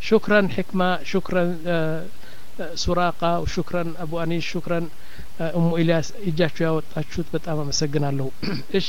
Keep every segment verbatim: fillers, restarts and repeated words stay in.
شكرا حكمة شكرا سراقة وشكرا أبو أنيس شكرا أم إلياس إجاችሁ ያወጣችሁት በጣም አመሰግናለሁ እሺ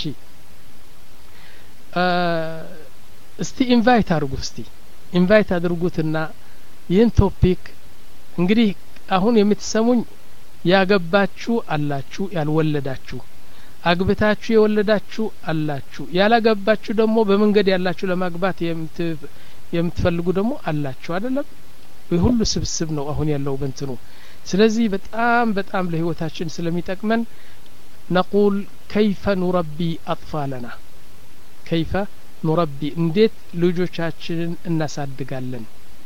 እስቲ ኢንቫይት አድርጉት እስቲ ኢንቫይት አድርጉትና ይህን ቶፒክ እንግዲህ አሁን የምትሰሙኝ ያገባችሁ አላችሁ ያልወለዳችሁ አግብታችሁ የወለዳችሁ አላችሁ ያላገባችሁ ደግሞ በመንገድ ያላችሁ ለማግባት የምትፈልጉ ደግሞ አላችሁ አይደለም ሁሉ ስብስብ ነው አሁን ያለው በእንትኑ ስለዚህ በጣም በጣም ለህይወታችን ስለሚጠቅመን نقول كيف نربي أطفالنا كيف نربي እንዴት ልጆቻችንን እናሳድጋለን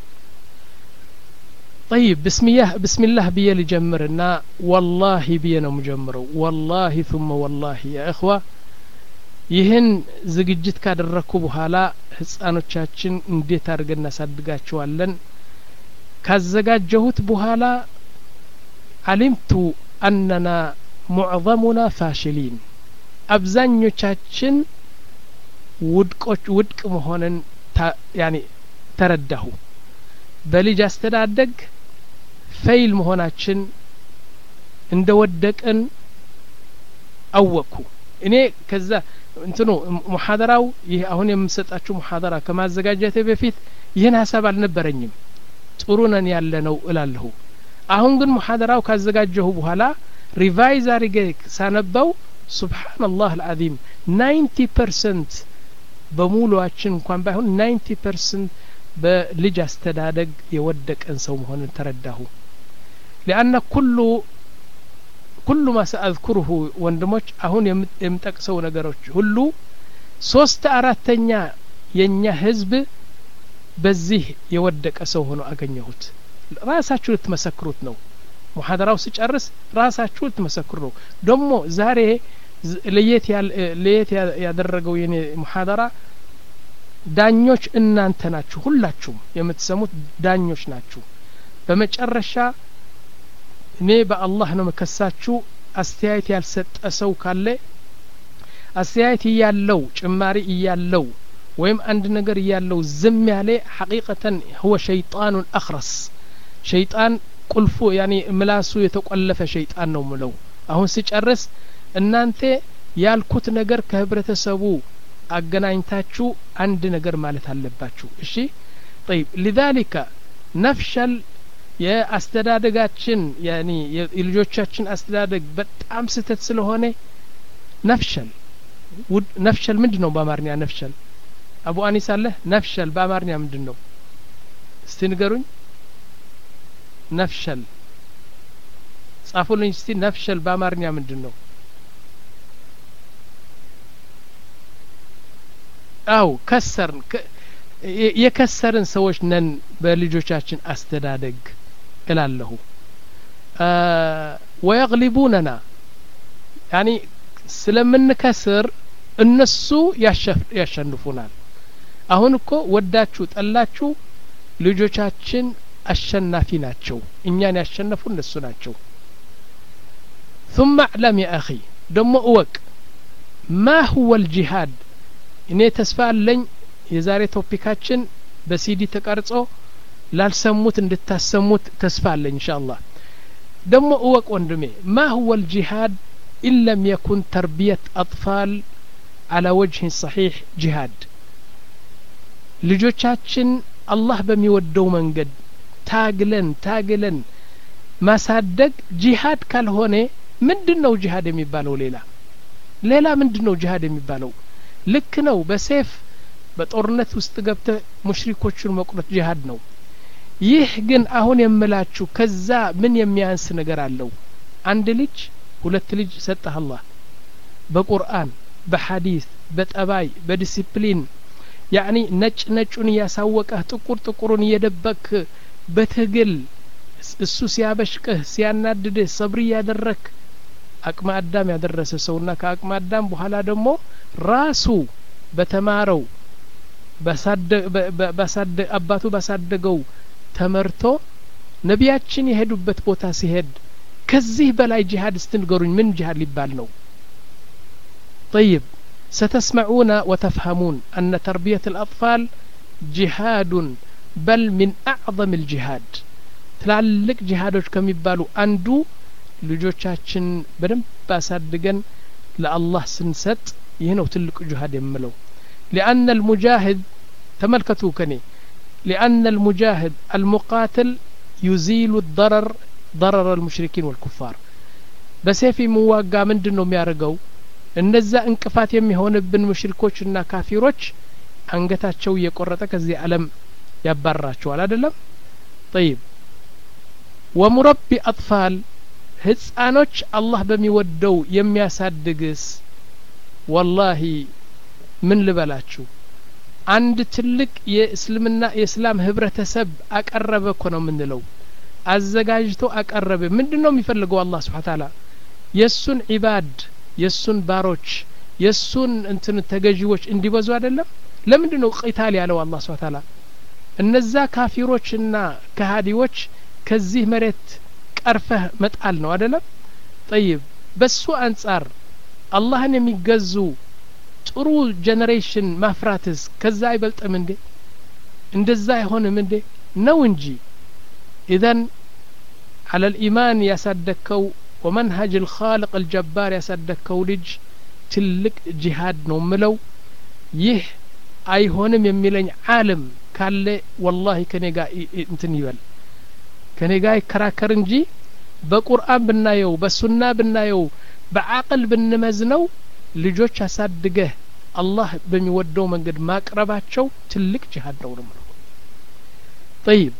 طيب بسم الله بسم الله بيه لجمرنا والله بينا مجمرو والله ثم والله يا اخوه ይህን ዝግጅት ካደረኩ በኋላ ህፃኖቻችን እንዴት አድርገን እናሳድጋቸዋለን ካዘጋጀሁት በኋላ علمت أننا معظمنا فاشلين አብዛኞቻችን ውድቆች ውድቅ መሆንን ያኒ ተረዳሁ በልጅ አስተዳደግ ፌል መሆናችን እንደወደቀን አወኩ እኔ ከዛ እንትኑ ሙሐደራው ይሄ አሁን የምሰጣችሁ ሙሐደራ ከማዘጋጀቴ በፊት ይሄን ሐሳብ አልነበረኝም ጥሩ ነን ያለነው እላለሁ አሁን ግን ሙሐደራው ካዘጋጀሁ በኋላ ሪቫይዝ አድርጌ ሳነበው ሱብሃንአላህ العظيم ninety percent በሙሉአችን እንኳን ባይሆን ninety percent በልጅ አስተዳደግ የወደቀን ሰው መሆንን ተረዳሁ لأن كل كل ما سأذكره ወንድሞች አሁን የምጠቅሰው ነገሮች ሁሉ ሶስት አራተኛ የኛ ህዝብ በዚህ የወደቀ ሰው ሆኖ አገኘሁት ራሳችሁ ልትመሰክሩት ነው ሙሐደራው ሲጨርስ ራሳችሁ ልትመሰክሩ ነው ደሞ ዛሬ ለየት ለየት ያደረገው የኔ ሙሐደራ ዳኞች እናንተ ናችሁ ሁላችሁም የምትሰሙት ዳኞች ናችሁ በመጨረሻ እኔ በአላህ ነው መከሳችሁ አስተያየት ያልሰጠ ሰው ካለ አስተያየት ያለው ጭማሪ ያለው ወይም አንድ ነገር ያለው ዝም ያለ ሐቂቀተን هو شيطان اخرس شيطان ቁልፉ ያኒ ምላሱ የተቆለፈ ሸይጣን ነው ምለው አሁን ሲጨርስ እናንተ ያልኩት ነገር ከህብረተሰቡ አገናኝታችሁ አንድ ነገር ማለት አለባችሁ እሺ طيب لذلك نفشل የአስተዳደጋችን ያኒ የልጆቻችን አስተዳደግ በጣም ስተት ስለሆነ ነፍሸል ነፍሸል ምንድነው በአማርኛ ነፍሸል አቡ አኒስ አለ ነፍሸል በአማርኛ ምንድነው እስቲ ንገሩኝ ነፍሸል ጻፉልኝ እስቲ ነፍሸል በአማርኛ ምንድነው አው ከሰርን የከሰርን ሰዎች ነን በልጆቻችን አስተዳደግ እላለሁ ويغلبوننا يعني ስለምንከስር እነሱ ያሸንፉናል አሁን እኮ ወዳችሁ ጠላችሁ ልጆቻችን አሸናፊ ናቸው እኛን ያሸነፉ እነሱ ናቸው ثم اعلم يا اخي ደሞ እወቅ ما هو الجهاد እኔ ተስፋ አለኝ የዛሬ ቶፒካችን በሲዲ ተቀርጾ ላልሰሙት እንድታሰሙት ተስፋ አለኝ ኢንሻአላህ ደሞ እወቅ ወንድሜ ما هو الجهاد إن لم يكن تربية أطفال على وجه صحيح جهاد ልጆቻችን አላህ በሚወደው መንገድ ታግለን ታግለን ማሳደግ ጂሃድ ካልሆነ ምንድነው ጂሃድ የሚባለው ሌላ ሌላ ምንድነው ጂሃድ የሚባለው ልክ ነው በሰይፍ በጦርነት ውስጥ ገብተ ሙሽሪኮችን መቁረጥ ጂሃድ ነው ይህ ግን አሁን የምላችሁ ከዛ ምን የሚያንስ ነገር አለው አንድ ልጅ ሁለት ልጅ ሰጠህ አላህ በቁርአን በሐዲስ በጠባይ በዲሲፕሊን ያኒ ነጭ ነጩን ያሳወቀህ ጥቁር ጥቁሩን እየደበክ በትግል እሱ ሲያበሽቅህ ሲያናድድህ ሰብር ያደረክ አቅመ አዳም ያደረሰ ሰውና ከአቅመ አዳም በኋላ ደግሞ ራሱ በተማረው በሳደ አባቱ ባሳደገው ተመርቶ ነቢያችን የሄዱበት ቦታ ሲሄድ ከዚህ በላይ ጂሃድ ስትንገሩኝ ምን ጂሃድ ሊባል ነው طيب ستسمعون وتفهمون أن تربية الأطفال جهاد بل من أعظم الجهاد ትላልቅ ጂሃዶች ከሚባሉ አንዱ ልጆቻችን በደንብ ባሳድገን ለአላህ ስንሰጥ ይህ ነው ትልቁ ጂሃድ የምለው لأن المجاهد تملكتوا كني لأن المجاهد المقاتل يزيل الضرر ضرر المشركين والكفار بسيفي مواقع من دنو ميارقو እነዛ እንቅፋት የሚሆንብን ሙሽሪኮችና ካፊሮች አንገታቸው እየቆረጠ ከዚህ ዓለም ያባራቸዋል አይደለም طيب ومربي أطفال ህፃኖች አላህ በሚወደው የሚያሳድግስ والله ምን ልበላችሁ አንድ ትልቅ የእስልምና የእስላም ህብረተሰብ አቀረበ እኮ ነው ምንለው አዘጋጅቶ አቀረበ ምንድነው የሚፈልገው አላህ Subhanahu Wa Ta'ala የሱን ዒባድ የሱን ባሮች የሱን እንትን ተገዢዎች እንዲበዙ አይደለም ለምንድነው ቂታል ያለው አላህ Subhanahu Wa Ta'ala እነዛ ካፊሮችና ከሃዲዎች ከዚህ መሬት ቀርፈህ መጣል ነው አይደለም طيب በሱ አንፃር አላህን የሚገዙ ጥሩ ጄኔሬሽን ማፍራትስ ከዛ አይበልጥም እንዴ እንደዛ አይሆንም እንዴ ነው እንጂ اذا على الايمان ያሳደከው ومنهج الخالق الجبار ያሳደከው ልጅ ትልቅ ጂሃድ ነው ምለው ይህ አይሆንም የሚለኝ ዓለም ካለ والله ከኔጋ እንትን ይበል ከኔጋ ይከራከር እንጂ በቁርአን ብናየው በሱና ብናየው በአቅል ብንመዝነው ልጆች አሳድገህ አላህ በሚወደው መንገድ ማቅረባቸው ትልቅ ጂሃድ ነው ነው طيب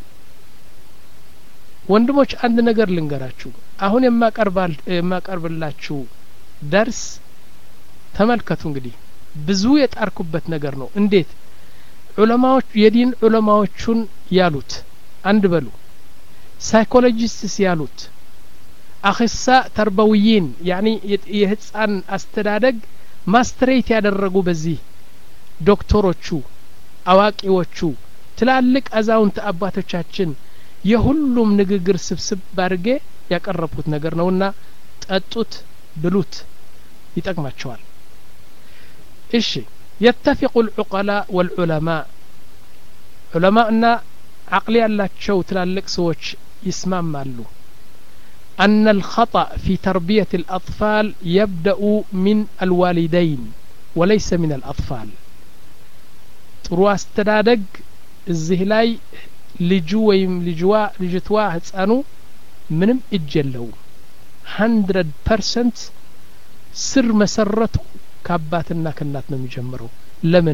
ወንድሞች አንድ ነገር ልንገራችሁ አሁን የማቀርባል የማቀርብላችሁ ደርስ ተመልከቱ እንግዲህ ብዙ የጣርኩበት ነገር ነው እንዴት ዑለማዎች የዲን ዑለማዎቹን ያሉት አንድ በሉ ሳይኮሎጂስትስ ያሉት አኺሳእ ተርባዊይን يعني የህፃን አስተዳደግ ማስተሬት ያደረጉ በዚህ ዶክተሮቹ አዋቂዎቹ ትላልቅ አዛውንት አባቶቻችን የሁሉም ንግግር ስብስብ ባርጌ ያቀረቡት ነገር ነውና ጠጡት ብሉት ይጠቅማቸዋል እሺ يتفق العقلاء والعلماء علماءنا عقل ያላቸው ትላልቅ ሰዎች ይስማማሉ أن الخطأ في تربية الأطفال يبدأ من الوالدين وليس من الأطفال ጥሩ አስተዳደግ እዚህ ላይ ልጁ ወይም ልጅዋ ልጅቷ ህፃኑ ምንም እጅ የለውም one hundred percent ስር መሰረቱ ከአባትና ከእናት ነው የሚጀምረው ለምን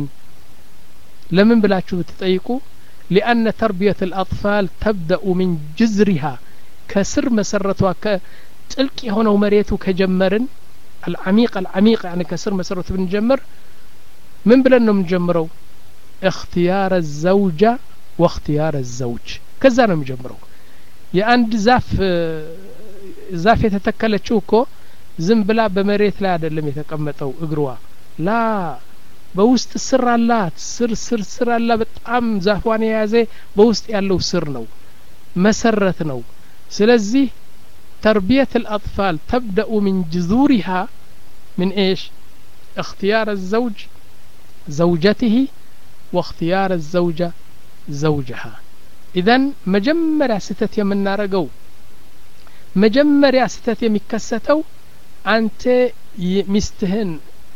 ለምን ብላችሁ ብትጠይቁ لأن تربية الأطفال تبدأ من جذرها كسر مسرتها كتلك هنا ومريته كجمرن العميق العميق يعني كسر مسرته بنجمر من بلنا نجمره اختيار الزوجة واختيار الزوج كذا نجمره يا عند زاف زاف يتتكلت شوكو ዝም ብላ በመሬት ላይ አይደለም የተቀመጠው እግሯ ላ በውስጥ ስር አላት ስር ስር ስር አላ በጣም ዛፏን የያዘ በውስጥ ያለው ስር ነው መሰረት ነው ስለዚህ تربية الأطفال تبدأ من جذورها من إيش اختيار الزوج زوجته واختيار الزوجة زوجها إذن مجمرة ستة يمنا رقو مجمرة ستة يمكستو አንተ ሚስትህን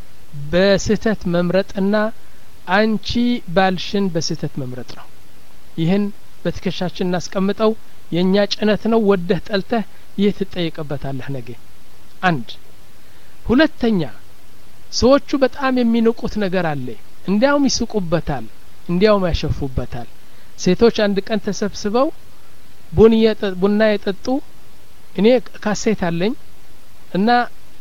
በስተት መምረጥና አንቺ ባልሽን በስተት መምረጥ ነው ይህን በትከሻችን እናስቀምጠው የኛ ጭነት ነው ወደህ ጠልተህ ይህ ትጠይቀበታለህ ነገ አንድ ሁለተኛ ሰዎቹ በጣም የሚንቁት ነገር አለ እንዲያውም ይስቁበታል እንዲያውም ያሸፉበታል ሴቶች አንድ ቀን ተሰብስበው ቡና የጠጡ እኔ ካሴት አለኝ እና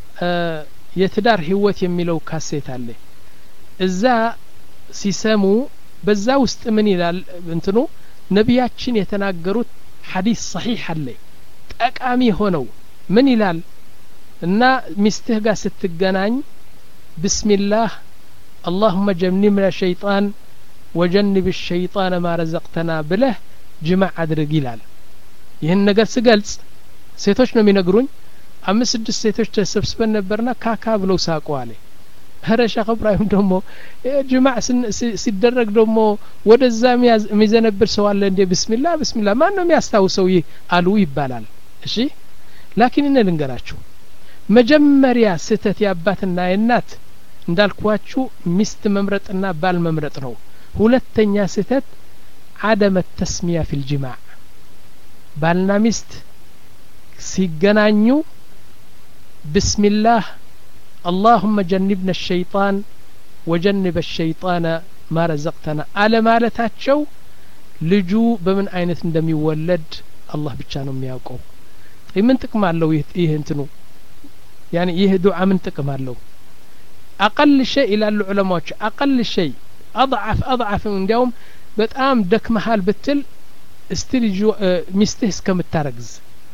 የትዳር ህይወት የሚለው ካሴት አለ እዛ ሲሰሙ በዛ ውስጥ ምን ይላል እንትኑ ነቢያችን የተናገሩት ሐዲስ صحيح አለ ጠቃሚ ሆነው ምን ይላል እና ሚስትህ ጋር ስትገናኝ ቢስሚላህ اللهم جنبنا الشيطان وجنب الشيطان ما رزقتنا ብለህ ጅማዕ አድርግ ይላል ይሄን ነገር ስገልጽ ሴቶች ነው የሚነግሩኝ አምስት ስድስት ሴቶች ተሰብስበን ነበርና ካካ ብለው ሳቁ አለ هذا شيخ ابراهيم دمو جماعه ሲደረግ ደሞ ወደዛ የሚዘነብል ሰው አለ እንደ ቢስሚላህ ቢስሚላህ ማን ነው የሚያስታውሰው ይህ አሉ ይባላል እሺ ላኪን እነ ልንገራችሁ መጀመሪያ ስተት ያባትና የናት እንዳልኳችሁ ሚስት መምረጥና ባል መምረጥ ነው ሁለተኛ ስተት عدم التسميه في الجماع ባልና ሚስት ሲገናኙ بسم الله اللهم جنبنا الشيطان وجنب الشيطان ما رزقتنا على مالتاچو ልጁ በምን አይነት እንደሚወለድ አላህ ብቻ ነው የሚያውቀው ምን ጥቅም አለው ይሄ እንትኑ يعني ይሄ ዱዓ ምን ጥቅም አለው اقل شيء الى العلماء اقل شيء اضعف اضعف እንዲያውም በጣም ደክመሃል ብትል እስቲ ልጁ ሚስትህ እስከምታረግዝ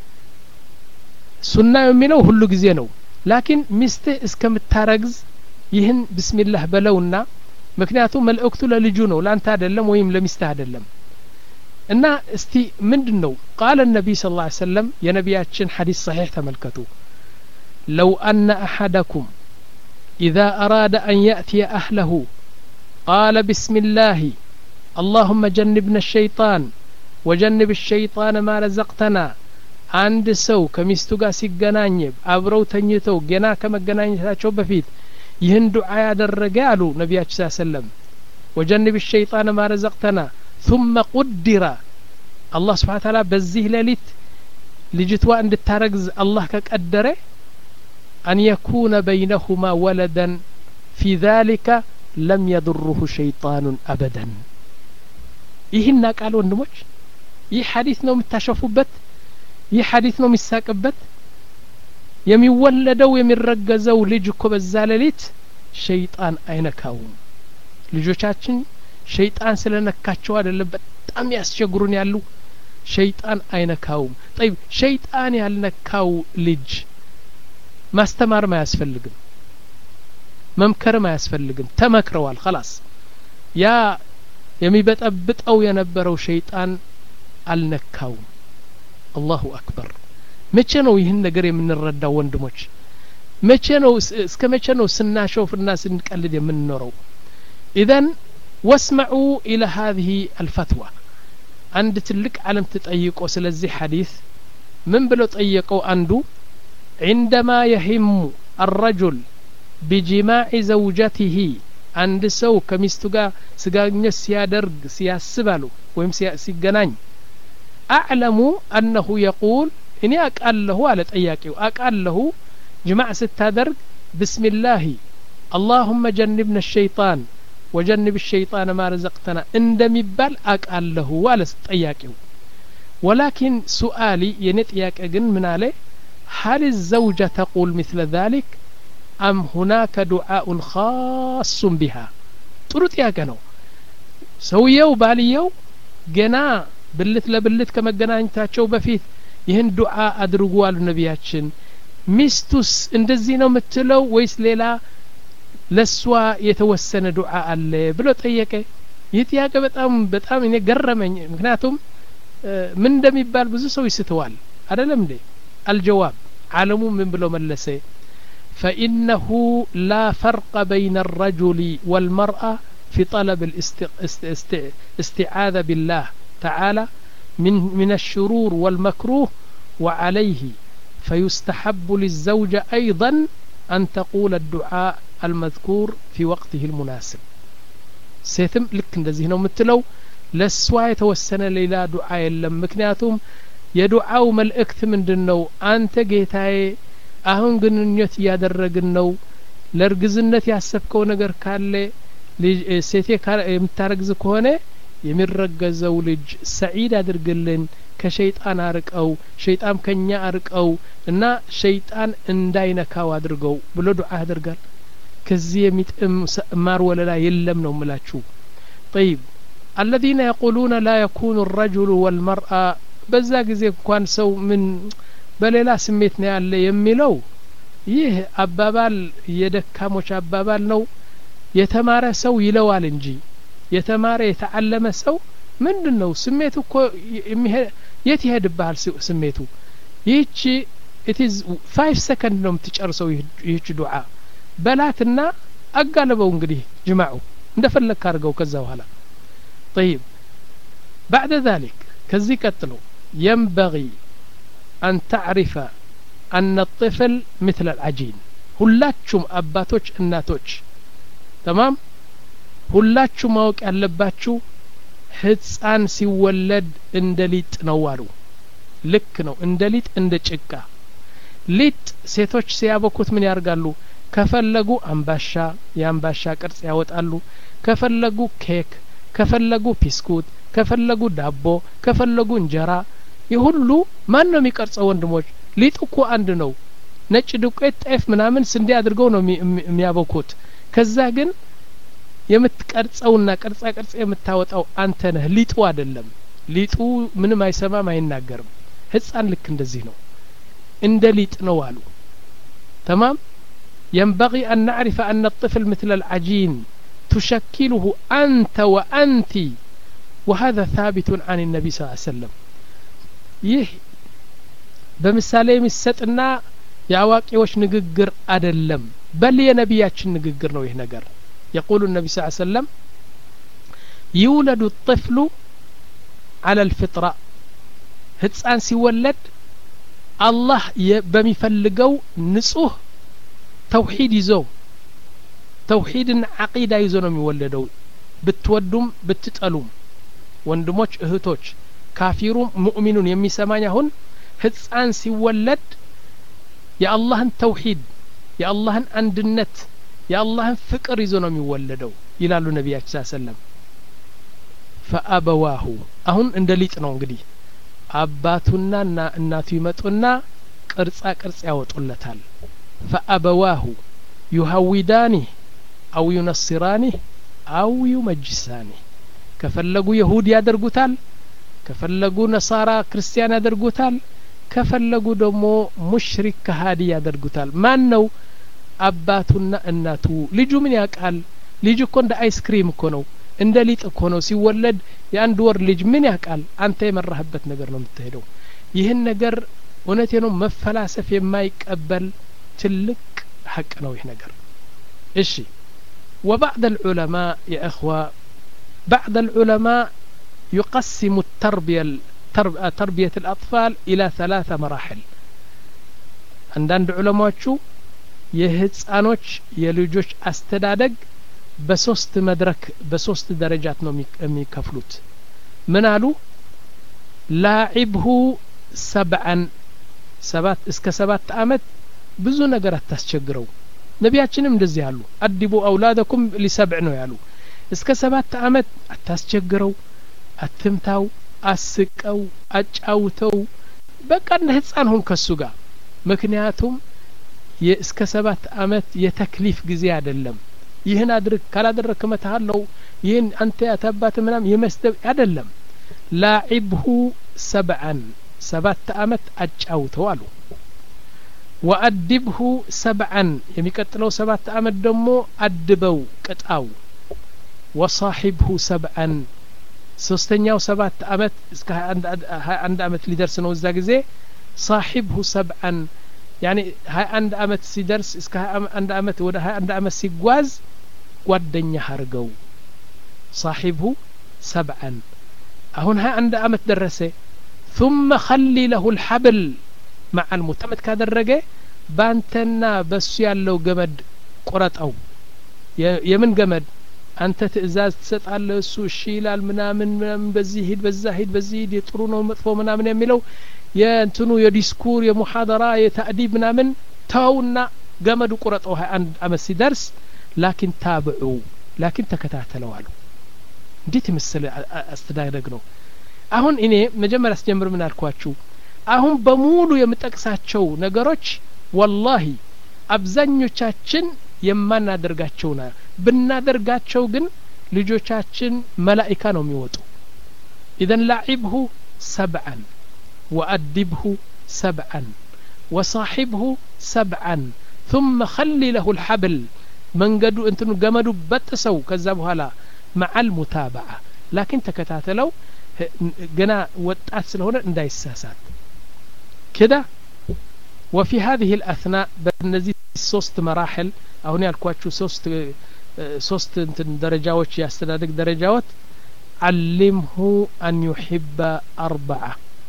ሱና የሚለው ሁሉ ጊዜ ነው ላኪን ሚስትህ እስከምታረግዝ ይህን ቢስሚላህ በለውና ምክንያቱም መልእክቱ ለልጁ ነው ላንተ አይደለም ወይም ለሚስትህ አይደለም እና እስቲ ምንድነው قال النبي صلى الله عليه وسلم يا نبياتችን حديث صحيح ተመልከቱ لو أن أحدكم إذا أراد أن يأتي أهله قال بسم الله اللهم جنبنا الشيطان وجنب الشيطان ما رزقتنا عند ሰው ከሚስቱ ጋር ሲገናኝ አብረው ተኝተው ገና ከመገናኘታቸው በፊት ይህን ዱዓ ያደረገ አሉ ነብያችን ሰለላሁ ዐለይሂ ወሰለም وجنب الشيطان ما رزقتنا ثم قدر الله سبحانه وتعالى በዚህ ሌሊት ልጅቷ እንድታረግዝ አላህ ከቀደረ أن يكون بينهما ولدا في ذلك لم يضره شيطان أبدا ይህን ቃል ወንድሞች ይህ ሐዲስ ነው የምታሸፉበት ይህ ሐዲስ ነው የሚሳቀበት የሚወለደው የሚረገዘው ልጅ እኮ በዛ ሌሊት ሸይጣን አይነካውም ልጆቻችን ሸይጣን ስለነካቸው አይደለም በጣም ያስቸግሩን ያሉ ሸይጣን አይነካውም طيب ሸይጣን ያልነካው ልጅ ማስተማር ማያስፈልግም መምከር ማያስፈልግም ተመክረዋል خلاص ያ የሚበጠብጠው የነበረው ሸይጣን አልነካውም አላሁ አክበር መቼ ነው ይህን ነገር የምንረዳው ወንድሞች መቼ ነው እስከ መቼ ነው ስናሾፍና ስንቀልድ የምንኖረው اذا واسمعوا الى هذه الفتوى عند تلك علم تطيقوا ስለዚህ حديث من ብለው ጠየቀው አንዱ عندما يهم الرجل بجماع زوجته عند ሰው ከሚስቱ ጋር ስጋግኘት ሲያደርግ ሲያስባሉ ወይም ሲገናኝ اعلم انه يقول اني اقاله على طياقيو اقاله جماع ستادرግ بسم الله اللهم جنبنا الشيطان وجنب الشيطان ما رزقتنا እንደሚባል አቃለሁ አለ ጠያቂው ولكن سؤالي የኔ ጥያቄ ግን ምን አለ هل الزوجة تقول مثل ذلك أم هناك دعاء خاص بها ጥሩ ጥያቄ ነው ሰውየው ባልየው ገና ብልት ለብልት ከመገናኘታቸው በፊት ይህን ዱዓ አድርጉ አሉ ነብያችን ሚስቱስ እንደዚህ ነው የምትለው ወይስ ሌላ ለሷ የተወሰነ ዱዓ አለ ብሎ ጠየቀ ይህ ጥያቄ በጣም በጣም እኔ ገረመኝ ምክንያቱም ምን እንደሚባል ብዙ ሰው ይስተዋል አይደለም እንዴ الجواب علم من بلو ملسه فإنه لا فرق بين الرجل والمرأة في طلب الاستعاذة بالله تعالى من من الشرور والمكروه وعليه فيستحب للزوجة أيضا أن تقول الدعاء المذكور في وقته المناسب سيتم لك እንደዚህ ነው የምትለው ለሷ የተወሰነ ሌላ ዱዓ የለም ምክንያቱም የዱዓው መልእክት ምንድነው አንተ ጌታዬ አሁን ግንኙነት ያደረግን ነው ለርግዝነት ያሰብከው ነገር ካለ ሴቴ የምታረግዝ ከሆነ የሚረገዘው ልጅ ሰዒድ አድርግልን ከሸይጣን አርቀው ሸይጣን ከኛ አርቀው እና ሸይጣን እንዳይነካው አድርገው ብሎ ዱዓ ያደርጋል ከዚህ የሚጥም ማር ወለላ የለም ነው ምላችሁ طيب الذين يقولون لا يكون الرجل والمرأة በዛ ጊዜ እንኳን ሰው ምን በሌላ ስሜት ነው ያለ የሚለው ይህ አባባል የደካሞች አባባል ነው የተማረ ሰው ይለዋል እንጂ የተማረ የተዓለመ ሰው ምንድነው ስሜቱ እኮ የት ይሄድባል ስሜቱ ይህች it is five seconds ነው የምትጨርሰው ይህች ዱዓ በላትና አጋለበው እንግዲህ ጅማዑ እንደፈለክ አድርገው ከዛ በኋላ طيب بعد ذلك ከዚህ ቀጥሎ ينبغي أن تعرف أن الطفل مثل العجين ሁላችሁም አባቶች እናቶች تمام ሁላችሁ ማወቅ ያለባችሁ ህፃን ሲወለድ እንደ ሊጥ ነው አሉ ልክ ነው እንደ ሊጥ እንደ ጭቃ ሊጥ ሴቶች ሲያበኩት ምን ያርጋሉ ከፈለጉ አምባሻ የአምባሻ ቅርጽ ያወጣሉ ከፈለጉ ኬክ ከፈለጉ ቢስኩት ከፈለጉ ዳቦ ከፈለጉ እንጀራ ይሁሉ ማን ነው የሚቀርጸው ወንድሞች ሊጥ እኮ አንድ ነው ነጭ ዱቄት ጤፍ ምናምን ስንዴ አድርገው ነው የሚያበኩት ከዛ ግን የምትቀርጸውና ቅርጻ ቅርጽ የምታወጣው አንተ ነህ ሊጡ አይደለም ሊጡ ምንም አይሰማም አይናገርም ህፃን ልክ እንደዚህ ነው እንደ ሊጥ ነው አሉ تمام ينبغي أن نعرف أن الطفل مثل العجين تشكله أنت وأنت وهذا ثابت عن النبي صلى الله عليه وسلم ይህ በምሳሌ የሚሰጥና ያዋቂዎች ንግግር አይደለም በል የነቢያችን ንግግር ነው ይህ ነገር يقول النبي صلى الله عليه وسلم يولد الطفل على الفطرة ህፃን ሲወለድ አላህ በሚፈልገው ንጹህ ተውሂድ ይዞ ተውሂድን አቂዳ ይዞ ነው የሚወለደው ብትወዱም ብትጠሉም ወንድሞች እህቶች ካፊሩም ሙእሚኑን የሚሰማኝ አሁን ህፃን ሲወለድ የአላህን ተውሂድ የአላህን አንድነት የአላህን ፍቅር ይዞ ነው የሚወለደው ይላሉ ነቢያችን ሰለላሁ ዐለይሂ ወሰለም فأبواه አሁን እንደ ሊጥ ነው እንግዲህ አባቱና እናቱ ይመጡና ቅርጻ ቅርጽ ያወጡለታል فأبواه يهودانه أو ينصرانه أو يمجسانه ከፈለጉ ይሁድ ያደርጉታል ከፈለጉ ነሳራ ክርስቲያን ያደርጉታል ከፈለጉ ደግሞ ሙሽሪክ ከሃዲ ያደርጉታል ማን ነው አባቱና እናቱ ልጁ ምን ያቃል ልጁ እኮ እንደ አይስክሪም እኮ ነው እንደ ሊጥ እኮ ነው ሲወለድ የአንድ ወር ልጅ ምን ያቃል አንተ የመራህበት ነገር ነው የምትሄደው ይህን ነገር እውነቴ ነው መፈላሰፍ የማይቀበል ትልቅ ሐቅ ነው ይህ ነገር እሺ وبعض العلماء يا اخوه بعض العلماء يقسم التربيه تربيه الاطفال الى ثلاث مراحل عندنا علماء የህፃኖች የልጆች አስተዳደግ በሶስት መድረክ በሶስት ደረጃት ነው የሚከፍሉት ምን አሉ ላዒብሁ ሰብዓን ሰባት እስከ ሰባት አመት ብዙ ነገር አታስቸግረው ነቢያችንም እንደዚህ ያሉ አድቡ አውላደኩም ሊሰብዕ ነው ያሉ እስከ ሰባት አመት አታስቸግረው አትምታው አስቀው አጫውተው በቃ እንደ ህፃን ሆን ከሱ ጋር ምክንያቱም የእስከ ሰባት አመት የተክሊፍ ጊዜ አይደለም ይህን አድርግ ካላደረክ መታለው ይህን አንተ ያተባት ምናም የመስደብ አይደለም ላዒብሁ ሰብዓን ሰባት አመት አጫውተው አሉ ወአድብሁ ሰብዓን የሚቀጥለው ሰባት አመት ደግሞ አድበው ቅጣው ወصاحبه ሰብዓን ሶስተኛው ሰባት አመት እስከ ሃያ አንድ አመት ሊደርስ ነው እዛ ጊዜ صاحبه ሰብዓን يعني هاي عند أمت سيدرس إسك هاي عند أمت وده هاي عند أمت سيجواز ودنيا هرجو صاحبه سبعا هون هاي عند أمت درسه ثم خلي له الحبل مع المتمت كذا الرجع بانتنا بس يالله جمد قرط أو يمن جمد أنت تأزاز تسات على السوق شيل المنامن من بزيد بزاهد بزيد يطرونه مطفو منامن يميلو የእንትኑ የዲስኩር የሙሐደራ የተአዲብ ምናምን ተውና ገመዱ ቁረጠው አንድ አመት ሲደርስ ላኪን ታብዑ ላኪን ተከታተለው አሉ እንዴት መሰለ አስተዳደግ ነው አሁን እኔ መጀመሪያ አስጀምር ምን አልኳችሁ አሁን በሙሉ የምጠቅሳቸው ነገሮች ወላሂ አብዛኞቻችን የማናደርጋቸውና ብናደርጋቸው ግን ልጆቻችን መላእክት ነው የሚወጡ اذا لاعبه سبعا وأدبه سبعا وصاحبه سبعا ثم خلي له الحبل من قدو انتنو قمدو بتسو كذبوا هلا مع المتابعة لكن تكتاتلو قنا وتأسل هنا انداي الساسات كده وفي هذه الأثناء بالنزيد ሶስት መራህል አሁን ያልኳችሁ ሶስት ሶስት እንትን ደረጃዎች ያስተዳደግ ደረጃዎች علمه أن يحب أربعة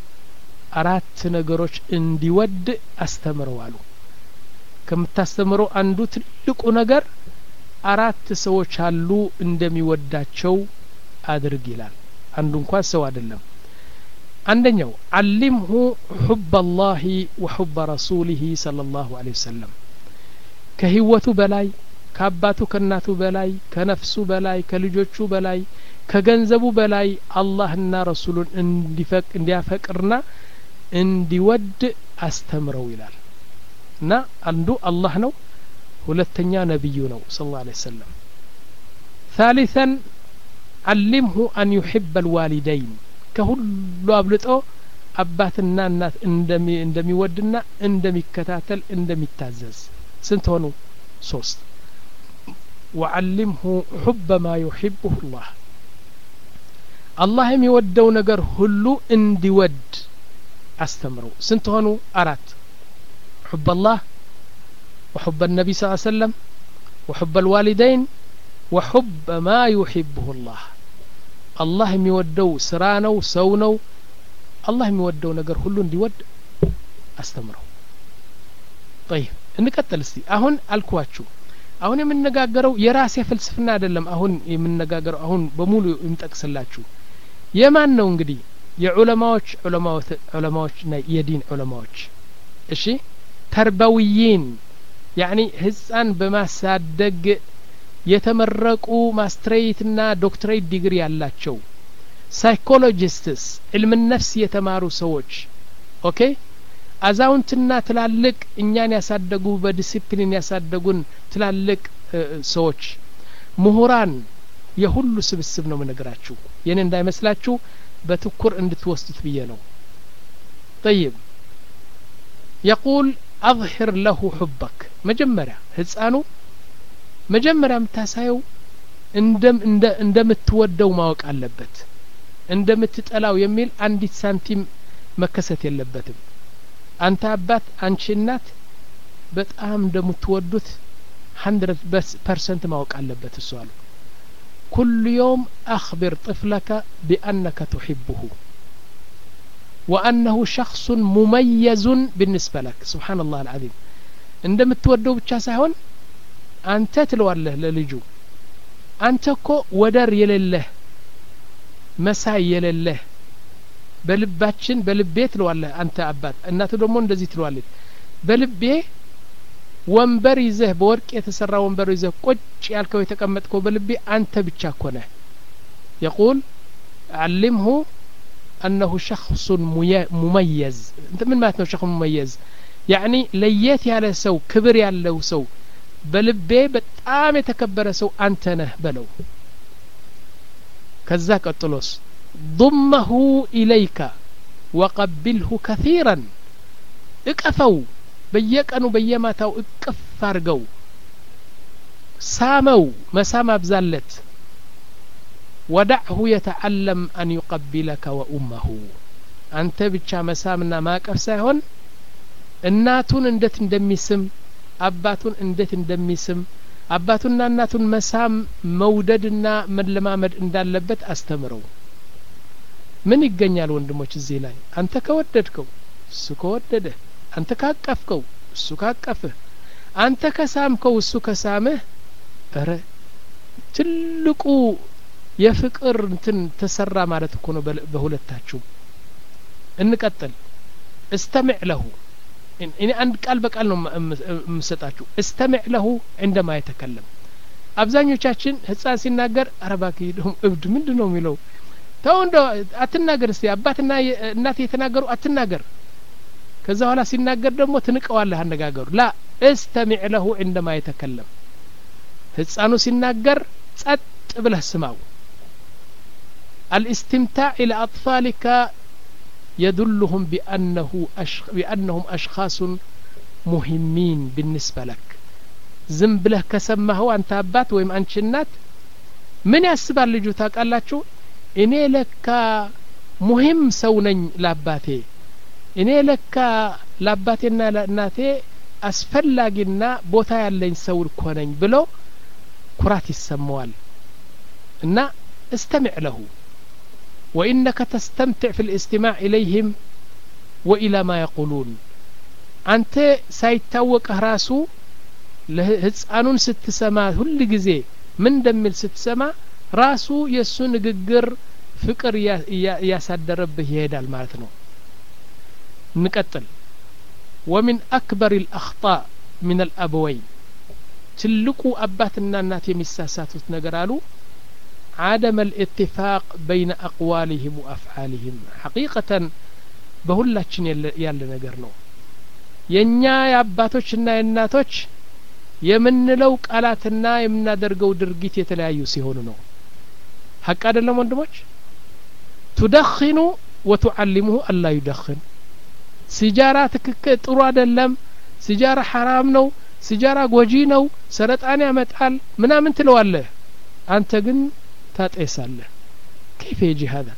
አራት ነገሮች እንዲወድ አስተምረው አሉ ከምታስተምረው አንዱ ትልቁ ነገር አራት ሰዎች አሉ እንደሚወዳቸው አድርግ ይላል አንዱ እንኳን ሰው አይደለም አንደኛው علمه حب الله وحب رسوله صلى الله عليه وسلم ከህይወቱ በላይ ከአባቱ ከናቱ በላይ ከነፍሱ በላይ ከልጆቹ በላይ ከገንዘቡ በላይ አላህና ረሱሉን እንዲፈቅ እንዲያፈቅርና እንዲወድ አስተምረው ይላል እና አንዱ አላህ ነው ሁለተኛ ነብዩ ነው ሰለላሁ ዐለይሂ ወሰለም ثالثا علمه أن يحب الوالدين ከሁሉ አብልጦ አባትና እናት እንደሚ እንደሚወድና እንደሚከታተል እንደሚታዘዝ ስንት ሆኑ ሶስት وعلمه حب ما يحبه الله الله የሚወደው ነገር ሁሉ እንዲወድ አስተምረው ስንት ሆኑ አራት حب الله وحب النبي صلى الله عليه وسلم وحب الوالدين وحب ما يحبه الله الله የሚወደው ስራ ነው ሰው ነው الله የሚወደው ነገር ሁሉ እንዲወድ አስተምረው طيب እንቀጥል እስቲ አሁን አልኳችሁ አሁን የምንነጋገረው የራሴ ፍልስፍና አይደለም አሁን የምንነጋገረው አሁን በሙሉ እንጠቅስላችሁ የማን ነው እንግዲህ የዑለማዎች ዑለማዎች ዑለማዎችና የዲን ዑለማዎች እሺ ተርባዊይን يعني ህፃን በማሳደግ የተመረቁ ማስትሬትና ዶክትሬት ዲግሪ ያላቸው ሳይኮሎጂስትስ علم النفس የተማሩ ሰዎች ኦኬ አዛውንትና ትላልቅ እኛን ያሳደጉ በዲሲፕሊን ያሳደጉን ትላልቅ ሰዎች ምሁራን የሁሉ ስብስብ ነው መነግራችሁ የኔ እንዳይመስላችሁ በትኩር እንድትወስዱት ብዬ ነው طيب يقول اظهر له حبك መጀመሪያ ህፃኑ መጀመሪያ ምታሳየው እንደም እንደምትወደው ማወቅ አለበት እንደምትጠላው የሚል አንዲት ሳንቲም መከሰት የለበትም አንተ አባት አንቺ እናት በጣም እንደምትወዱት مية بالمية ማወቅ አለበት እሱ አሉ كل يوم أخبر طفلك بأنك تحبه وأنه شخص مميز بالنسبة لك سبحان الله العظيم እንደምትወደው ብቻ ሳይሆን አንተ ትለዋለህ ለልጁ አንተ እኮ ወደር የሌለህ መሳይ የሌለህ በልባችን በልቤ ትለዋለህ አንተ አባት እናቱ ደግሞ እንደዚህ ትለዋለች በልቤ ወንበር ይዘህ በወርቅ የተሰራ ወንበር ይዘህ ቁጭ ያልከው የተቀመጥከው በልቤ አንተ ብቻ እኮ ነህ يقول علمه أنه شخص مميز انت من ما تنو شخص مميز يعني ليت ያለ ሰው ክብር ያለው ሰው በልቤ በጣም የተከበረ ሰው አንተ ነህ በለው ከዛ ቀጥሎስ ضمه إليك وقبله كثيرا እቀፈው በየቀኑ በየማታው እቅፍ አርገው ሳመው መሳም አብዛለት ودعه يتعلم أن يقبلك وأمه አንተ ብቻ መሳምና ማቀፍ ሳይሆን እናቱን እንዴት እንደሚስም አባቱን እንዴት እንደሚስም አባቱና እናቱን መሳም መውደድና መለማመድ እንዳለበት አስተምረው ምን ይገኛል ወንድሞች እዚህ ላይ አንተ ከወደድከው እሱ ከወደደ አንተ ካቀፍከው እሱ ካቀፈህ አንተ ከሳምከው እሱ ከሳመህ አረ ትልቁ የፍቅር እንትን ተሰራ ማለት እኮ ነው በሁለታችሁ እንቀጥል استمع له እኔ አንድ ቃል በቃል ነው መስጣችሁ استمع له عندما يتكلم አብዛኞቻችን ህፃን ሲናገር አረባኪ ደም እብድ ምንድነው የሚለው ታው እንደ አትናገር እስቲ አባትና እናት የተናገሩ አትናገር ከዛ ኋላ ሲናገር ደግሞ ትንቀዋለህ አነጋገሩ لا استمع له عندما يتكلم ህፃኑ ሲናገር ጸጥ ብለህ ስማው الاستمتاع الى اطفالك يدلهم بأنه أشخ... بأنهم أشخاص مهمين بالنسبة لك زنب له كسمه أنت أبات ويم أنشنات من يسبع لجوتاك قال شو إني لك مهم سونين لاباتي إني لك لاباتنا لناتي አስፈላጊና ቦታ ያለኝ ሰው እኮ ነኝ ብሎ ኩራት ይሰማዋል እና استمع له وإنك تستمتع في الاستماع إليهم وإلى ما يقولون أنت سيتوق راسو لهፃኑን ስትሰማ ሁሉ ጊዜ ምን እንደሚል ስትሰማ ራሱ የሱ ንግግር ፍቅር ያሳደረብህ ይሄዳል ማለት ነው እንቀጥል ومن أكبر الأخطاء من الأبوين ትልቁ አባትና እናት የሚሳሳቱት ነገር አሉ عدم الاتفاق بين أقوالهم وأفعالهم حقيقة በሁላችን ያለ ነገር ነው የኛ የአባቶችና የእናቶች የምንለው ቃላትና የምናደርገው ድርጊት የተለያዩ ሲሆኑ ነው ሐቅ አይደለም ወንድሞች تدخن وتعلمه الا يدخن ሲጃራ ትክክል ጥሩ አይደለም ሲጃራ حرام ነው ሲጃራ ጎጂ ነው ሰረጣን ያመጣል ምናምን ትለዋለህ አንተ ግን ታጤሳለህ كيف يجي هذا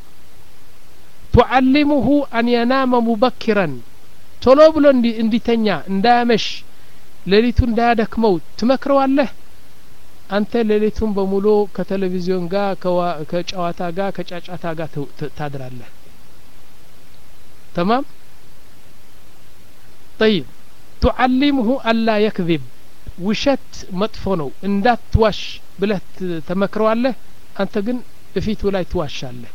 تعلمه أن ينام مبكرا ቶሎ ብሎ እንዲተኛ እንዳያመሽ ሌሊቱን እንዳያደክመው ትመክረዋለህ አንተ ሌሊቱን በሙሉ ከቴሌቪዥን ጋር ከጨዋታ ጋር ከጫጫታ ጋር ታድራለህ تمام طيب تعلمه ألا يكذب ውሸት መጥፎ ነው እንዳትዋሽ ብለህ ተመክረዋለህ አንተ ግን በፊቱ ላይ ትዋሻለህ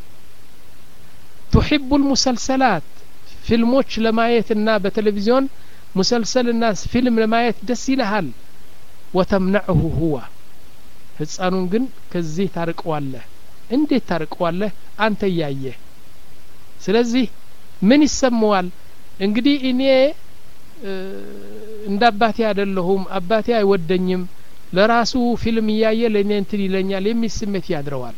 تحب المسلسلات ፊልሞች ለማየትና በቴሌቪዥን مسلسلنا فيلم ለማየት ደስ ይልሃል وتمنعه هو ህፃኑን ግን ከዚህ ታርቀዋለህ እንዴት ታርቀዋለህ አንተ ያየህ ስለዚህ ምን ይሰማዋል እንግዲህ እኔ እንዳባቴ አይደለሁም አባቴ አይወደኝም ለራሱ ፊልም ያየ ለኔ እንትን ይለኛል የሚስመት ያድረዋል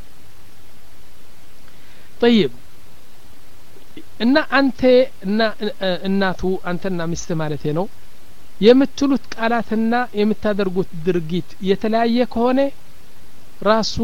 طيب እና አንተ እና እናቱ አንተና ሚስት ማለት ነው የምትሉት ቃላትና የምታደርጉት ድርጊት የተለያየ ከሆነ ራሱ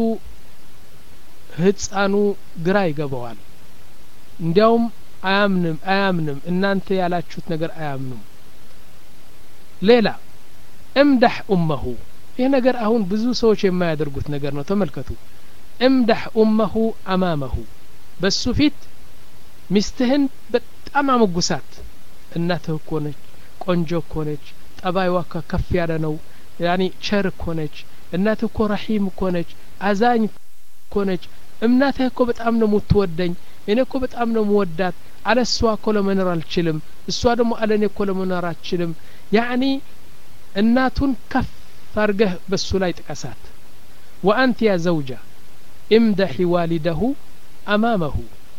ህፃኑ ግራ ይገባዋል እንዲያውም አያምንም አያምንም እናንተ ያላችሁት ነገር አያምንም ሌላ امدح امه ይሄ ነገር አሁን ብዙ ሰዎች የማያደርጉት ነገር ነው ተመልከቱ امدح امه امامه በሱ ፊት ሚስትህን በጣም አመጉሳት እናትህ እኮ ነች ቆንጆ እኮ ነች ጠባይዋ ከፍ ያለ ነው ያኒ ቸር እኮ ነች እናትህ እኮ ረሂም እኮ ነች አዛኝ እኮ ነች እናትህ እኮ በጣም ነው የምትወደኝ እኔ እኮ በጣም ነው የምወዳት አለሷ እኮ ለመኖር አልችልም እሷ ደግሞ አለኔ እኮ ለመኖር አልችልም ያኒ እናቱን ከፍ አርገህ በሱ ላይ ጥቀሳት وأنت يا زوجة امدحي والده أمامه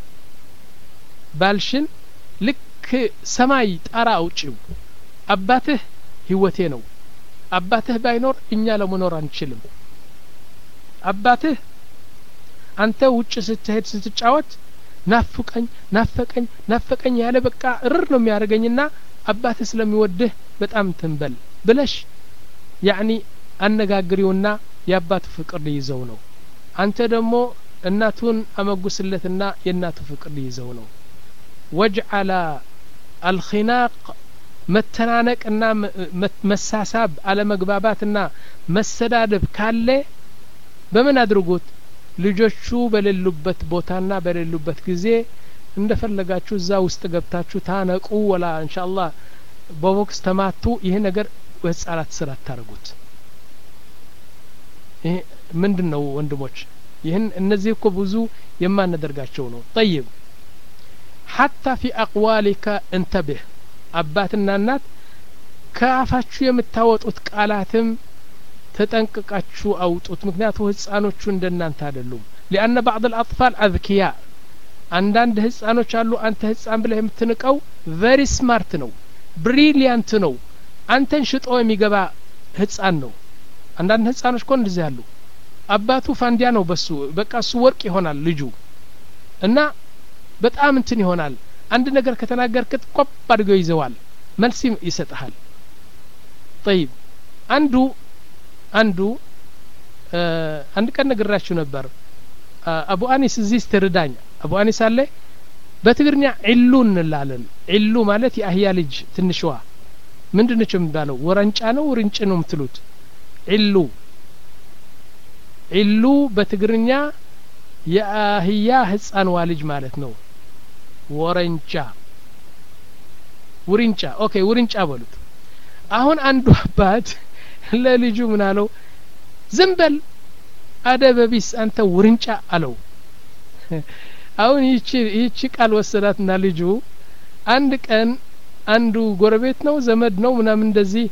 ባልሽን ልክ ሰማይ ጣራ አውጪው አባትህ ህይወቴ ነው አባትህ ባይኖር እኛ ለመኖር አንችልም አባትህ አንተ ውጭ ስትሄድ ስትጫወት ናፍቀኝ ናፈቀኝ ናፈቀኝ ያለ በቃ እርር ነው የሚያርገኝና አባትህ ስለሚወድህ በጣም ትንበል ብለሽ ያኒ አነጋግሪውና የአባቱ ፍቅር ሊይዘው ነው አንተ ደግሞ እናቱን አመጉስለትና የእናቱ ፍቅር ሊይዘው ነው وجعل الخناق متنانقنا مساساب على مغباباتنا مسدادب ካለ በምን አድርጉት ልጆቹ በሌሉበት ቦታና በሌሉበት ጊዜ እንደፈለጋችሁ እዛ ውስጥ ገብታችሁ ታነቁ ወላ ኢንሻአላህ በቦክስ ተማቱ ይሄ ነገር ወጻላት ስራ ታርጉት ይሄ ምንድነው ወንድሞች ይሄን እነዚህ እኮ ብዙ የማንደርጋቸው ነው طيب حتى في أقوالك انتبه أباتنا النات كافاتشو يمتاوطوت قالاتم تتنققاتشو أوطوت مكنياتو هصانوچو እንደናንተ አይደሉም لأن بعض الأطفال أذكياء አንዳንድ ህፃኖች አሉ አንተ ህፃን ብለህ የምትንቀው very smart ነው brilliant ነው አንተን ሽጦ የሚገባ ህፃን ነው አንዳንድ ህፃኖች ኮን እንደዚህ ያሉ አባቱ ፋንዲያ ነው በሱ በቃ እሱ ወርቅ ይሆናል ልጁ እና በጣም እንትን ይሆናል አንድ ነገር ከተናገርክት ቆብ አድርገው ይዘዋል መልስ ይሰጣል طيب አንዱ አንዱ አንድ ቀን ነግራችሁ ነበር አቡ አኒስ እዚህ ስትርዳኝ አቡ አኒስ አለ በትግርኛ ዒሉ እንላለን ዒሉ ማለት የአህያ ልጅ ትንሽዋ ምንድነው የሚባለው ወረንጫ ነው ውርንጭ ነው የምትሉት ኢሉ ኢሉ በትግርኛ የአህያ ህፃን ዋልጅ ማለት ነው ወረንጫ ውርንጫ ኦኬ ውርንጫ በሉት አሁን አንዱ አባት ለልጁ ምን አለው ዝምበል አደበቢስ አንተ ውርንጫ አለው አሁን ይቺ ይቺ ቃል ወሰዳትና ልጁ አንድ ቀን አንዱ ጎረቤት ነው ዘመድ ነው ምናምን እንደዚህ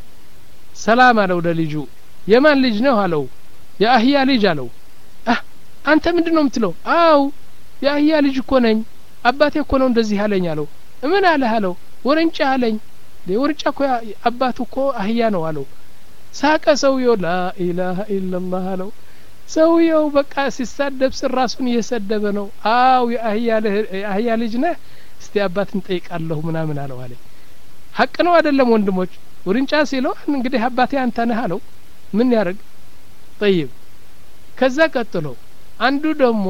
ሰላም አለው ለልጁ የማን ልጅ ነው አለው የአህያ ልጅ አለው አህ አንተ ምንድነው የምትለው አው የአህያ ልጅ እኮ ነኝ አባቴ እኮ ነው እንደዚህ አለኝ አለው ምን አለ አለው ወረንጫ አለኝ ለወርጫ እኮ አባቱ እኮ አህያ ነው አለው ሳቀ ሰውየው ላ ኢላሃ ኢላላህ አለው ሰውየው በቃ ሲሳደብ ራሱን እየሰደበ ነው አው የአህያ የአህያ ልጅ ነህ እስቲ አባትን ጠይቃለሁ ምናምን አለው አለ ሐቅ ነው አይደለም ወንድሞች ውርንጫ ሲለው እንግዲህ አባቴ አንተ ነህ አለው ምን ያርግ طيب ከዛ ቀጥሎ አንዱ ደግሞ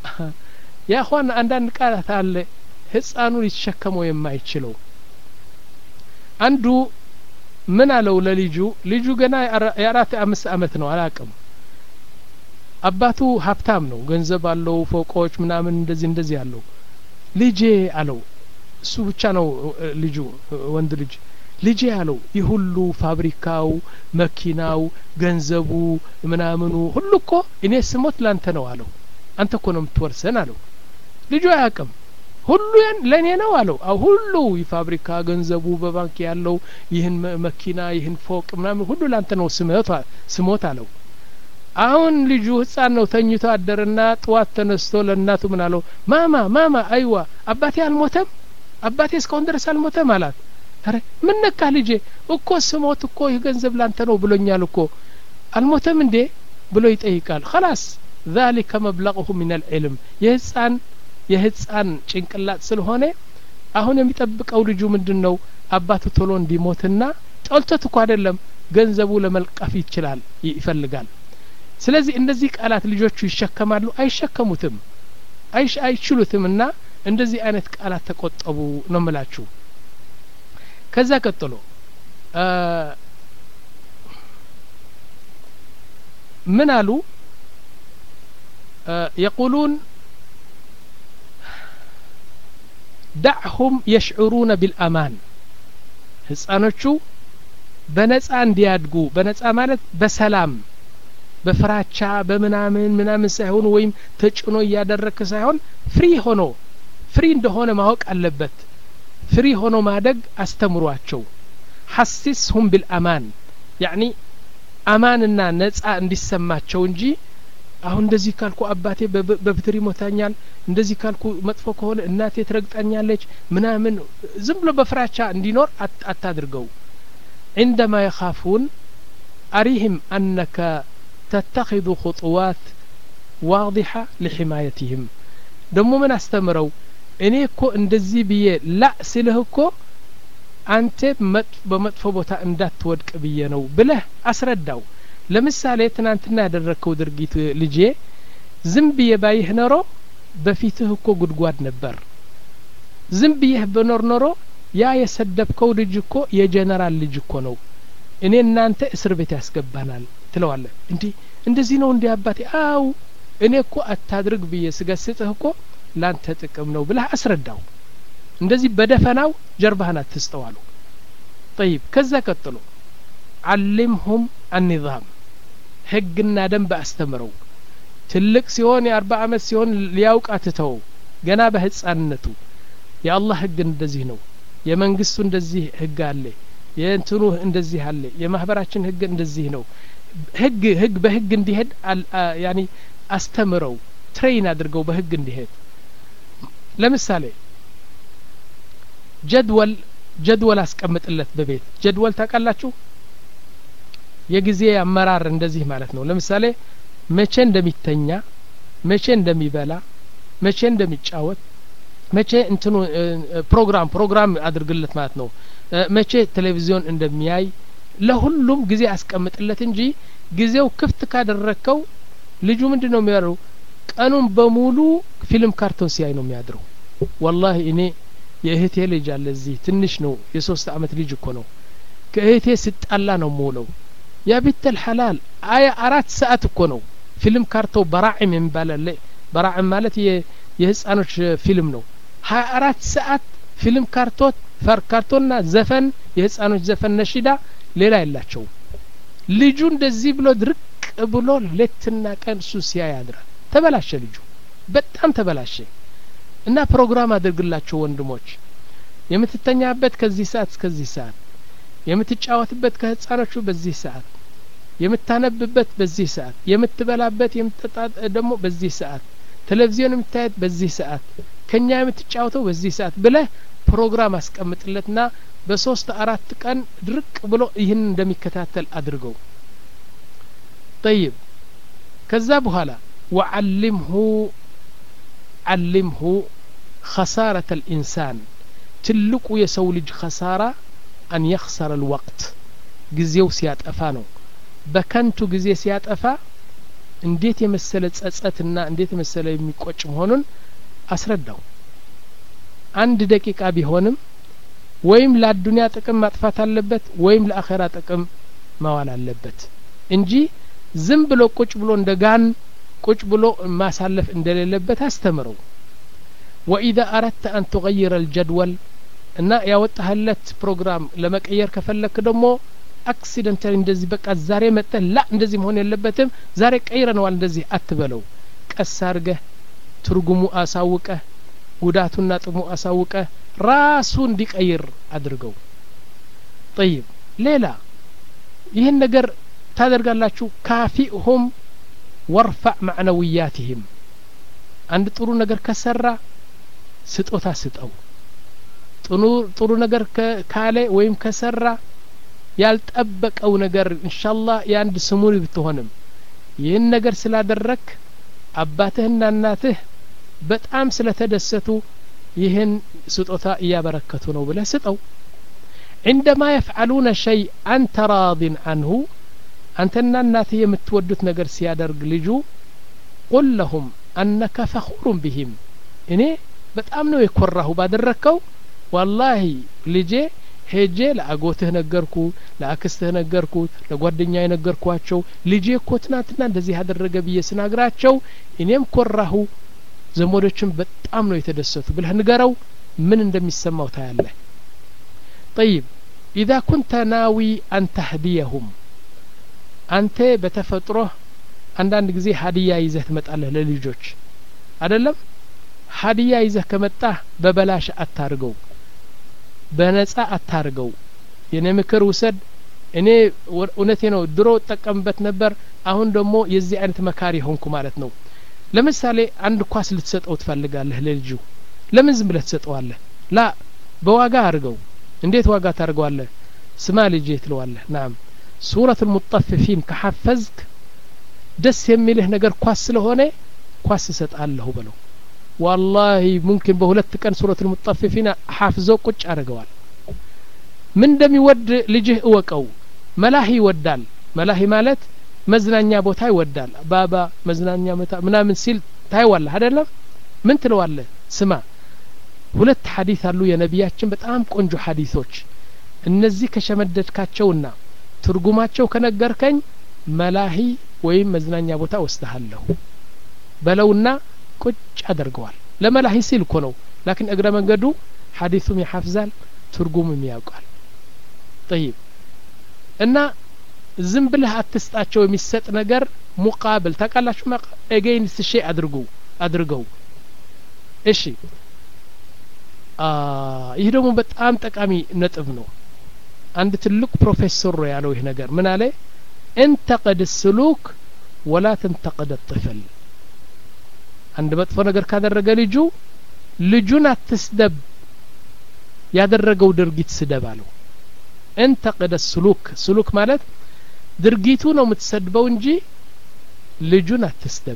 ያኹዋን አንዳንድ ቃላት አለ ህፃኑ ሊሸከመው የማይችለው አንዱ ምን አለው ለልጁ ልጁ ገና የአራት አምስት አመት ነው አላቅም አባቱ ሀብታም ነው ገንዘብ አለው ፎቆች ምናምን እንደዚህ እንደዚህ አለው ልጄ አለው እሱ ብቻ ነው ልጁ ወንድ ልጅ ልጄ አለው ይሁሉ ፋብሪካው መኪናው ገንዘቡ ምናምኑ ሁሉ እኮ እኔ ስሞት ላንተ ነው አለው አንተ እኮ ነው የምትወርሰን አለው ልጁ አያቅም ሁሉ ለኔ ነው አለው አው ሁሉ የፋብሪካ ገንዘቡ በባንክ ያለው ይህን መኪና ይህን ፎቅ ምናምን ሁሉ ላንተ ነው ስሞት ስሞት አለው አሁን ልጁ ህፃን ነው ተኝቶ አደረና ጧት ተነስቶ ለእናቱ ምን አለው ማማ ማማ አይዋ አባቴ አልሞተም አባቴ እስካሁን ድረስ አልሞተም አላት አረ ምን ነካ ልጄ እኮ ስሞት እኮ የገንዘብ ላንተ ነው ብሎኛል እኮ አልሞተም እንዴ ብሎ ይጠይቃል خلاص ذلك مبلغه من العلم የህፃን የህፃን ጭንቅላት ስለሆነ አሁን የሚጠብቀው ልጁ ምንድነው አባቱ ቶሎ እንዲሞትና ጦልቶት እኮ አይደለም ገንዘቡ ለመልቀፍ ይችላል ይፈልጋል ስለዚህ እንደዚህ ቃላት ልጆቹ ይሸከማሉ አይሸከሙትም አይሽ አይችሉትምና እንደዚህ አይነት ቃላት ተቆጠቡ ነው መላችሁ ከዛ ቀጥሎ ምን አሉ يقولون دعهم يشعرون بالأمان ህፃኖቹ በነፃ እንዲያድጉ በነፃ ማለት በሰላም በፍራቻ በመናምን ምናምን ሳይሆን ወይም ተጭኖ ያደረከ ሳይሆን ፍሪ ሆኖ ፍሪ እንደሆነ ማወቅ አለበት ፍሪ ሆኖ ማደግ አስተምሯቸው حسسهم بالأمان يعني አማንና ነፃ እንዲሰማቸው እንጂ አሁን እንደዚህ ካልኩ አባቴ በብትሪ ሞታኛል እንደዚህ ካልኩ መጥፎ ከሆነ እናቴ ትረግጣኛለች ምናምን ዝም ብሎ በፍራቻ እንዲኖር አታድርገው عندما يخافون أريهم أنك تتخذ خطوات واضحة لحمايتهم دمو من استمروا እኔ እኮ እንደዚህ ብዬ ላ ስልህ እኮ አንተ በመጥፎ ቦታ እንዳትወድቅ ብዬ ነው ብለህ አስረዳው ለምሳሌ ትናንትና ያደረከው ድርጊት ልጄ ዝም ብዬ ባይህ ኖሮ በፊትህ እኮ ጉድጓድ ነበር ዝም ብዬ በኖር ኖሮ ያ የሰደብከው ልጅ እኮ የጀነራል ልጅ እኮ ነው እኔ እናንተ እስር ቤት ያስገባናል ትለዋለህ እንዴ እንደዚህ ነው እንዴ አባቴ አው እኔ እኮ አታድርግ ብዬ ስገስጽህ እኮ ላንተ ጥቅም ነው ብለህ አስረዳው እንደዚህ በደፈናው ጀርባህን አትስተዋሉ طيب ከዛ ቀጥሎ علمهم النظام ህግና ደንብ አስተምረው ትልቅ ሲሆን የ40 አመት ሲሆን ሊያውቅ አትተው ገና በህፃንነቱ የአላህ ህግ እንደዚህ ነው የመንግስቱ እንደዚህ ህግ አለ የእንትኑ እንደዚህ አለ የማህበራችን ህግ እንደዚህ ነው ህግ ህግ በህግ እንዲሄድ ያኒ አስተምረው ትሬን አድርገው በህግ እንዲሄድ ለምሳሌ ጀድወል ጀድወል አስቀምጥለት በቤት ጀድወል ታውቃላችሁ የጊዜ አመራር እንደዚህ ማለት ነው ለምሳሌ መቼ እንደሚተኛ መቼ እንደሚበላ መቼ እንደሚጫወት መቼ እንትኑ ፕሮግራም ፕሮግራም አድርግለት ማለት ነው መቼ ቴሌቪዥን እንደሚያይ ለሁሉም ጊዜ አስቀምጥለት እንጂ ጊዜው ክፍት ካደረከው ልጁ ምንድነው የሚያደርገው ቀኑን በሙሉ ፊልም ካርቶን ሲያይ ነው የሚያድረው والله እኔ የእህቴ ልጅ አለ እዚህ ትንሽ ነው የሶስት አመት ልጅ እኮ ነው ከእህቴ ስጣላ ነው ሞለው ያ ቢተል ሐላል አያ አራት ሰዓት እኮ ነው ፊልም ካርቶ በራዕም የሚባል በራዕም ማለት የህፃኖች ፊልም ነው ሀያ አራት ሰዓት ፊልም ካርቶት ፈር ካርቶና ዘፈን የህፃኖች ዘፈን ነሽዳ ሌላ ያላቸው ልጁ እንደዚህ ብሎ ድርቅ ብሎ ሌትና ቀን ሱሲያ ያድራል ተበላሸ ልጁ በጣም ተበላሸ እና ፕሮግራም አድርግላችሁ ወንድሞች የምትተኛበት ከዚህ ሰዓት እስከዚህ ሰዓት የምትጫወትበት ከህፃኖቹ በዚህ ሰዓት የምታነብበት በዚህ ሰዓት የምትበላበት የምትጠጣ ደግሞ በዚህ ሰዓት ቴሌቪዥን የምታየት በዚህ ሰዓት ከኛ የምትጫወተው በዚህ ሰዓት ብለህ ፕሮግራም አስቀምጥለትና በሶስት አራት ቀን ድርቅ ብሎ ይህን እንደሚከታተል አድርገው طيب ከዛ በኋላ وعلمه علمه خسارة الإنسان ትልቁ የሰው ልጅ خسارة أن يخسر الوقت ጊዜው ሲያጠፋ ነው በከንቱ ጊዜ ሲያጠፋ እንዴት የመሰለ ጸጸትና እንዴት የመሰለ የሚቆጭ መሆኑን አስረዳው አንድ ደቂቃ ቢሆንም ወይም ለዱንያ ጥቅም ማጥፋት አለበት ወይም ለአኺራ ጥቅም ማዋል አለበት እንጂ ዝም ብሎ ቁጭ ብሎ እንደጋን ቁጭ ብሎ ማሳለፍ እንደሌለበት አስተምረው وإذا أردت أن تغير الجدول እና ያወጣህለት ፕሮግራም ለመቀየር ከፈለክ ደግሞ አክሲደንታሊ እንደዚህ በቃ ዛሬ መጥተህ ላ እንደዚህ መሆን የለበትም ዛሬ ቀይረነዋል እንደዚህ አትበለው ቀስ አድርገህ ትርጉሙ አሳውቀህ ጉዳቱና ጥቅሙ አሳውቀህ ራሱ እንዲቀይር አድርገው طيب ሌላ ይህን ነገር ታደርጋላችሁ ካፊሁም ወርፈዕ معنوياتهم አንድ ጥሩ ነገር ከሰራ ስጦታ ስጠው ጥሩ ጥሩ ነገር ካለ ወይም ከሰራ ያልጠበቀው ነገር ኢንሻአላህ ያንድ ስሙሪ ብትሆንም ይህን ነገር ስላደረክ አባትህና እናትህ በጣም ስለተደሰቱ ይህን ስጦታ እያበረከቱ ነው ብለህ ስጠው عندما يفعلون شيء أنت راض عنه أنتنا እናትህ የምትወዱት ነገር ሲያደርግ ልጁ قل لهم أنك فخور بهم እኔ በጣም ነው የኮራሁ ባደረከው والله ልጄ ሄጄ ለአጎትህ ነገርኩ ለአክስትህ ነገርኩ ለጓደኛዬ ነገርኳቸው ልጄ እኮ ትናንትና እንደዚህ ያደረገ ብዬ ስናግራቸው እኔም ኮራሁ ዘመዶችም በጣም ነው የተደሰቱ ብለህ ንገረው ምን እንደሚሰማው ታያለህ طيب إذا كنت ناوي أن تهديهم أنت بتفطره አንዳንድ ጊዜ ሀዲያ ይዘህ ትመጣለህ ለልጆች አይደለም ሀዲያ ይዘህ ከመጣህ በበላሽ አታርገው በነጻ አታርገው የኔ ምክር ውሰድ እኔ እውነቴ ነው ድሮ ተጠቀምበት ነበር አሁን ደግሞ የዚህ አይነት መካሪ ሆንኩ ማለት ነው ለምሳሌ አንድ ኳስ ልትሰጠው ትፈልጋለህ ለልጁ ለምን ዝም ብለህ ትሰጠዋለህ ላ በዋጋ አርገው እንዴት ዋጋ ታርገዋለህ ስማ ልጄ ትለዋለህ ናም ሱረቱ المطففين ከሐፈዝክ ደስ የሚልህ ነገር ኳስ ስለሆነ ኳስ ሰጣለሁ በለው والله ممكن በሁለት ቀን ሱረቱ المطففين حافظو ቁጭ አድርገዋል ምን እንደሚወድ ልጅህ እወቀው መላሂ ይወዳል መላሂ ማለት መዝናኛ ቦታ ይወዳል ባባ መዝናኛ መታ ምናምን ሲል ታይዋለህ አይደለም ምን ትለዋለህ ስማ ሁለት ሐዲስ አሉ የነቢያችን በጣም ቆንጆ ሐዲሶች እነዚህ ከሸመደድካቸውና ትርጉማቸው ከነገርከኝ መላሂ ወይም መዝናኛ ቦታ ወስደሃለሁ በለውና ቁጭ አድርገዋል ለመላሂ ሲል እኮ ነው لكن እግረ መንገዱ ሐዲሱም ይሐፍዛል ትርጉሙም ያውቃል طيب እና ዝም ብለህ አትስጣቸው የሚሰጥ ነገር ሙቃብል ታቃላችሁ against ሸይ አድርጉ አድርገው እሺ አ ይሄ ደግሞ በጣም ጠቃሚ ነጥብ ነው አንድ ትልቅ ፕሮፌሰር ያለው ይሄ ነገር ምን አለ انتقد السلوك ولا تنتقد الطفل አንድ መጥፎ ነገር ካደረገ ልጁ ልጁን አትስደብ ያደረገው ድርጊት ስደብ አለው انتقد السلوك سلوك ማለት ድርጊቱ ነው የምትሰድበው እንጂ ልጁን አትስደብ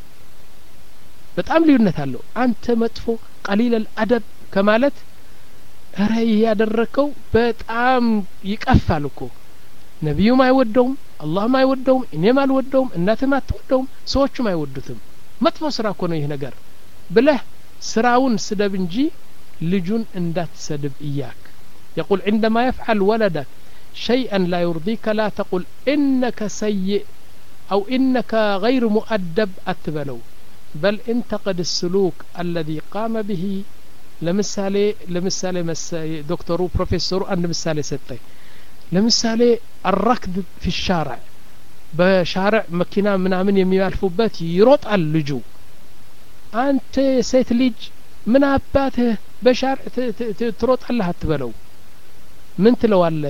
በጣም ልዩነት አለው አንተ መጥፎ قليل الادب ከማለት አረ ያደረከው በጣም ይቀፋል እኮ ነብዩም አይወደውም አላህም አይወደውም እኔም አልወደውም እናትም አትወደውም ሰዎችም አይወዱትም መጥፎ ስራ እኮ ነው ይሄ ነገር ብለህ ስራውን ስደብ እንጂ ልጁን እንዳትሰድብ እያክ يقول عندما يفعل ولدك شيئا لا يرضيك لا تقل إنك سيء أو إنك غير مؤدب أتبلو بل انتقد السلوك الذي قام به لمثالي لمثالي دكتور بروفيسور أن مثالي ستي لمثالي الركض في الشارع بشارع مكينة منامن يميالفوبات يروط على اللجو أنت سيت ليج من أباته بشارع تروط الله أتبلو من تلو الله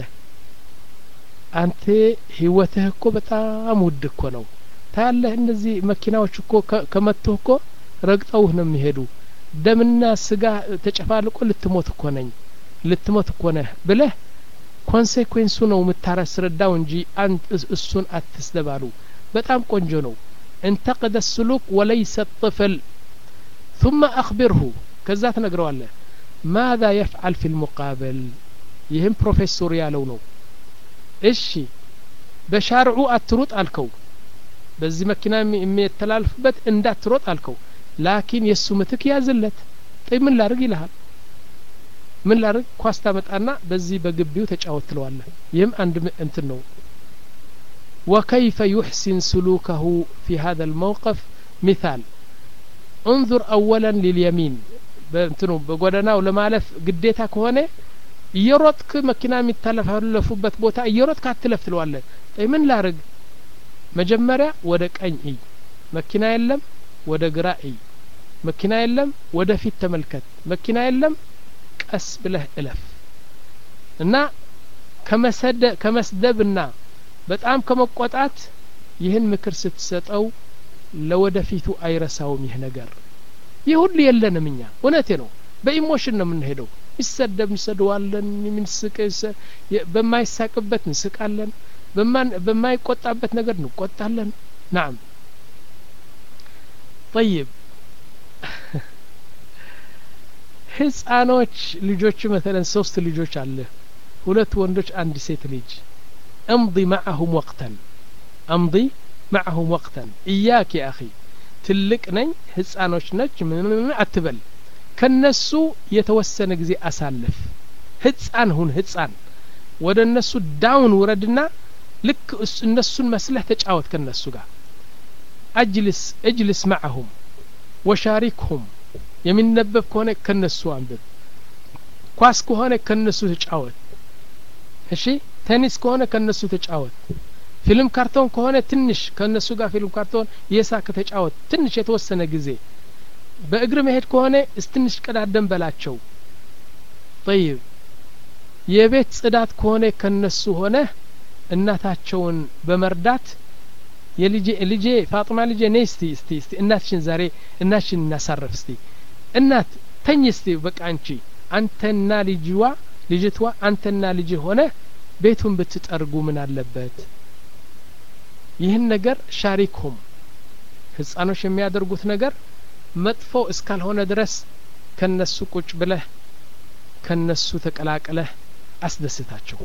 أنت هوته እኮ በጣም ውድ እኮ ነው ታያለህ እነዚህ መኪናዎች እኮ ከመተው እኮ ረግጠውህ ነው የሚሄዱ ደምና ስጋ ተጨፋልቆ ልትሞት እኮ ነኝ ልትሞት እኮ ነህ ብለህ ኮንሴኩዌንሱ ነው የምታረስረዳው እንጂ አንተ እሱን አትስደባሉ በጣም ቆንጆ ነው انتقد السلوك وليس الطفل ثم أخبره ከዛ ትነግረዋለህ ماذا يفعل في المقابل ይህም ፕሮፌሰር ያለው ነው እሺ በሻርዑ አትሩጥ አልከው በዚህ መኪና የሚተላልፍበት እንዳትሮጥ አልከው ላኪን የሱ ምትክ ያዝለት ጠይ ምን ላርግ ይልሃል ምን ላርግ ኳስ ታመጣና በዚህ በግቢው ተጫወትለዋለህ ይህም አንድ እንትን ነው وكيف يحسن سلوكه في هذا الموقف مثال انظر اولا لليمين በእንትኑ በጎዳናው ለማለፍ ግዴታ ከሆነ እየሮጥክ መኪና የሚተላለፉበት ቦታ እየሮጥክ አትለፍ ትለዋለህ ጠይ ምን ላርግ መጀመሪያ ወደ ቀኝ እይ መኪና የለም ወደ ግራ እይ መኪና የለም ወደ ፊት ተመልከት መኪና የለም ቀስ ብለህ እለፍ እና ከመሰደ ከመስደብና በጣም ከመቆጣት ይህን ምክር ስትሰጠው ለወደፊቱ አይረሳውም ይህ ነገር ይሁን የለንም እኛ እውነቴ ነው በኢሞሽን ነው የምንሄደው ይሰደብ ይሰደዋለን ምንስቀስ በማይሳቅበት እንስቃለን በማን በማይቆጣበት ነገር እንቆጣለን نعم طيب ህፃኖች ልጆች مثلا ሶስት ልጆች አለ ሁለት ወንዶች አንድ ሴት ልጅ امضي معهم وقتا امضي معهم وقتا اياك يا اخي ትልቅ ነኝ ህፃኖች ነች ምን አትበል ከነሱ የተወሰነ ጊዜ አሳልፍ ህፃን ሁን ህፃን ወደ እነሱ ዳውን ወረድና ልክ እነሱን መስለህ ተጫወት ከነሱ ጋር اجلس اجلس معهم وشاركهم የሚነበብ ከሆነ ከነሱ አንብብ ኳስ ከሆነ ከነሱ ተጫወት እሺ ቴኒስ ከሆነ ከነሱ ተጫወት ፊልም ካርቶን ከሆነ ትንሽ ከነሱ ጋር ፊልም ካርቶን የሳክ ተጫወት ትንሽ የተወሰነ ጊዜ በእግር መሄድ ከሆነ እስትንሽ ቀዳደም በላቸው طيب የቤት ጽዳት ከሆነ ከነሱ ሆነ እናታቸውን በመርዳት የልጄ ልጄ ፋጥማ ልጄ ነስቲ እስቲ እስቲ እናትሽን ዛሬ እናትሽን እናሳርፍ እስቲ እናት ተኝ እስቲ በቃ አንቺ አንተና ልጅዋ ልጅቷ አንተና ልጅ ሆነ ቤቱን ብትጠርጉ ምን አለበት ይህን ነገር ሻሪክሁም ህፃኖች የሚያደርጉት ነገር መጥፎ እስካልሆነ ድረስ ከነሱ ቁጭ ብለህ ከነሱ ተቀላቅለህ አስደስታቸው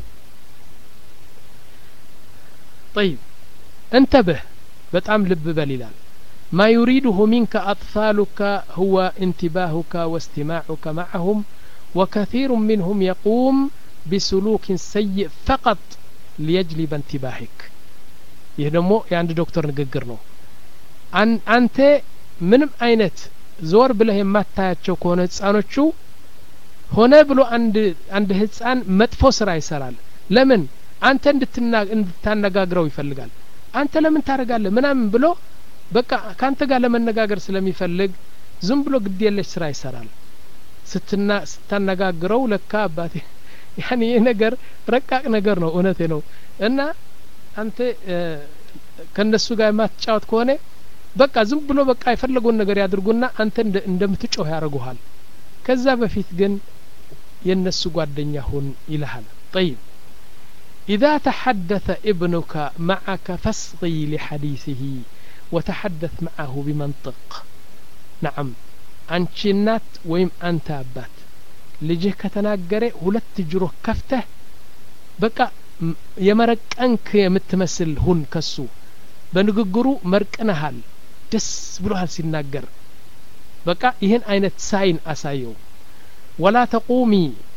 طيب انتبه በጣም ልብ በል ይላል ما يريده منك أطفالك هو انتباهك واستماعك معهم وكثير منهم يقوم بسلوك سيء فقط ليجلب انتباهك ይህ ደግሞ የአንድ ዶክተር ንግግር ነው አንተ ምንም አይነት ዞር ብለህ የማታያቸው ከሆነ ህፃኖቹ ሆነ ብሎ አንድ አንድ ህፃን መጥፎ ስራ ይሰራል ለምን አንተ እንድታነጋግረው ይፈልጋል አንተ ለምን ታረጋለህ ምናምን ብሎ በቃ ካንተ ጋር ለመነጋገር ስለሚፈልግ ዝም ብሎ ግድ የለሽ ስራ ይሰራል ስትና ስታነጋግረው ለካ አባቴ ያኔ ይሄ ነገር ረቃቅ ነገር ነው እውነቴ ነው እና አንተ ከነሱ ጋር ማትጫወት ከሆነ በቃ ዝም ብሎ በቃ የፈለገውን ነገር ያድርጉና አንተ እንደምትጮህ ያረጉሃል ከዛ በፊት ግን የነሱ ጓደኛ ሁን ይልሃል طيب إذا تحدث ابنك معك فاصغي لحديثه وتحدث معه بمنطق نعم አንቺ እናት ወይም አንተ አባት ልጅህ ከተናገረ ሁለት ጅሮ ከፍተህ በቃ የመረቀንክ የምትመስል ሁን ከሱ በንግግሩ መርቀናሃል ደስ ብሎሃል ሲናገር በቃ ይሄን አይነት ሳይን አሳየው ولا تقومي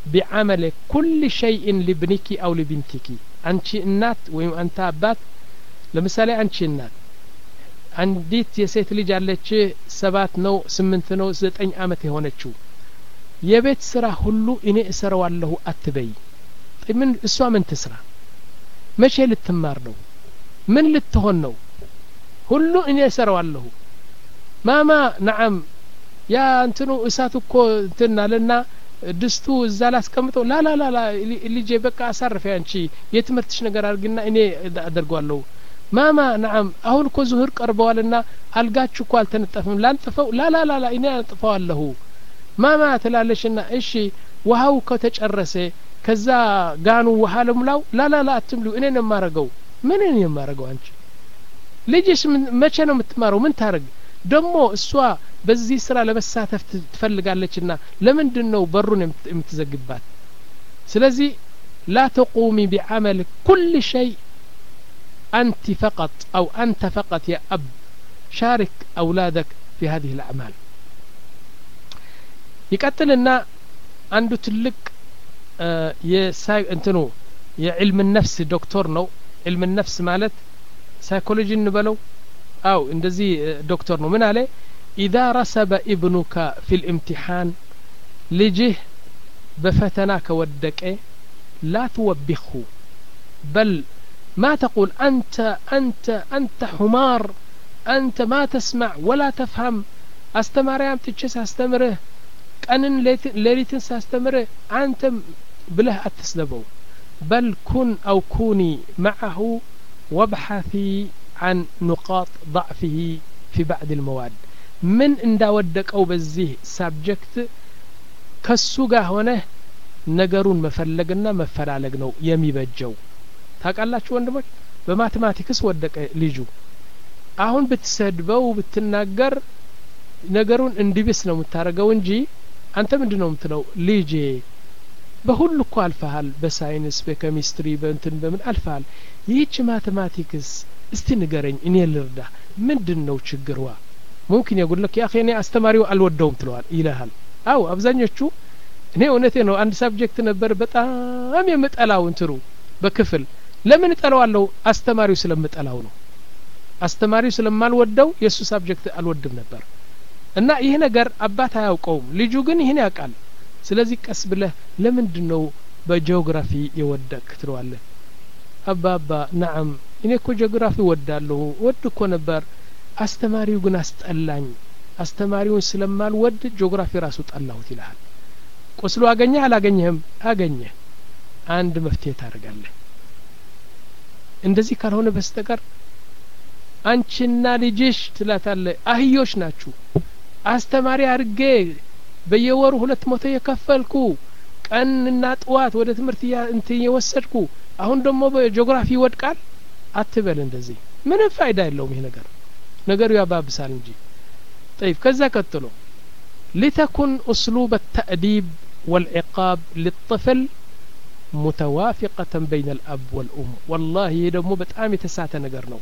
بعمل كل شيء لابنك أو لبنتك أنت النات ويم أنت أبات لمثال أنت النات አንዲት የሴት ልጅ አለች ሰባት ነው ስምንት ነው ዘጠኝ አመት የሆነችው የቤት ስራ ሁሉ እኔ እሰራዋለሁ አትበይ ምን እሷ ምን ትስራ መቼ ልትማር ነው ምን ልትሆን ነው ሁሉ እኔ እሰራዋለሁ ማማ ነዓም ያ እንትኑ እሳት እኮ እንትናልና ድስቱ እዛ ላስቀምጠው ላ ላ ላ ልጄ በቃ አሳርፈ አንቺ የትምህርትሽ ነገር አድርግና እኔ አደርጋለሁ ማማ ነዓም አሁን እኮ ዙህር ቀርበዋልና አልጋችሁ እኮ አልተነጠፈም ላንጥፈው ላ ላ ላ እኔ አጥፈዋለሁ ማማ ትላለሽና እሺ ውሃው ከተጨረሰ ከዛ ጋኑ ውሃ ለሙላው ላ ላ ላ አትምሉ እኔ ነው ማረገው ምን እኔ የማረገው አንቺ ልጅሽ መቼ ነው የምትማረው ምን ታረግ ደሞ እሷ በዚህ ስራ ለመሳተፍ ትፈልጋለችና ለምንድነው በሩን የምትዘግባት ስለዚህ لا تقومي بعمل كل شيء أنت فقط أو أنت فقط يا أب شارك أولادك في هذه الأعمال يقتلنا عنده تلك آه يساي انتنو يا علم النفس دكتور نو علم النفس مالت سايكولوجي نبلو أو اندزي دكتور نو من عليه إذا رسب ابنك في الامتحان لجه بفتناك ودك لا توبخه بل ما تقول أنت أنت أنت حمار أنت ما تسمع ولا تفهم أستمر يا أمتشس أستمره أن ليتن سأستمره أنت بله أتسلبه بل كن أو كوني معه وابحثي عن نقاط ضعفه في بعض المواد من إن داودك أو بزيه سابجكت كالسوغا هونه نقرون مفلقنا مفلالقنا يمي بجو ታውቃላችሁ ወንድሞች በማቴማቲክስ ወደቀ ልጁ አሁን ብትሰድበው ብትናገር ነገሩን እንዲብስ ነው የምታረገው እንጂ አንተ ምንድነው የምትለው ልጄ በሁሉ እኮ አልፈሃል በሳይንስ በኬሚስትሪ በእንትን በምን አልፈሃል ይህች ማቴማቲክስ እስቲ ንገረኝ እኔ ልርዳ ምንድነው ችግርዋ ممكن يقول لك يا اخي انا አስተማሪው አልወደውም ትለዋል ይላል አው አብዛኞቹ እኔ እውነቴ ነው አንድ ሳብጀክት ነበር በጣም የምጠላው እንትሩ በክፍል ለምን እጠላዋለሁ አስተማሪው ስለምጠላው ነው አስተማሪው ስለማልወደው የሱ ሳብጀክት አልወድም ነበር እና ይሄ ነገር አባት አያውቀውም ልጁ ግን ይሄን ያውቃል ስለዚህ ቀስ ብለህ ለምንድነው በጂኦግራፊ የወደክ ትለዋለህ አባባ ነዓም እኔ እኮ ጂኦግራፊ ወዳለሁ ወድ እኮ ነበር አስተማሪው ግን አስጠላኝ አስተማሪውን ስለማልወድ ጂኦግራፊ ራሱ ጠላሁት ይላል ቆስሎ አገኘህ አላገኘህም አገኘህ አንድ መፍትሄ ታደርጋለህ እንደዚህ ካልሆነ በስተቀር አንቺና ልጅሽ ትላታለህ አህዮሽ ናችሁ አስተማሪ አርጌ በየወሩ ሁለት መቶ የከፈልኩ ቀንና ጥዋት ወደ ትምህርት እንት የወሰድኩ አሁን ደግሞ በጂኦግራፊ ይወድቃል አትበል እንደዚህ ምንም ፋይዳ የለውም ይሄ ነገር ነገሩ ያባብሳል እንጂ طيب ከዛ ቀጥሎ لتكن أسلوب التأديب والعقاب للطفل متوافقة بين الأب والأم والله يدمو بتعام يتساعة نقرنو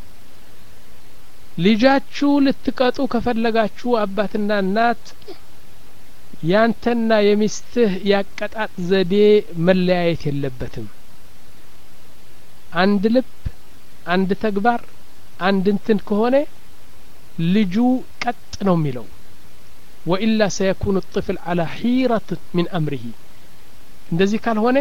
ልጃችሁ ልትቀጡ ከፈለጋችሁ አባትና እናት ያንተና የሚስትህ ያቀጣጥ ዘዴ መለያየት የለበትም አንድ ልብ አንድ ተግባር አንድ እንትን ከሆነ ልጁ ቀጥ ነው የሚለው وإلا سيكون الطفل على حيرة من أمره እንደዚህ ካልሆነ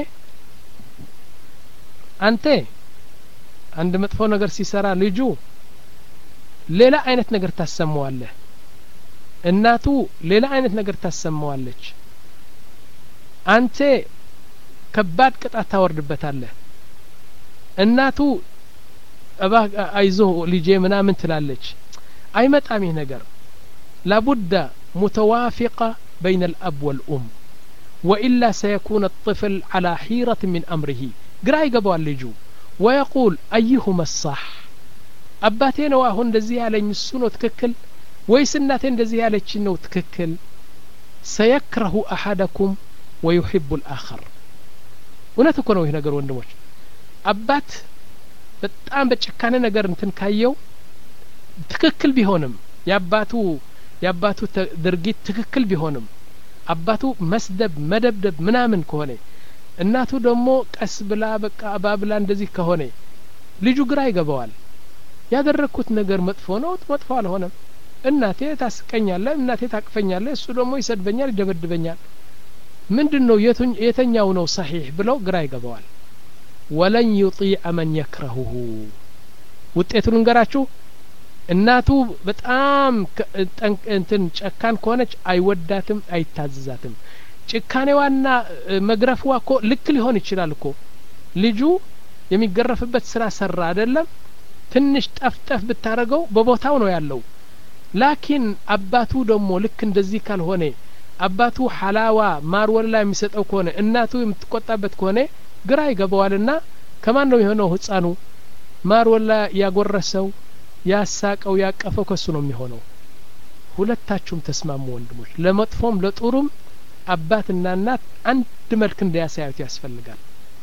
አንተ አንድ መጥፎ ነገር ሲሰራ ልጁ ሌላ አይነት ነገር ታሰማዋለህ እናቱ ሌላ አይነት ነገር ታሰማዋለች አንተ ከባድ ቅጣት ታወርድበታለህ እናቱ አባ አይዞ ልጄ ምናምን ትላለች አይመጣም ይሄ ነገር لابد متوافقة بين الأب والأم وإلا سيكون الطفل على حيرة من أمره قرأي قبوا اللجو ويقول أيهما الصح أباتين واهن دزي على نسونو تككل ويسناتين دزي على تشنو تككل سيكره أحدكم ويحب الآخر ولا تكونوا هنا قروا النموش أبات بتقام بتشكانا نقر انتن كايو تككل بيهونم ياباتو ياباتو درقيت تككل بيهونم أباتو مسدب مدبدب منامن كهوني እናቱ ደግሞ ቀስ ብላ በቃ አባብላ እንደዚህ ከሆነ ልጁ ግራ ይገባዋል። ያደረኩት ነገር መጥፎ ነው መጥፎ አልሆነም፣ እናቴ ታስቀኛለህ፣ እናቴ ታቅፈኛለህ፣ እሱ ደግሞ ይሰድበኛል፣ ይደበድበኛል፣ ምንድነው የተኛው ነው صحيح ብለው ግራ ይገባዋል። ወለን يطيع من يكرهه ውጤቱን እንገራችሁ። እናቱ በጣም እንትን ጨካን ከሆነች አይወዳትም፣ አይታዘዛትም። ጭካኔዋና መግረፍዋ እኮ ልክ ሊሆን ይችላል እኮ ልጁ የሚገረፍበት ስራ ሰራ አይደለም፣ ትንሽ ጠፍጠፍ ብታረገው በቦታው ነው ያለው። ላኪን አባቱ ደግሞ ልክ እንደዚህ ካልሆነ አባቱ ሐላዋ ማር ወላ የሚሰጠው ከሆነ እናቱ የምትቆጣበት ከሆነ ግራ ይገባዋልና ከማን ነው የሆነው? ህፃኑ ማር ወላ ያጎረሰው ያሳቀው ያቀፈው ከሱ ነው የሚሆነው። ሁለታችሁም ተስማሙ ወንድሞች፣ ለመጥፎም ለጥሩም አባትና እናት አንድ መልክ እንዲያሳዩት ያስፈልጋል።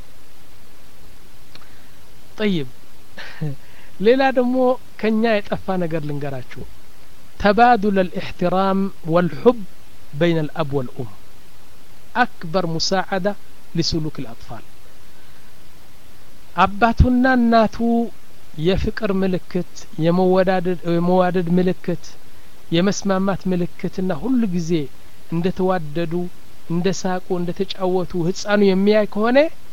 طيب ሌላ ደግሞ ከኛ የጠፋ ነገር ልንገራችሁ። تبادل الاحترام والحب بين الأب والأم أكبر مساعدة لسلوك الأطفال. አባቱና እናቱ የፍቅር ምልክት፣ የመዋደድ የመዋደድ ምልክት፣ የመስማማት ምልክትና ሁሉ ጊዜ እንደተዋደዱ እንደሳቁ እንደተጫወቱ ህፃኑ የሚያይ ከሆነ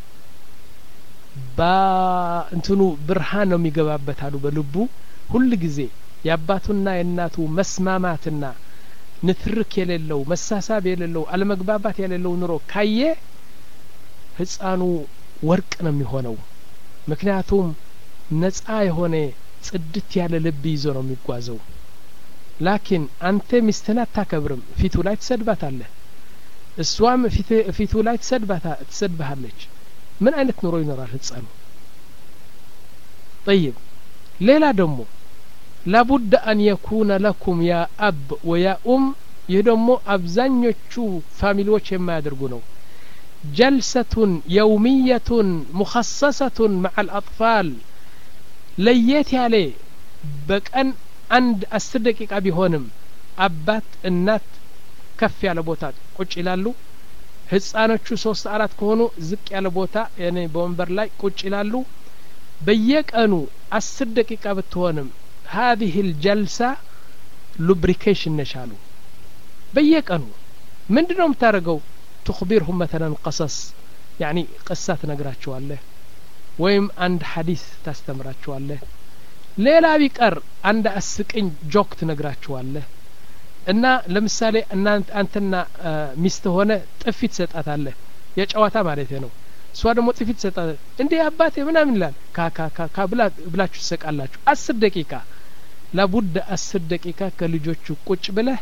ባ እንትኑ ብርሃን ነው የሚገባበት አሉ በልቡ። ሁሉ ጊዜ የአባቱና የእናቱ መስማማትና ንትርክ የሌለው መሳሳብ የሌለው አለመግባባት የሌለው ኑሮ ካየ ህፃኑ ወርቅ ነው የሚሆነው። ምክንያቱም ነፃ የሆነ ጽድት ያለ ልብ ይዞ ነው የሚጓዘው። ላኪን አንተ ሚስትህን አታከብርም፣ ፊቱ ላይ ትሰድባታለህ፣ እሷም ፊቱ ላይ ትሰድባታ ትሰድብሃለች። ምን አይነት ኑሮ ይኖራል ህፃኑ? طيب ሌላ ደግሞ لابد أن يكون لكم يا أب ويا أم يدمو أبزانيوچو فاميلوچ يما يدرغو نو جلسة يومية مخصصة مع الأطفال ليت عليه بكأن عند አስር ደቂቃ ቢሆንም አባት እናት ከፍ ያለ ቦታ ቁጭ ይላሉ። ህፃኖቹ ሶስት አራት ከሆኑ ዝቅ ያለ ቦታ ያኔ በወንበር ላይ ቁጭ ይላሉ። በየቀኑ አስር ደቂቃ ብትሆንም هذه الجلسة lubrication ነሻሉ። በየቀኑ ምንድነው የምታረገው? تخبرهم مثلا قصص يعني قصات ነግራቸዋለህ ወይም አንድ ሐዲስ ታስተምራቸዋለህ። ሌላ ቢቀር አንድ አስቀኝ ጆክ ትነግራቸዋለህ። እና ለምሳሌ እናንተ አንተና ሚስት ሆነ ጥፊት ሰጣታለህ፣ የጨዋታ ማለት ነው። እሷ ደግሞ ጥፊት ሰጣት እንዴ አባቴ ምናምን ይላል ካካካ ብላ ብላችሁ ተሰቃላችሁ። አስር ደቂቃ لابد አስር ደቂቃ ከልጆቹ ቁጭ ብለህ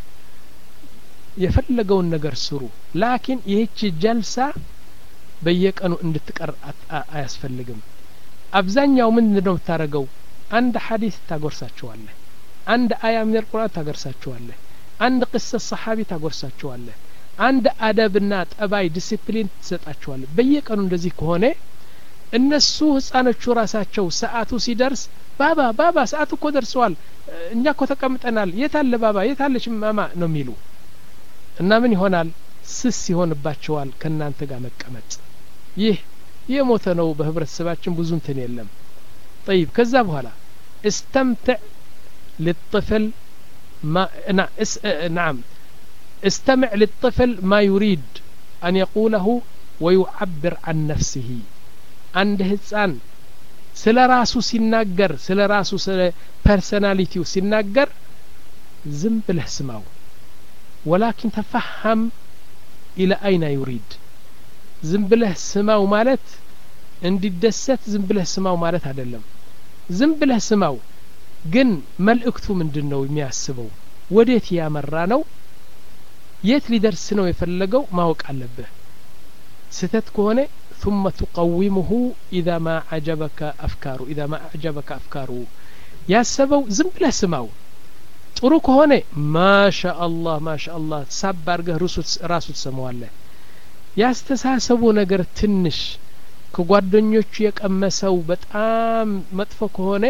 የፈለገውን ነገር ስሩ። ላኪን ይህች ጀልሳ በየቀኑ እንድትቀር አያስፈልግም። አብዛኛው ምንድነው የምታረገው? አንድ ሐዲስ ታጎርሳቸዋለህ፣ አንድ አያ ምን القرآن ታጎርሳቸዋለህ፣ አንድ ቅሰ ሰሃቢ ታጎርሳቸዋለህ፣ አንድ አደብና ጠባይ ዲሲፕሊን ትሰጣቸዋለህ። በየቀኑ እንደዚህ ከሆነ እነሱ ህፃኖቹ ራሳቸው ሰዓቱ ሲደርስ ባባ ባባ ሰዓቱ እኮ ደርሷል፣ እኛ እኮ ተቀምጠናል፣ የታለ ባባ የታለች ማማ ነው የሚሉ እና ምን ይሆናል? ስስ ይሆንባቸዋል ከናንተ ጋር መቀመጥ። ይህ የሞተ ነው በህብረተሰባችን ብዙ እንትን የለም። طيب ከዛ በኋላ استمتع للطفل ما نعم استمع للطفل ما يريد أن يقوله ويعبر عن نفسه. عند ህፃን ስለ ራሱ ሲናገር ስለ ራሱ ስለ ፐርሰናሊቲው ሲናገር ዝም ብለህ ስማው። ولكن تفهم إلى أين يريد. ዝም ብለህ ስማው ማለት እንዲደሰት ዝም ብለህ ስማው ማለት አይደለም። ዝም ብለህ ስማው ግን መልእክቱ ምንድነው የሚያስበው? ወዴት ያመራ ነው? የት ሊደርስ ነው የፈለገው ማወቅ አለብህ። ስተት ከሆነ ثم تقومه إذا ما عجبك أفكاره إذا ما أعجبك أفكاره ያሰበው ዝም ብለህ ስማው። ጥሩ ከሆነ ማሻአላህ ማሻአላህ ሳብ አድርገህ ራሱ ትሰማዋለህ። ያስተሳሰቡ ነገር ትንሽ ከጓደኞቹ የቀመሰው በጣም መጥፎ ከሆነ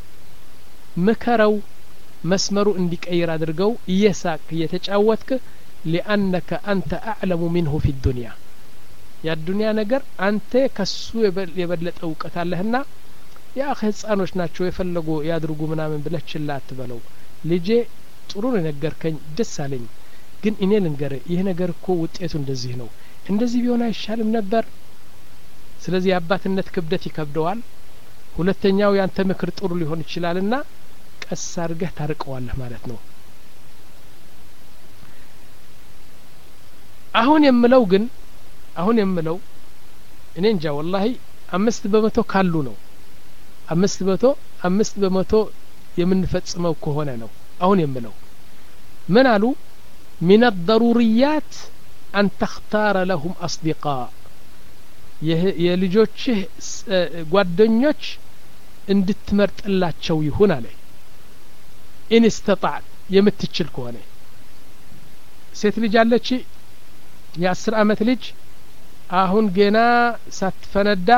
ምከረው፣ መስመሩ እንዲቀይር አድርገው እየሳቅ እየተጫወትክ لأنك أنت أعلم منه في الدنيا ያ ዱንያ ነገር አንተ ከሱ የበለጠ እውቀት አለህና ያ ህፃኖች ናቸው የፈለጉ ያድርጉ ምናምን ብለህ ችላ አትበለው ልጄ ጥሩ ነው ነገርከኝ ደስ አለኝ ግን እኔ ልንገር ይሄ ነገር እኮ ውጤቱ እንደዚህ ነው እንደዚህ ቢሆን አይሻልም ነበር ስለዚህ አባትነት ክብደት ይከብደዋል ሁለተኛው ያንተ ምክር ጥሩ ሊሆን ይችላልና ቀስ አድርገህ ታርቀዋለህ ማለት ነው አሁን የምለው ግን አሁን የምለው እኔ እንጃ ወላሂ አምስት በመቶ ካሉ ነው አምስት በመቶ አምስት በመቶ የምንፈጽመው ከሆነ ነው አሁን የምለው ምን አሉ من الضروريات أن تختار لهم أصدقاء የልጆችህ ጓደኞች እንድትመርጥላቸው ይሁን አለ إن استطعت የምትችል ከሆነ ሴት ልጅ አለች የአስር አመት ልጅ አሁን ገና ሳትፈነዳ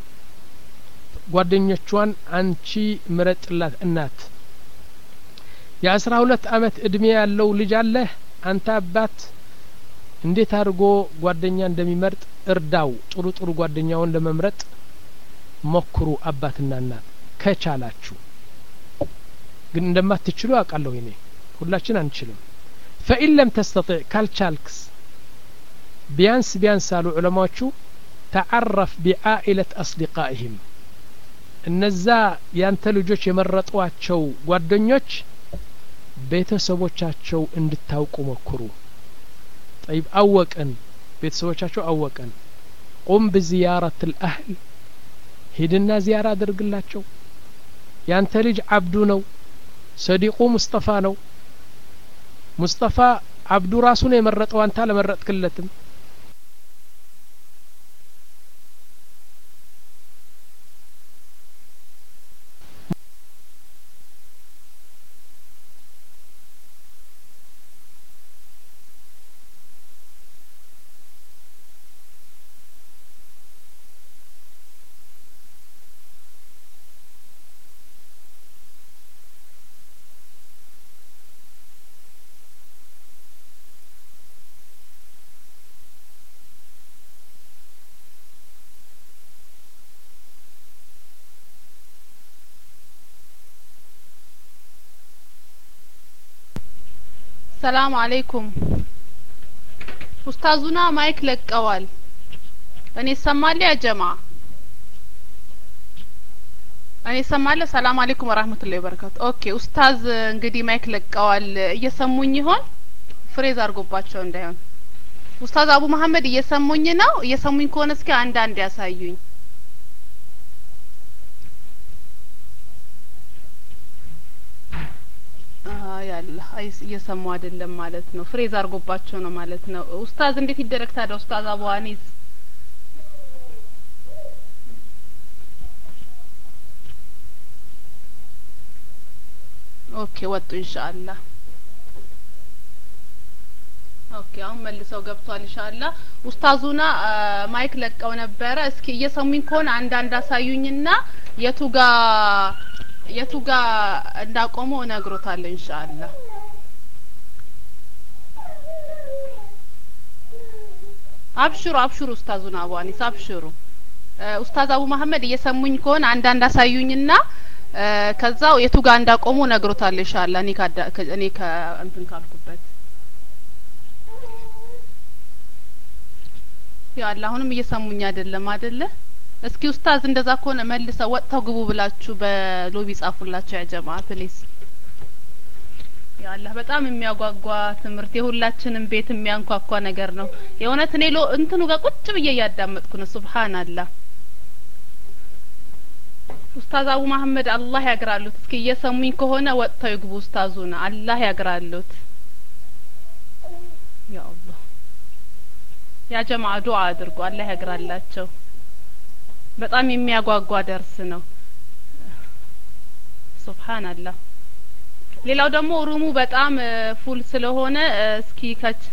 ጓደኞቿን አንቺ ምረጥላት እናት የአስራ ሁለት አመት እድሜ ያለው ልጅ አለ አንተ አባት እንዴት አድርጎ ጓደኛ እንደሚመርጥ እርዳው ጥሩ ጥሩ ጓደኛውን ለመምረጥ ሞክሩ አባትና እናት ከቻላችሁ ግን እንደማትችሉ አውቃለሁ እኔ ሁላችን አንችልም فإن لم تستطع ካልቻልክስ ቢያንስ ቢያንስ አሉ ዑለማዎቹ تعرف بعائلة أصدقائهم እነዛ ያንተ ልጆች የመረጧቸው ጓደኞች ቤተሰቦቻቸው እንድታውቁ ሞክሩ طيب አወቀን ቤተሰቦቻቸው አወቀን قم بزيارة الأهل ሄድና ዚያራ አድርግላቸው ያንተ ልጅ አብዱ ነው ሰዲቁ ሙስጠፋ ነው ሙስጠፋ አብዱ ራሱ ነው የመረጠው አንተ አልመረጥክለትም ሰላም አለይኩም ኡስታዙና ማይክ ለቀዋል እኔ ሰማለ ያ ጀማ እኔ ሰማለ ሰላም አለይኩም ወራህመቱላሂ ወበረካቱ ኦኬ ኡስታዝ እንግዲህ ማይክ ለቀዋል እየሰሙኝ ይሆን ፍሬዝ አርጎባቸው እንዳይሆን ኡስታዝ አቡ መሐመድ እየሰሙኝ ነው እየሰሙኝ ከሆነ እስኪ አንድ አንድ ያሳዩኝ ያላ አይስ እየሰሙ አይደለም ማለት ነው ፍሬዝ አርጎባቸው ነው ማለት ነው ኡስታዝ እንዴት ይደረግ ታዲያ ኡስታዝ አቡ አኒስ ኦኬ ወጡ ኢንሻአላህ ኦኬ አሁን መልሰው ገብቷል ኢንሻአላህ ኡስታዙና ማይክ ለቀው ነበረ እስኪ እየሰሙኝ ከሆነ አንድ አንድ አሳዩኝና የቱጋ የቱጋ እንዳቆመው ነግሮታል ኢንሻአላህ አብሽሩ አብሽሩ ኡስታዙና አቡ አኒስ አብሽሩ ኡስታዝ አቡ መሐመድ እየሰሙኝ ከሆነ አንድ አንድ አሳዩኝና ከዛው የቱጋ እንዳቆመው ነግሮታል ኢንሻአላህ እኔ እኔ ከእንትን ካልኩበት ያላ አሁንም እየሰሙኝ አይደለም አይደለ እስኪ ኡስታዝ እንደዛ ከሆነ መልሰው ወጥተው ግቡ ብላችሁ በሎቢ ጻፉላችሁ ያ ጀማዓ ፕሊስ ያላ በጣም የሚያጓጓ ትምርት የሁላችንም ቤት የሚያንኳኳ ነገር ነው የእውነት እኔ ሎ እንትኑ ጋር ቁጭ ብዬ ያዳመጥኩ ነው ሱብሃንአላህ ኡስታዝ አቡ መሐመድ አላህ ያግራሉት እስኪ እየሰሙኝ ከሆነ ወጥተው ይግቡ ኡስታዙና አላህ ያግራሉት ያ አላህ ያ ጀማዓ ዱዓ አድርጉ አላህ ያግራላቸው በጣም የሚያጓጓ ደርስ ነው ሱብሃንአላህ ሌላው ደግሞ ሩሙ በጣም ፉል ስለሆነ እስኪ ከች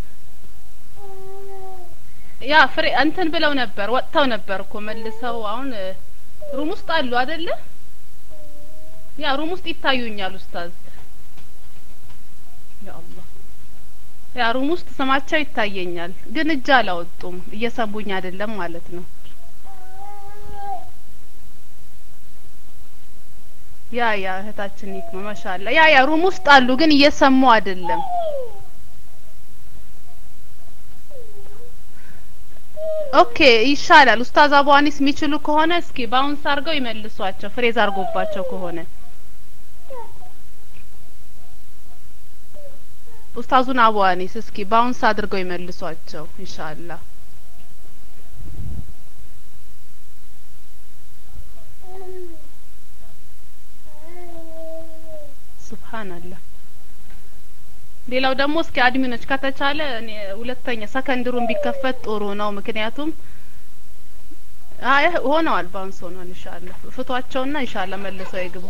ያ ፍሬ እንትን ብለው ነበር ወጥተው ነበር እኮ መልሰው አሁን ሩም ውስጥ አሉ አይደለ ያ ሩም ውስጥ ይታዩኛል ኡስታዝ ያ አላህ ያ ሩም ውስጥ ስማቸው ይታየኛል ግን እጅ አላወጡም እየሰሙኝ አይደለም ማለት ነው ያ ያ እህታችን ይክማ ማሻአላ ያ ያ ሩም ውስጥ አሉ ግን እየሰሙ አይደለም ኦኬ ይሻላል ኡስታዝ አቡአኒስ የሚችሉ ከሆነ እስኪ ባውንስ አርገው ይመልሷቸው ፍሬዝ አርጎባቸው ከሆነ ኡስታዙን አቡአኒስ እስኪ ባውንስ አድርገው ይመልሷቸው ኢንሻአላህ ሱብሃንአላህ ሌላው ደግሞ እስኪ አድሚኖች ከተቻለ እኔ ሁለተኛ ሰከንድሩን ቢከፈት ጥሩ ነው ምክንያቱም አይ ሆነዋል ባውንስ ሆኗል ኢንሻአላህ ፍቷቸውና ኢንሻአላህ መልሰው ይግቡ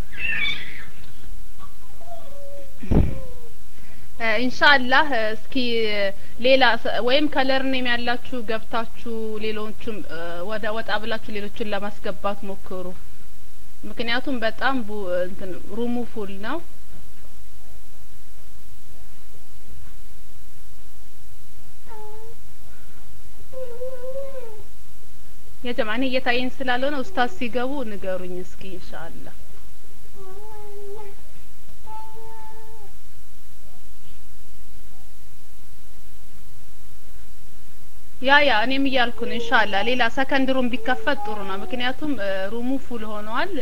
ኢንሻአላህ እስኪ ሌላ ወይም ከለር ኔም ያላችሁ ገብታችሁ ሌሎችም ወደ ወጣ ብላችሁ ሌሎችን ለማስገባት ሞክሩ ምክንያቱም በጣም እንትን ሩሙ ፉል ነው የጀማኔ እየታየኝ ስላልሆነ ኡስታዝ ሲገቡ ንገሩኝ እስኪ ኢንሻአላህ ያ ያ እኔም እያልኩ ነው ኢንሻአላህ ሌላ ሰከንድ ሩም ቢከፈት ጥሩ ነው ምክንያቱም ሩሙ ፉል ሆኗል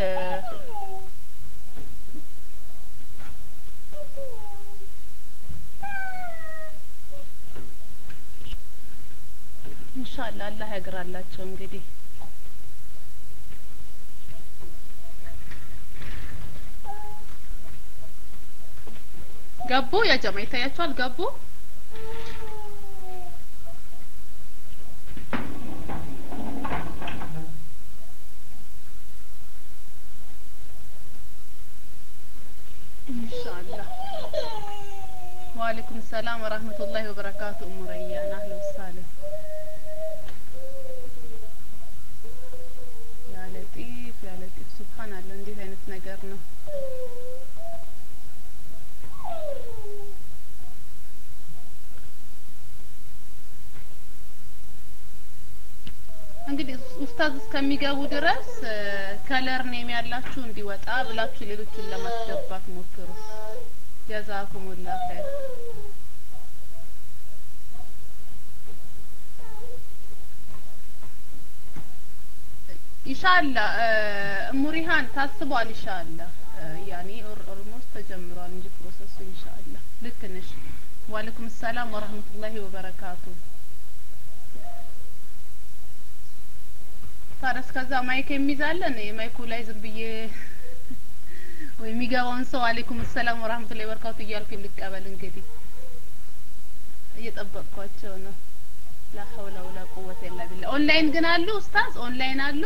ኢንሻአላህ አላህ ያግራላቸው እንግዲህ ገቡ ያ ጀማ ይታያቸዋል ገቡ ኢንሻአላህ ወአለይኩም ሰላም ወራህመቱላሂ ወበረካቱ ኡሙ ረያን አህለ ወሰህላ ያ ለጢፍ ያ ለጢፍ ሱብሃንአላህ እንዴት አይነት ነገር ነው እንግዲህ ኡስታዝ እስከሚገቡ ድረስ ከለር ኔም ያላችሁ እንዲወጣ ብላችሁ ሌሎችን ለማስገባት ሞክሩ ጀዛኩሙላህ ኸይር ኢንሻአላህ ሙሪሃን ታስቧል ኢንሻአላህ ያኒ ኦልሞስት ተጀምሯል እንጂ ፕሮሰሱ ኢንሻአላህ ልክ ነሽ ወአለይኩም ሰላም ወራህመቱላሂ ወበረካቱ ታረስ ከዛ ማይክ የሚዛለን የማይኩ ላይ ዝም ብዬ ወይ የሚገባውን ሰው አለይኩም ሰላም ወራህመቱላሂ ወበረካቱ እያልኩ ልቀበል እንግዲህ እየጠበቅኳቸው ነው ላ ሐውለ ወላ ቁወተ ኢላ ቢላህ ኦንላይን ግን አሉ ኡስታዝ ኦንላይን አሉ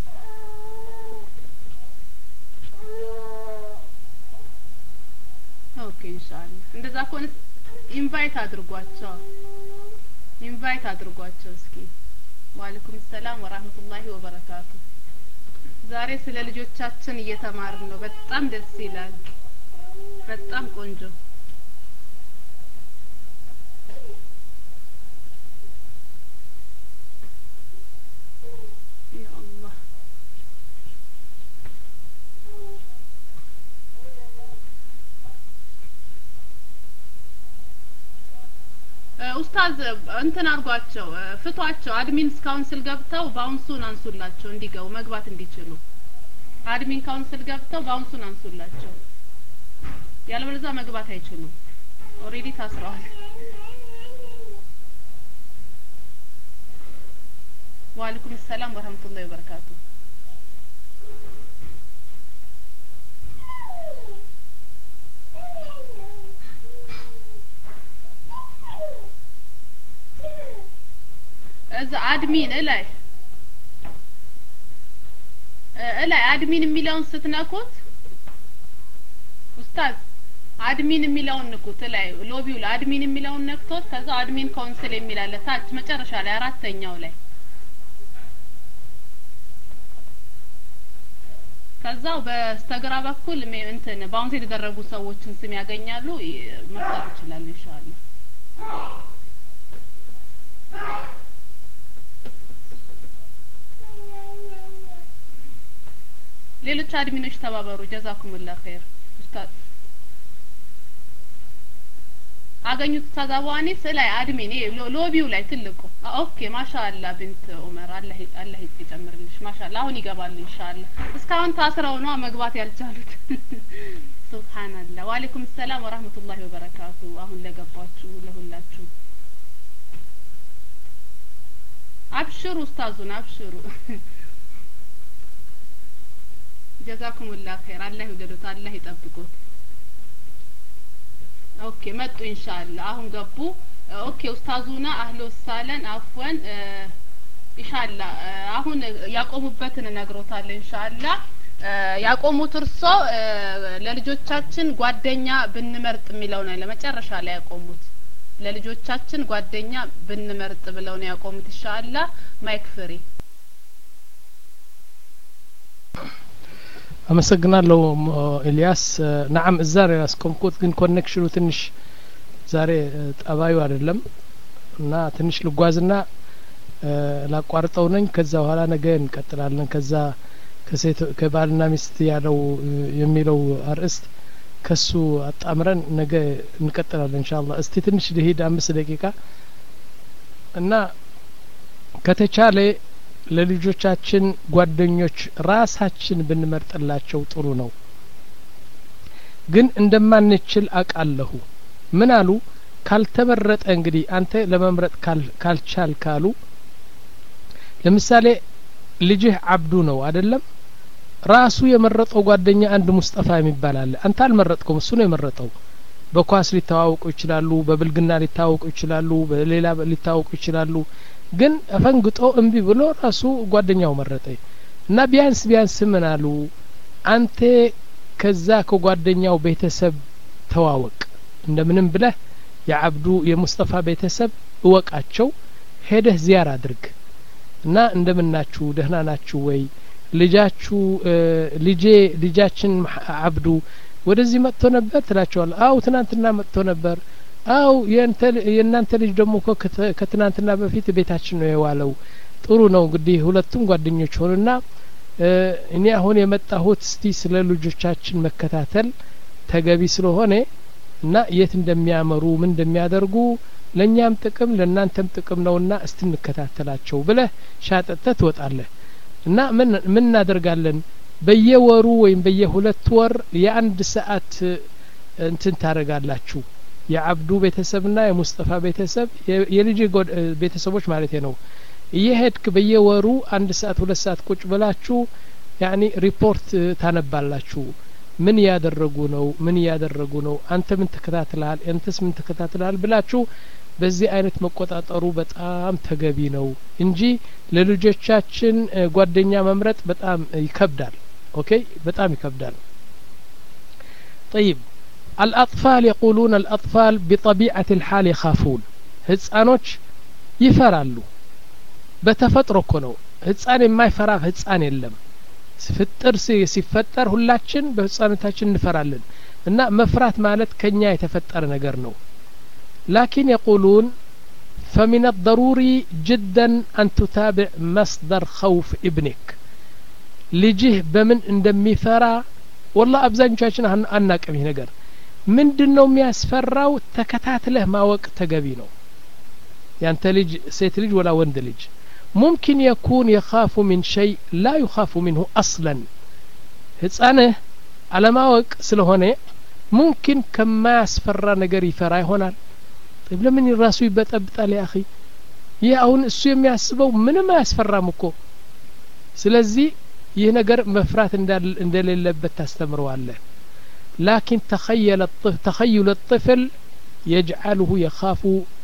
ኦኬ ኢንሻአላህ እንደዛ ከሆነ ኢንቫይት አድርጓቸው ኢንቫይት አድርጓቸው እስኪ ወአለይኩም ሰላም ወራህመቱላሂ ወበረካቱ ዛሬ ስለ ልጆቻችን እየተማርን ነው በጣም ደስ ይላል በጣም ቆንጆ ያ አላህ ኡስታዝ እንትን አርጓቸው ፍቷቸው አድሚን ካውንስል ገብተው ባውንሱን አንሱላቸው እንዲገቡ መግባት እንዲችሉ አድሚን ካውንስል ገብተው ባውንሱን አንሱላቸው ያለበለዚያ መግባት አይችሉም ኦሬዲ ታስረዋል ወአለይኩም ሰላም ወራህመቱላሂ ወበረካቱ እዛ አድሚን ላይ ላይ አድሚን የሚለውን ስትነኩት ኡስታዝ አድሚን የሚለውን ንኩት ላይ ሎቢው ላይ አድሚን የሚለውን ነክቶት ከዛ አድሚን ካውንስል የሚል አለ ታች መጨረሻ ላይ አራተኛው ላይ ከዛው በስተግራ በኩል እንትን ባውንስ የተደረጉ ሰዎችን ስም ያገኛሉ መስራት ይችላል ኢንሻአላህ ሌሎች አድሚኖች ተባበሩ ጀዛኩሙላህ ኸይር ኡስታዝ አገኙት ኡስታዝ አዋኒ ስለ አድሚን ሎቢው ላይ ትልቁ ኦኬ ማሻአላ ቢንት ዑመር አላህ አላህ ይጨምርልሽ ማሻአላ አሁን ይገባል ኢንሻአላህ እስካሁን ታስረው ነው መግባት ያልቻሉት ሱብሃንአላህ ወአለይኩም ሰላም ወራህመቱላሂ ወበረካቱ አሁን ለገባችሁ ለሁላችሁ አብሽሩ ኡስታዙን አብሽሩ ጀዛኩሙላህ ኸይር አላህ ይወደዱት አላህ ይጠብቁት ኦኬ መጡ ኢንሻአላህ አሁን ገቡ ኦኬ ኡስታዙና አህሎ ሳለን አፍወን ኢንሻአላህ አሁን ያቆሙበትን ነግሮታል ኢንሻአላህ ያቆሙት እርሶ ለልጆቻችን ጓደኛ ብንመርጥ የሚለው ነው ለመጨረሻ ላይ ያቆሙት ለልጆቻችን ጓደኛ ብንመርጥ ብለው ነው ያቆሙት ኢንሻአላህ ማይክ ፍሪ አመሰግናለሁ ኢልያስ ነዓም እዛሬ ያስቆምኩት ግን ኮኔክሽኑ ትንሽ ዛሬ ጠባዩ አይደለም እና ትንሽ ልጓዝና ላቋርጠው ነኝ ከዛ በኋላ ነገ እንቀጥላለን ከዛ ከሴት ከባልና ሚስት ያለው የሚለው አርዕስት ከሱ አጣምረን ነገ እንቀጥላለን ኢንሻአላህ እስቲ ትንሽ ልሂድ አምስት ደቂቃ እና ከተቻለ ለልጆቻችን ጓደኞች ራሳችን ብንመርጥላቸው ጥሩ ነው ግን እንደማንችል አቃለሁ ምን አሉ ካልተመረጠ እንግዲህ አንተ ለመምረጥ ካልቻል ካሉ ለምሳሌ ልጅህ አብዱ ነው አይደለም ራሱ የመረጠው ጓደኛ አንድ ሙስጠፋ የሚባል አለ አንተ አልመረጥኩም እሱ ነው የመረጠው በኳስ ሊታወቁ ይችላሉ በብልግና ሊታወቁ ይችላሉ በሌላ ሊታወቁ ይችላሉ ግን አፈንግጦ እንቢ ብሎ ራሱ ጓደኛው መረጠ እና ቢያንስ ቢያንስ ምን አሉ አንተ ከዛ ከጓደኛው ቤተሰብ ተዋወቅ እንደምንም ብለህ የአብዱ የሙስጠፋ ቤተሰብ እወቃቸው ሄደህ ዚያራ አድርግ እና እንደምናችሁ ደህና ናችሁ ወይ ልጃችሁ ልጄ ልጃችን አብዱ ወደዚህ መጥቶ ነበር ትላቸዋል አው ትናንትና መጥቶ ነበር አው የንተ የናንተ ልጅ ደግሞ ከትናንትና በፊት ቤታችን ነው የዋለው ጥሩ ነው እንግዲህ ሁለቱም ጓደኞች ሆኑና እኔ አሁን የመጣሁት እስቲ ስለ ልጆቻችን መከታተል ተገቢ ስለሆነ እና የት እንደሚያመሩ ምን እንደሚያደርጉ ለኛም ጥቅም ለናንተም ጥቅም ነውና እስቲ እንከታተላቸው ብለህ ሻጠተህ ትወጣለህ እና ምን ምን እናደርጋለን በየወሩ ወይም በየሁለት ወር የአንድ ሰዓት እንትን ታረጋላችሁ የአብዱ ቤተሰብና የሙስጠፋ ቤተሰብ የልጅ ቤተሰቦች ማለት ነው እየሄድክ በየወሩ አንድ ሰዓት ሁለት ሰዓት ቁጭ ብላችሁ ያኒ ሪፖርት ታነባላችሁ ምን ያደረጉ ነው ምን ያደረጉ ነው አንተ ምን ተከታተላል አንተስ ምን ተከታተላል ብላችሁ በዚህ አይነት መቆጣጠሩ በጣም ተገቢ ነው እንጂ ለልጆቻችን ጓደኛ መምረጥ በጣም ይከብዳል ኦኬ በጣም ይከብዳል طيب الأطفال يقولون الأطفال بطبيعة الحال يخافون ህፃኖች ይፈራሉ በተፈጥሮ እኮ ነው ህፃን የማይፈራ ህፃን የለም ፍጥር ሲፈጠር ሁላችን በህፃንታችን እንፈራለን እና መፍራት ማለት ከኛ የተፈጠረ ነገር ነው لكن يقولون فمن الضروري جدا أن تتابع مصدر خوف ابنك ልጅህ በምን እንደሚፈራ والله አብዛኞቻችን አናቀም ይሄ ነገር ምንድነው የሚያስፈራው ተከታትለህ ማወቅ ተገቢ ነው ያንተ ልጅ ሴት ልጅ ወላ ወንድ ልጅ ممكن يكون يخاف من شيء لا يخاف منه اصلا ህፃንህ አለማወቅ ስለሆነ ممكن كما ያስፈራ ነገር ይፈራ ይሆናል طيب ለምን ራሱ ይበጠብጣል يا اخي ይሄ አሁን እሱ የሚያስበው ምንም አያስፈራም እኮ ስለዚህ ይሄ ነገር መፍራት እንደሌለበት ታስተምረዋለህ لكن تخيل الطفل تخيل الطفل يجعله يخاف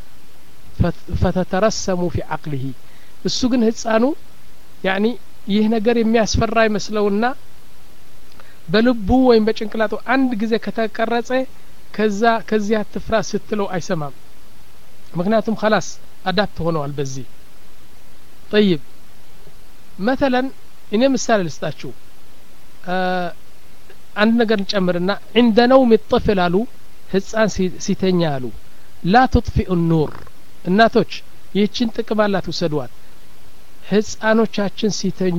فتترسم في عقله እሱ ግን ህፃኑ يعني ይህ ነገር የሚያስፈራ ይመስለውና በልቡ ወይም በጭንቅላቱ አንድ ጊዜ ከተቀረጸ ከዛ ከዚያ አትፍራ ስትለው አይሰማም ምክንያቱም خلاص አዳፕት ሆነዋል በዚህ طيب مثلا እኔ ምሳሌ ልስጣችሁ አንድ ነገር እንጨምርና عند نوم الطفل አሉ ህፃን ሲተኛ አሉ لا تطفئ النور እናቶች ይህችን ጥቅም አላት ውሰዷት ህፃኖቻችን ሲተኙ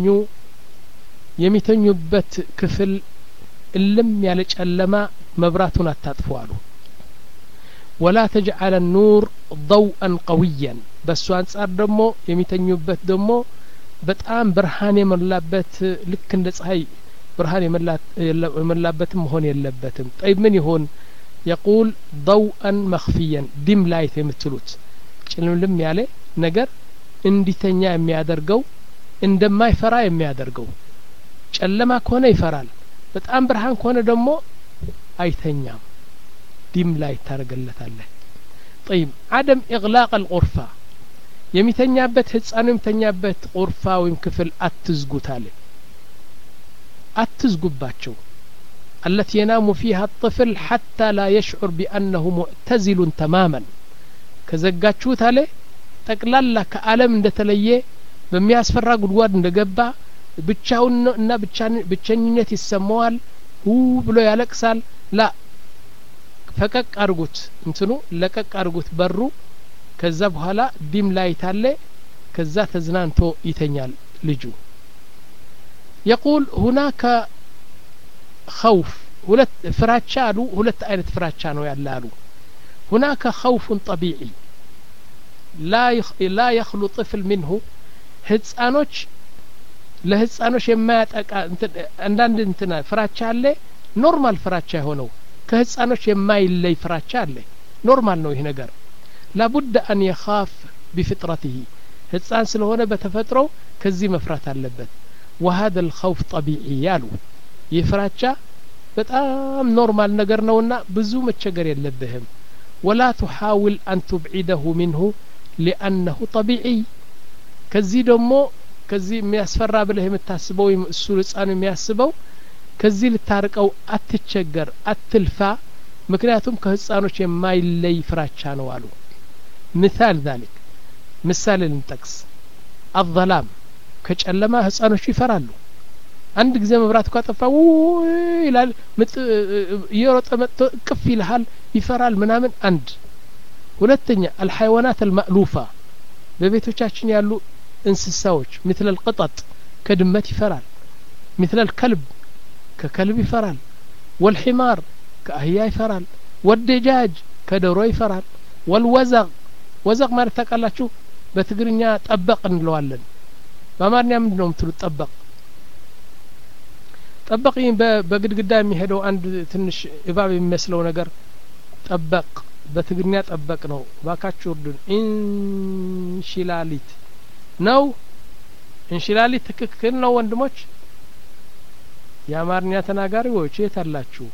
የሚተኙበት ክፍል እልም ያለ ጨለማ መብራቱን አታጥፉ አሉ ولا تجعل النور ضوءا قويا በሱ አንጻር ደግሞ የሚተኙበት ደግሞ በጣም ብርሃን የሞላበት ልክ እንደ ፀሐይ ብርሃን የሞላበት መሆን የለበትም طيب ምን ይሆን يقول ضوءا مخفيا ዲም ላይት የምትሉት ጭልምልም ያለ ነገር እንዲተኛ የሚያደርገው እንደማይፈራ የሚያደርገው ጨለማ ከሆነ ይፈራል በጣም ብርሃን ከሆነ ደግሞ አይተኛም ዲም ላይት ታረጋለታለህ طيب عدم اغلاق الغرفه የሚተኛበት ህፃኑ የሚተኛበት غرፋ ወይም ክፍል አትዝጉት አለ አትዝጉባቸው التي ينام فيها الطفل حتى لا يشعر بأنه معتزل تماما ከዘጋችሁት አለ ጠቅላላ ከዓለም እንደተለየ በሚያስፈራ ጉድጓድ እንደገባ ብቻውን እና ብቸኝነት ይሰማዋል ሁ ብሎ ያለቅሳል ላ ፈቀቅ አርጉት እንትኑ ለቀቅ አርጉት በሩ ከዛ በኋላ ዲም ላይት አለ ከዛ ተዝናንቶ ይተኛል ልጁ يقول هناك خوف ሁለት ፍራቻ አሉ ሁለት አይነት ፍራቻ ነው ያላሉ هناك خوف طبيعي لا يخ... لا يخلو طفل منه ህፃኖች ለህፃኖች የማያጠቃ አንዳንድ እንትና ፍራቻ አለ ኖርማል ፍራቻ ሆነው ከህፃኖች የማይለይ ፍራቻ አለ ኖርማል ነው ይሄ ነገር لابد ان يخاف بفطرته ህፃን ስለሆነ በተፈጥሮ ከዚህ መፍራት አለበት وهذا الخوف طبيعي ያሉ ይፍራቻ በጣም ኖርማል ነገር ነውና ብዙ መቸገር የለብህም ولا تحاول ان تبعده منه لانه طبيعي ከዚህ ደግሞ ከዚህ የሚያስፈራ ብለህ የምታስበው እሱ ህፃን የሚያስበው ከዚህ ልታርቀው አትቸገር አትልፋ ምክንያቱም ከህፃኖች የማይለይ ፍራቻ ነው አሉ مثال ذلك ምሳሌ ልንጠቅስ الظلام ከጨለማ ህፃኖች ይፈራሉ አንድ ጊዜ መብራት ካጠፋው ይላል ይሮጥ መጥቶ ቅፍ ይልሃል ይፈራል ምናምን አንድ ሁለተኛ الحيوانات المألوفة በቤቶቻችን ያሉ እንስሳዎች مثل القطط ከድመት ይፈራል مثل الكلب ككلب يفرال والحمار كأهيا يفرال والدجاج كدورو يفرال والوزغ وزغ ما تقالاتشو بتغرينيا طبق እንለዋለን በአማርኛ ምንድነው የምትሉት ጠበቅ ጠበቅ በግድግዳ የሚሄደው አንድ ትንሽ እባብ የሚመስለው ነገር ጠበቅ በትግርኛ ጠበቅ ነው ባካችሁ እርዱን ኢንሽላሊት ነው ኢንሽላሊት ትክክል ነው ወንድሞች የአማርኛ ተናጋሪዎች የት አላችሁ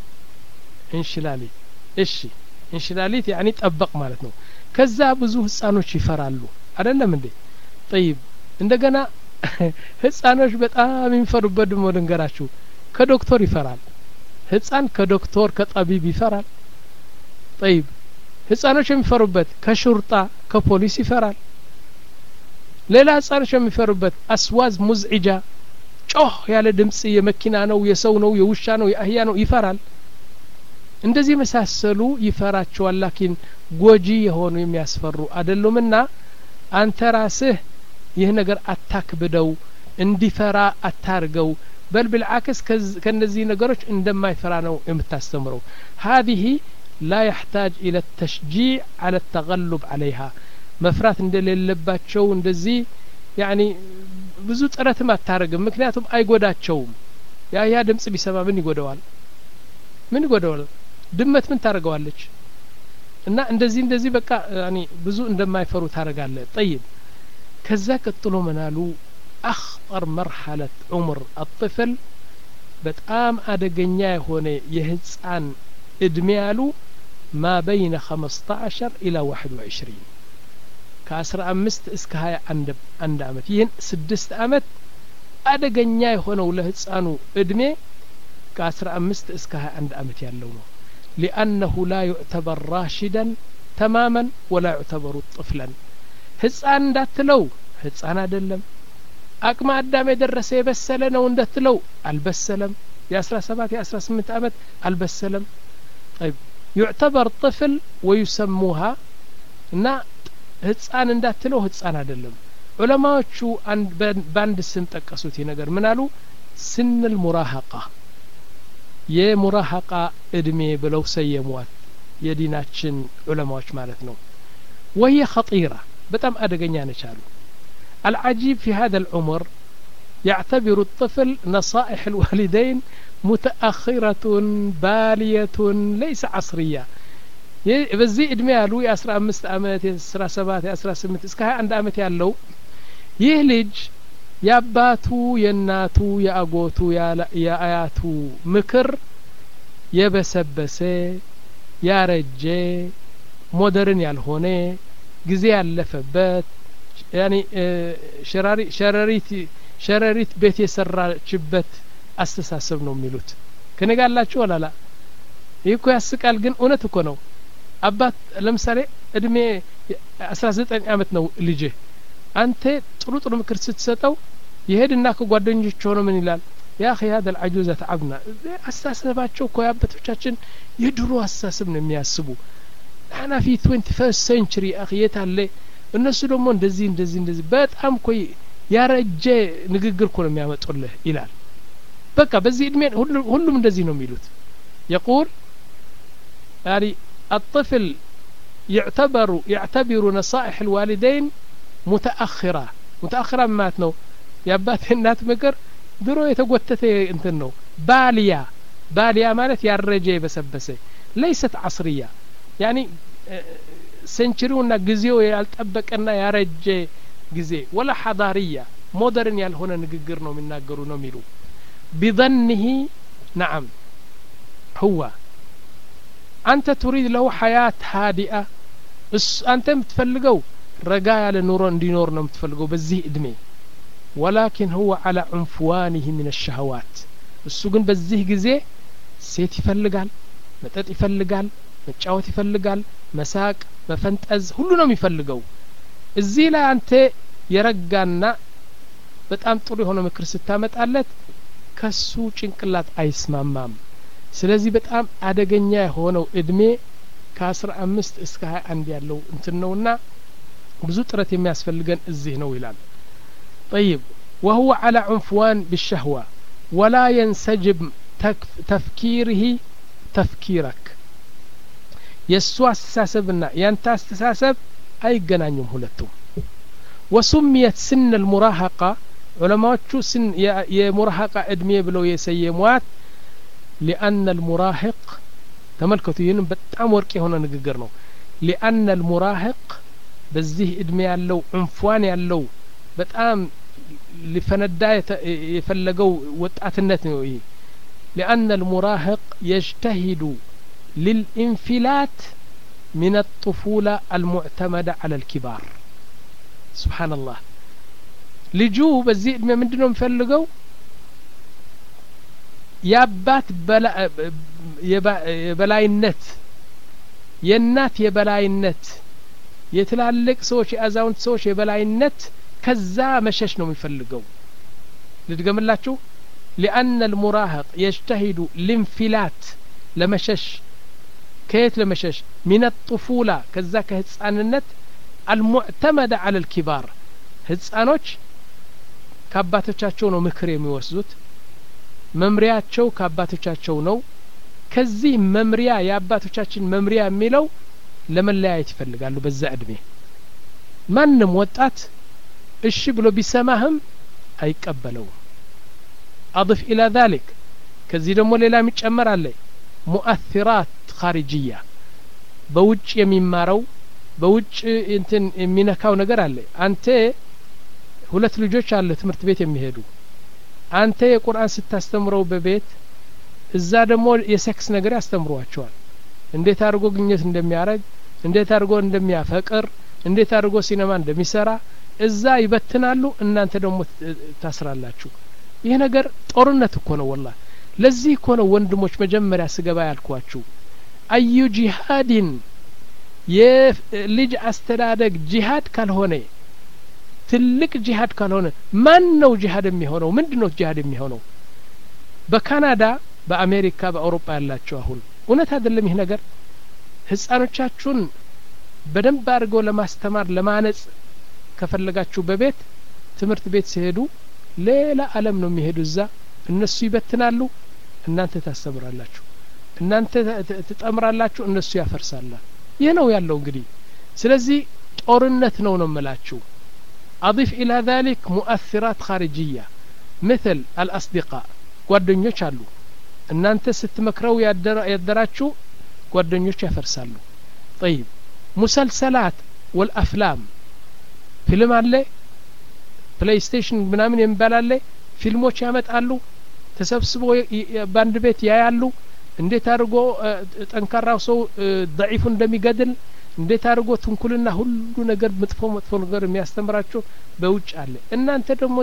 ኢንሽላሊት እሺ ኢንሽላሊት يعني ጠበቅ ማለት ነው ከዛ ብዙ ህፃኖች ይፈራሉ አይደለም እንዴ طيب እንደገና ህፃኖች በጣም የሚፈሩበት ደሞ ልንገራችሁ ከዶክተር ይፈራል ህፃን ከዶክተር ከጠቢብ ይፈራል طيب ህፃኖች የሚፈሩበት ከሹርጣ ከፖሊስ ይፈራል ሌላ ህፃኖች የሚፈሩበት አስዋዝ ሙዝዒጃ ጮህ ያለ ድምጽ የመኪና ነው የሰው ነው የውሻ ነው የአህያ ነው ይፈራል እንደዚህ መሳሰሉ ይፈራቸዋል ላኪን ጎጂ የሆኑ የሚያስፈሩ አይደሉምና አንተ ራስህ ይህ ነገር አታክብደው እንዲፈራ አታርገው በል بالعكس ከነዚህ ነገሮች እንደማይፈራ ነው የምታስተምረው هذه لا يحتاج الى التشجيع على التغلب عليها መፍራት እንደሌለባቸው እንደዚህ يعني ብዙ ጥረትም አታረግም ምክንያቱም አይጎዳቸውም ያ ያ ድምጽ ቢሰማ ምን ይጎዳዋል ምን ይጎዳዋል ድመት ምን ታረጋዋለች እና እንደዚህ እንደዚህ በቃ يعني ብዙ እንደማይፈሩ ታረጋለ طيب ከዛ ቀጥሎ ምናሉ اخطر مرحله عمر الطفل በጣም አደገኛ የሆነ የህፃን እድሜ ያሉ ما بين خمسة عشر الى واحد وعشرين ከአስራ አምስት እስከ ሀያ አንድ አመት ይህን ስድስት አመት አደገኛ የሆነው ለህፃኑ እድሜ ከአስራ አምስት እስከ ሀያ አንድ አመት ያለው ነው لانه لا يعتبر راشدا تماما ولا يعتبر طفلا ህፃን እንዳትለው ህፃን አይደለም አቅመ አዳም የደረሰ የበሰለ ነው እንዳትለው አልበሰለም የ17 የ18 አመት አልበሰለም طيب يعتبر طفل ويسموها እና ህፃን እንዳትለው ህፃን አይደለም ዑለማዎቹ ባንድ ስም ጠቀሱት ይነገር ምን አሉ ስንል ሙራሃቃ የሙራሃቃ እድሜ ብለው ሰየሟት የዲናችን ዑለማዎች ማለት ነው وهي خطيرة በጣም አደገኛ ነች አሉ العجيب في هذا العمر يعتبر الطفل نصائح الوالدين متأخرة بالية ليس عصرية በዚህ እድሜ ያሉ የአስራ አምስት አመት የአስራ ሰባት የአስራ ስምንት እስከ ሀያ አንድ አመት ያለው ይህ ልጅ ያባቱ የናቱ ያጎቱ ያአያቱ ምክር የበሰበሰ ያረጀ ሞደርን ያልሆነ ጊዜ ያለፈበት ያኒ ሸራሪ ሸራሪት ሸራሪት ቤት የሰራችበት አስተሳሰብ ነው የሚሉት ከነጋላችሁ ወላላ ይሄ እኮ ያስቃል ግን እውነት እኮ ነው አባት ለምሳሌ እድሜ አስራ ዘጠኝ አመት ነው ልጅ አንተ ጥሩ ጥሩ ምክር ስትሰጠው ይሄድና ከጓደኞቹ ሆኖ ምን ይላል يا اخي هذا العجوزة تعبنا አስተሳሰባቸው እኮ ያበቶቻችን የድሮ አስተሳሰብ ነው የሚያስቡ انا في twenty-first century اخي የታለ እነሱ ደግሞ እንደዚህ እንደዚህ እንደዚህ በጣም እኮ ያረጀ ንግግር እኮ ነው የሚያመጡልህ ይላል በቃ በዚህ እድሜ ሁሉም እንደዚህ ነው የሚሉት يقول يعني الطفل يعتبر يعتبر نصائح الوالدين متأخرة متأخرة مات نو يابات النات مكر درو يتقوتت انتن نو بالية بالية مالت يارجي بسبسي ليست عصرية يعني سنشرونا قزيو يالتأبكنا يارجي قزي ولا حضارية مودرن يالهونا نقرنو من ناقرو نميلو بظنه نعم هو أنت تريد له حياة هادئة أنت متفلقو رجاء لنورون دينور متفلقو بزيه إدمي ولكن هو على عنفوانه من الشهوات السجن بزيه جزء سيت يفلقال متأت يفلقال متشاوت يفلقال مساك مفنتأز كلنا يفلقو الزيلة أنت يرجعنا بتأم طولي هنا مكرستامت قالت كسو چنقلات አይስማማም ስለዚህ በጣም አደገኛ የሆነው እድሜ ከአስራ አምስት እስከ ሀያ አንድ ያለው እንትን ነውና ብዙ ጥረት የሚያስፈልገን እዚህ ነው ይላል طيب وهو على عنفوان بالشهوة ولا ينسجم تفكيره تفكيرك يسوع استساسبنا يانت استساسب አይገናኙም ሁለቱም وسميت سن المراهقة علماء سن የሙራሃቃ እድሜ ብለው የሰየሟት لأن المراهق تملكتوا ين بتأم ورقي هنا نقدر لأن المراهق بزيه إدمي يالو عنفوان يالو بتأم لفنداية يفلقوا وتأتنت لأن المراهق يجتهد للانفلات من الطفولة المعتمدة على الكبار سبحان الله لجو بزيه إدمي من دونهم يفلقوا ያባት የበላይነት የናት የበላይነት የትላልቅ ሰዎች የአዛውንት ሰዎች የበላይነት ከዛ መሸሽ ነው የሚፈልገው ልድገምላችሁ لأن المراهق يجتهد لانفلات لمشش كيت لمشش من الطفولة كذا كهتصانነት المعتمدة على الكبار ህፃኖች ከአባቶቻቸው ነው ምክር የሚወስዱት መምሪያቸው ከአባቶቻቸው ነው ከዚህ መምሪያ የአባቶቻችን መምሪያ የሚለው ለመለያየት ይፈልጋሉ በዛ እድሜ ማንንም ወጣት እሺ ብሎ ቢሰማህም አይቀበለው اضف الى ذلك ከዚህ ደግሞ ሌላ የሚጨመር አለ مؤثرات خارجية በውጭ የሚማረው በውጭ እንትን የሚነካው ነገር አለ አንተ ሁለት ልጆች አለ ትምህርት ቤት የሚሄዱ አንተ የቁርአን ስታስተምረው በቤት እዛ ደግሞ የሴክስ ነገር ያስተምሯቸዋል እንዴት አድርጎ ግንኙነት እንደሚያረግ እንዴት አድርጎ እንደሚያፈቅር እንዴት አድርጎ ሲኔማ እንደሚሰራ እዛ ይበትናሉ እናንተ ደግሞ ታስራላችሁ ይሄ ነገር ጦርነት እኮ ነው والله ለዚህ እኮ ነው ወንድሞች መጀመሪያ ስገባ ያልኳችሁ አዩ ጂሃድን የልጅ አስተዳደግ ጂሃድ ካልሆነ ትልቅ ጂሃድ ካልሆነ ማን ነው ጂሃድ የሚሆነው ምንድነው ጂሃድ የሚሆነው በካናዳ በአሜሪካ በአውሮፓ ያላችሁ አሁን እውነት አይደለም ይሄ ነገር ህፃኖቻችሁን በደንብ አድርገው ለማስተማር ለማነጽ ከፈለጋችሁ በቤት ትምህርት ቤት ሲሄዱ ሌላ ዓለም ነው የሚሄዱ እዛ እነሱ ይበትናሉ እናንተ ታስተምራላችሁ እናንተ ትጠምራላችሁ እነሱ ያፈርሳሉ ይህ ነው ያለው እንግዲህ ስለዚህ ጦርነት ነው ነው መላችሁ اضيف الى ذلك مؤثرات خارجيه مثل الاصدقاء ጓደኞች አሉ እናንተ ስትመክረው ያደራችሁ ጓደኞች ያፈርሳሉ طيب مسلسلات والافلام ፊልም አለ ፕሌይ ስቴሽን ምናምን የሚባላል ፊልሞች ያመጣሉ ተሰብስበው ባንድ ቤት ያያሉ እንዴት አድርጎ ጠንካራው ሰው ضعيف እንደሚገድል እንዴት አድርጎ ትንኩልና ሁሉ ነገር መጥፎ መጥፎ ነገር የሚያስተምራቸው በውጭ አለ እናንተ ደግሞ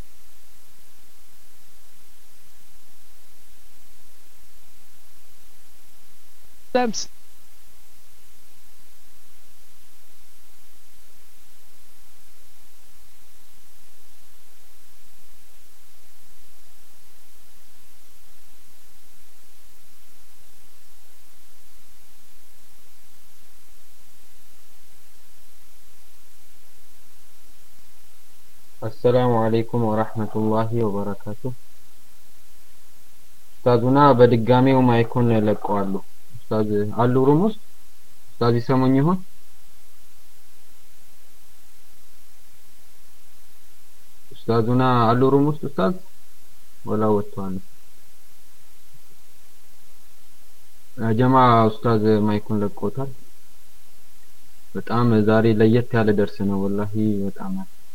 ዛምስ السلام عليكم ورحمة الله وبركاته أستاذنا بدقامي وما يكون لقوالو أستاذ علو رموز أستاذ يسمون يهون أستاذنا علو رموز أستاذ ولا وطوانو يا جماعة أستاذ ما يكون لقوتال بتعام زاري ليت على درسنا والله بتعام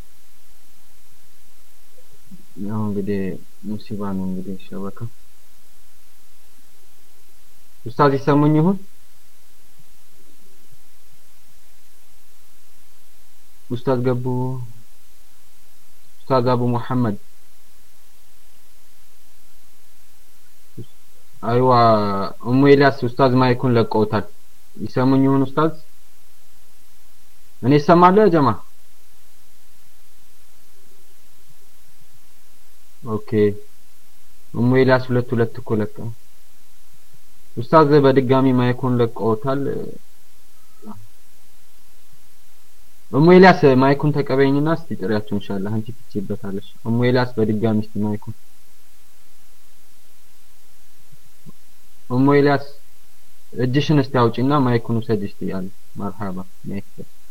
ያው እንግዲህ ሙሲባ ነው እንግዲህ ሸበካ ኡስታዝ ይሰሙኝ ይሁን ኡስታዝ ገቡ ኡስታዝ አቡ መሐመድ አይዋ ኡሙ ኢልያስ ኡስታዝ ማይኩን ለቀውታል ይሰሙኝ ይሁን ኡስታዝ እኔ ሰማለሁ ጀማ ኦኬ ኡሙ ኢልያስ ሁለት ሁለት ኮለቀ ኡስታዝ በድጋሚ ማይኩን ለቀውታል ኡሙ ኢልያስ ማይኩን ተቀበይኝና እስቲ ጥሪያችሁ ኢንሻአላህ አንቺ ትችይበታለሽ ኡሙ ኢልያስ በድጋሚ እስቲ ማይኩን ኡሙ ኢልያስ እጅሽን እስቲ አውጪና ማይኩን ውሰጂ እስቲ ያለ መርሐባ ማይክ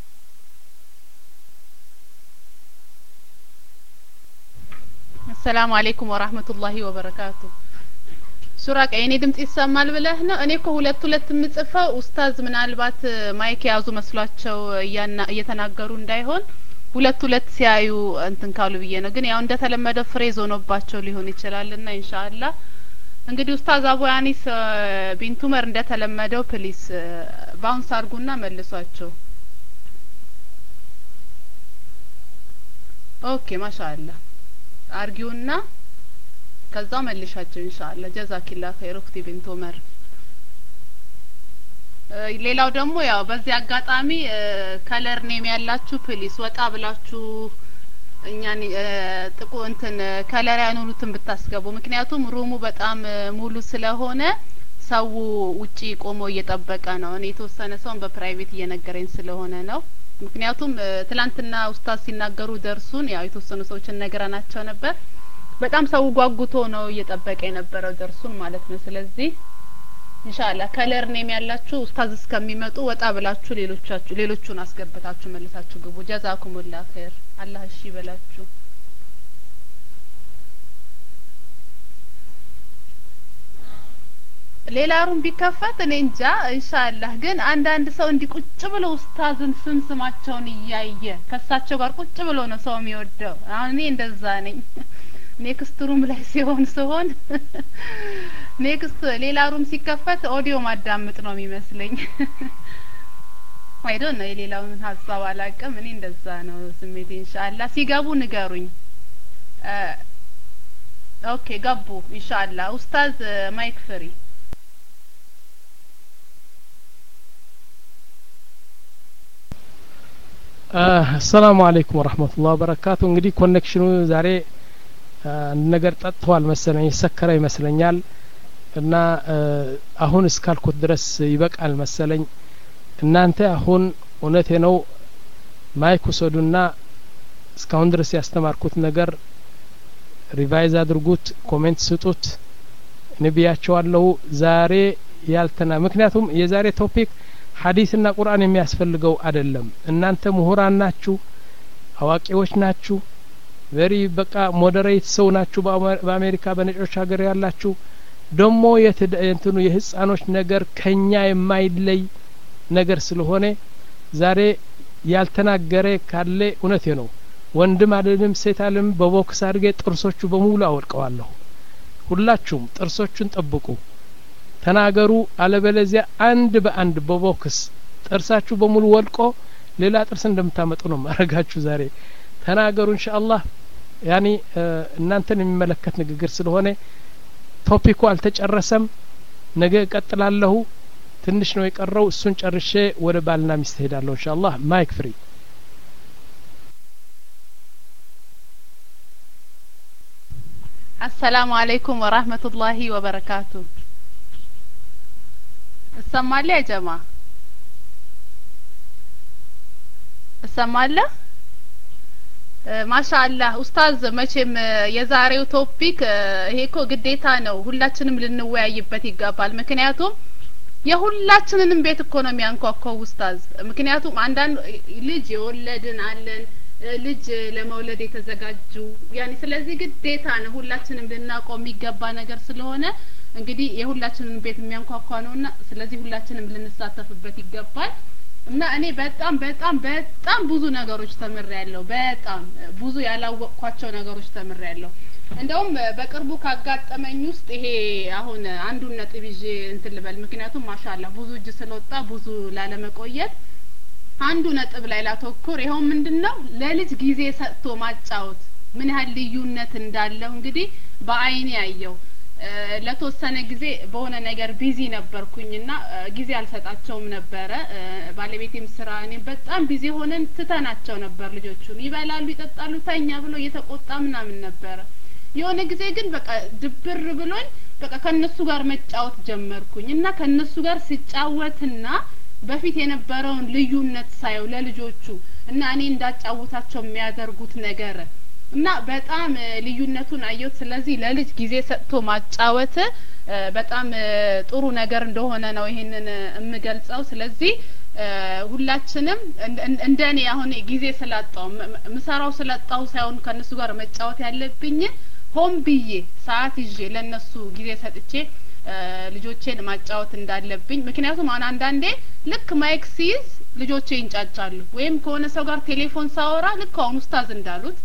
السلام عليكم ورحمة الله وبركاته ሱራቅ እኔ ድምጽ ይሰማል ብለህ ነው እኔ እኮ ሁለት ሁለት ምጽፈው ኡስታዝ ምናልባት ማይክ ያዙ መስሏቸው እየተናገሩ እንዳይሆን ሁለት ሁለት ሲያዩ እንትን ካሉ ብዬ ነው ግን ያው እንደተለመደው ፍሬዝ ሆኖባቸው ሊሆን ይችላልና ኢንሻአላህ እንግዲህ ኡስታዝ አቡ ያኒስ ቢንቱመር እንደተለመደው ፕሊስ ባውንስ አርጉና መልሷቸው ኦኬ ማሻአላህ አርጊውና ከዛው መልሻቸው ኢንሻአላህ ጀዛኪላህ ኸይር እክቲ ቢንት ዑመር ሌላው ደግሞ ያው በዚህ አጋጣሚ ከለር ኔም ያላችሁ ፕሊስ ወጣ ብላችሁ እኛን ጥቁ እንትን ከለር ያኑሩትን ብታስገቡ ምክንያቱም ሩሙ በጣም ሙሉ ስለሆነ ሰው ውጪ ቆሞ እየጠበቀ ነው እኔ የተወሰነ ሰውን በፕራይቬት እየነገረኝ ስለሆነ ነው ምክንያቱም ትላንትና ኡስታዝ ሲናገሩ ደርሱን ያው የተወሰኑ ሰዎችን ነገራናቸው ነበር በጣም ሰው ጓጉቶ ነው እየጠበቀ የነበረው ደርሱን ማለት ነው ስለዚህ ኢንሻአላህ ከለር ኔም ያላችሁ ኡስታዝ እስከሚመጡ ወጣ ብላችሁ ሌሎቻችሁ ሌሎቹን አስገብታችሁ መልሳችሁ ግቡ ጀዛኩሙላህ ኸይር አላህ እሺ በላችሁ ሌላ ሩም ቢከፈት እኔ እንጃ ኢንሻአላህ ግን አንድ አንድ ሰው እንዲቁጭ ብሎ ኡስታዝን ስም ስማቸውን እያየ ከሳቸው ጋር ቁጭ ብሎ ነው ሰው የሚወደው አሁን እኔ እንደዛ ነኝ ኔክስት ሩም ላይ ሲሆን ሲሆን ኔክስት ሌላ ሩም ሲከፈት ኦዲዮ ማዳመጥ ነው የሚመስለኝ አይ ዶንት ኖ የሌላውን ሀሳብ አላውቅም እኔ እንደዛ ነው ስሜቴ ኢንሻአላህ ሲገቡ ንገሩኝ ኦኬ ገቡ ኢንሻአላህ ኡስታዝ ማይክ ፍሪ السلام عليكم ورحمة الله وبركاته እንግዲህ ኮኔክሽኑ ዛሬ ነገር ጠጥቷል መሰለኝ ሰከረ ይመስለኛል እና አሁን እስካልኩት ድረስ ይበቃል መሰለኝ እናንተ አሁን እውነቴ ነው ማይክ ውሰዱና እስካሁን ድረስ ያስተማርኩት ነገር ሪቫይዝ አድርጉት ኮሜንት ስጡት ነቢያቸዋለሁ ዛሬ ያልተና ምክንያቱም የዛሬ ቶፒክ ሐዲስና ቁርአን የሚያስፈልገው አይደለም እናንተ ምሁራን ናችሁ አዋቂዎች ናችሁ ቨሪ በቃ ሞዴሬት ሰው ናችሁ በአሜሪካ በነጮች ሀገር ያላችሁ ደሞ የእንትኑ የህፃኖች ነገር ከኛ የማይለይ ነገር ስለሆነ ዛሬ ያልተናገረ ካለ እውነቴ ነው ወንድም አይደለም ሴት አይደለም በቦክስ አድርጌ ጥርሶቹ በሙሉ አወልቀዋለሁ ሁላችሁም ጥርሶቹን ጠብቁ ተናገሩ አለበለዚያ አንድ በአንድ በቦክስ ጥርሳችሁ በሙሉ ወልቆ ሌላ ጥርስ እንደምታመጡ ነው ማረጋችሁ ዛሬ ተናገሩ ኢንሻአላህ ያኒ እናንተን የሚመለከት ንግግር ስለሆነ ቶፒኩ አልተጨረሰም ነገ እቀጥላለሁ ትንሽ ነው የቀረው እሱን ጨርሼ ወደ ባልና ሚስት ሄዳለሁ ኢንሻአላህ ማይክ ፍሪ السلام عليكم ورحمة الله وبركاته السمع يا جماعة السمع ማሻአላህ ኡስታዝ መቼም የዛሬው ቶፒክ ይሄኮ ግዴታ ነው ሁላችንም ልንወያይበት ይገባል ምክንያቱም የሁላችንንም ቤት ኢኮኖሚ አንኳኳው ኡስታዝ ምክንያቱም አንዳንድ ልጅ የወለድን አለን ልጅ ለመውለድ የተዘጋጁ ያኒ ስለዚህ ግዴታ ነው ሁላችንም ልናቆም የሚገባ ነገር ስለሆነ እንግዲህ የሁላችንንም ቤት የሚያንኳኳ ነውና ስለዚህ ሁላችንም ልንሳተፍበት ይገባል እና እኔ በጣም በጣም በጣም ብዙ ነገሮች ተምሬያለሁ በጣም ብዙ ያላወቅኳቸው ነገሮች ተምሬያለሁ እንደውም በቅርቡ ካጋጠመኝ ውስጥ ይሄ አሁን አንዱን ነጥብ ይዤ እንትን ልበል ምክንያቱም ማሻአላህ ብዙ እጅ ስለወጣ ብዙ ላለመቆየት አንዱ ነጥብ ላይ ላተኩር ይሄው ምንድነው ለልጅ ጊዜ ሰጥቶ ማጫወት ምን ያህል ልዩነት እንዳለው እንግዲህ በአይኔ ያየው ለተወሰነ ጊዜ በሆነ ነገር ቢዚ ነበርኩኝና ጊዜ አልሰጣቸውም ነበረ ባለቤቴም ስራ እኔ በጣም ቢዚ ሆነን ትተናቸው ነበር ልጆቹን ይበላሉ ይጠጣሉ ተኛ ብሎ እየተቆጣ ምናምን ነበር የሆነ ጊዜ ግን በቃ ድብር ብሎኝ በቃ ከነሱ ጋር መጫወት ጀመርኩኝ እና ከነሱ ጋር ሲጫወትና በፊት የነበረውን ልዩነት ሳይው ለልጆቹ እና እኔ እንዳጫውታቸው የሚያደርጉት ነገር እና በጣም ልዩነቱን አየሁት ስለዚህ ለልጅ ጊዜ ሰጥቶ ማጫወት በጣም ጥሩ ነገር እንደሆነ ነው ይሄንን እምገልጸው ስለዚህ ሁላችንም እንደኔ አሁን ጊዜ ስላጣው ምሰራው ስላጣው ሳይሆን ከነሱ ጋር መጫወት ያለብኝ ሆም ብዬ ሰዓት ይዤ ለነሱ ጊዜ ሰጥቼ ልጆቼን ማጫወት እንዳለብኝ ምክንያቱም አሁን አንዳንዴ ልክ ማይክ ሲይዝ ልጆቼ ይንጫጫሉ ወይም ከሆነ ሰው ጋር ቴሌፎን ሳወራ ልክ አሁን ኡስታዝ እንዳሉት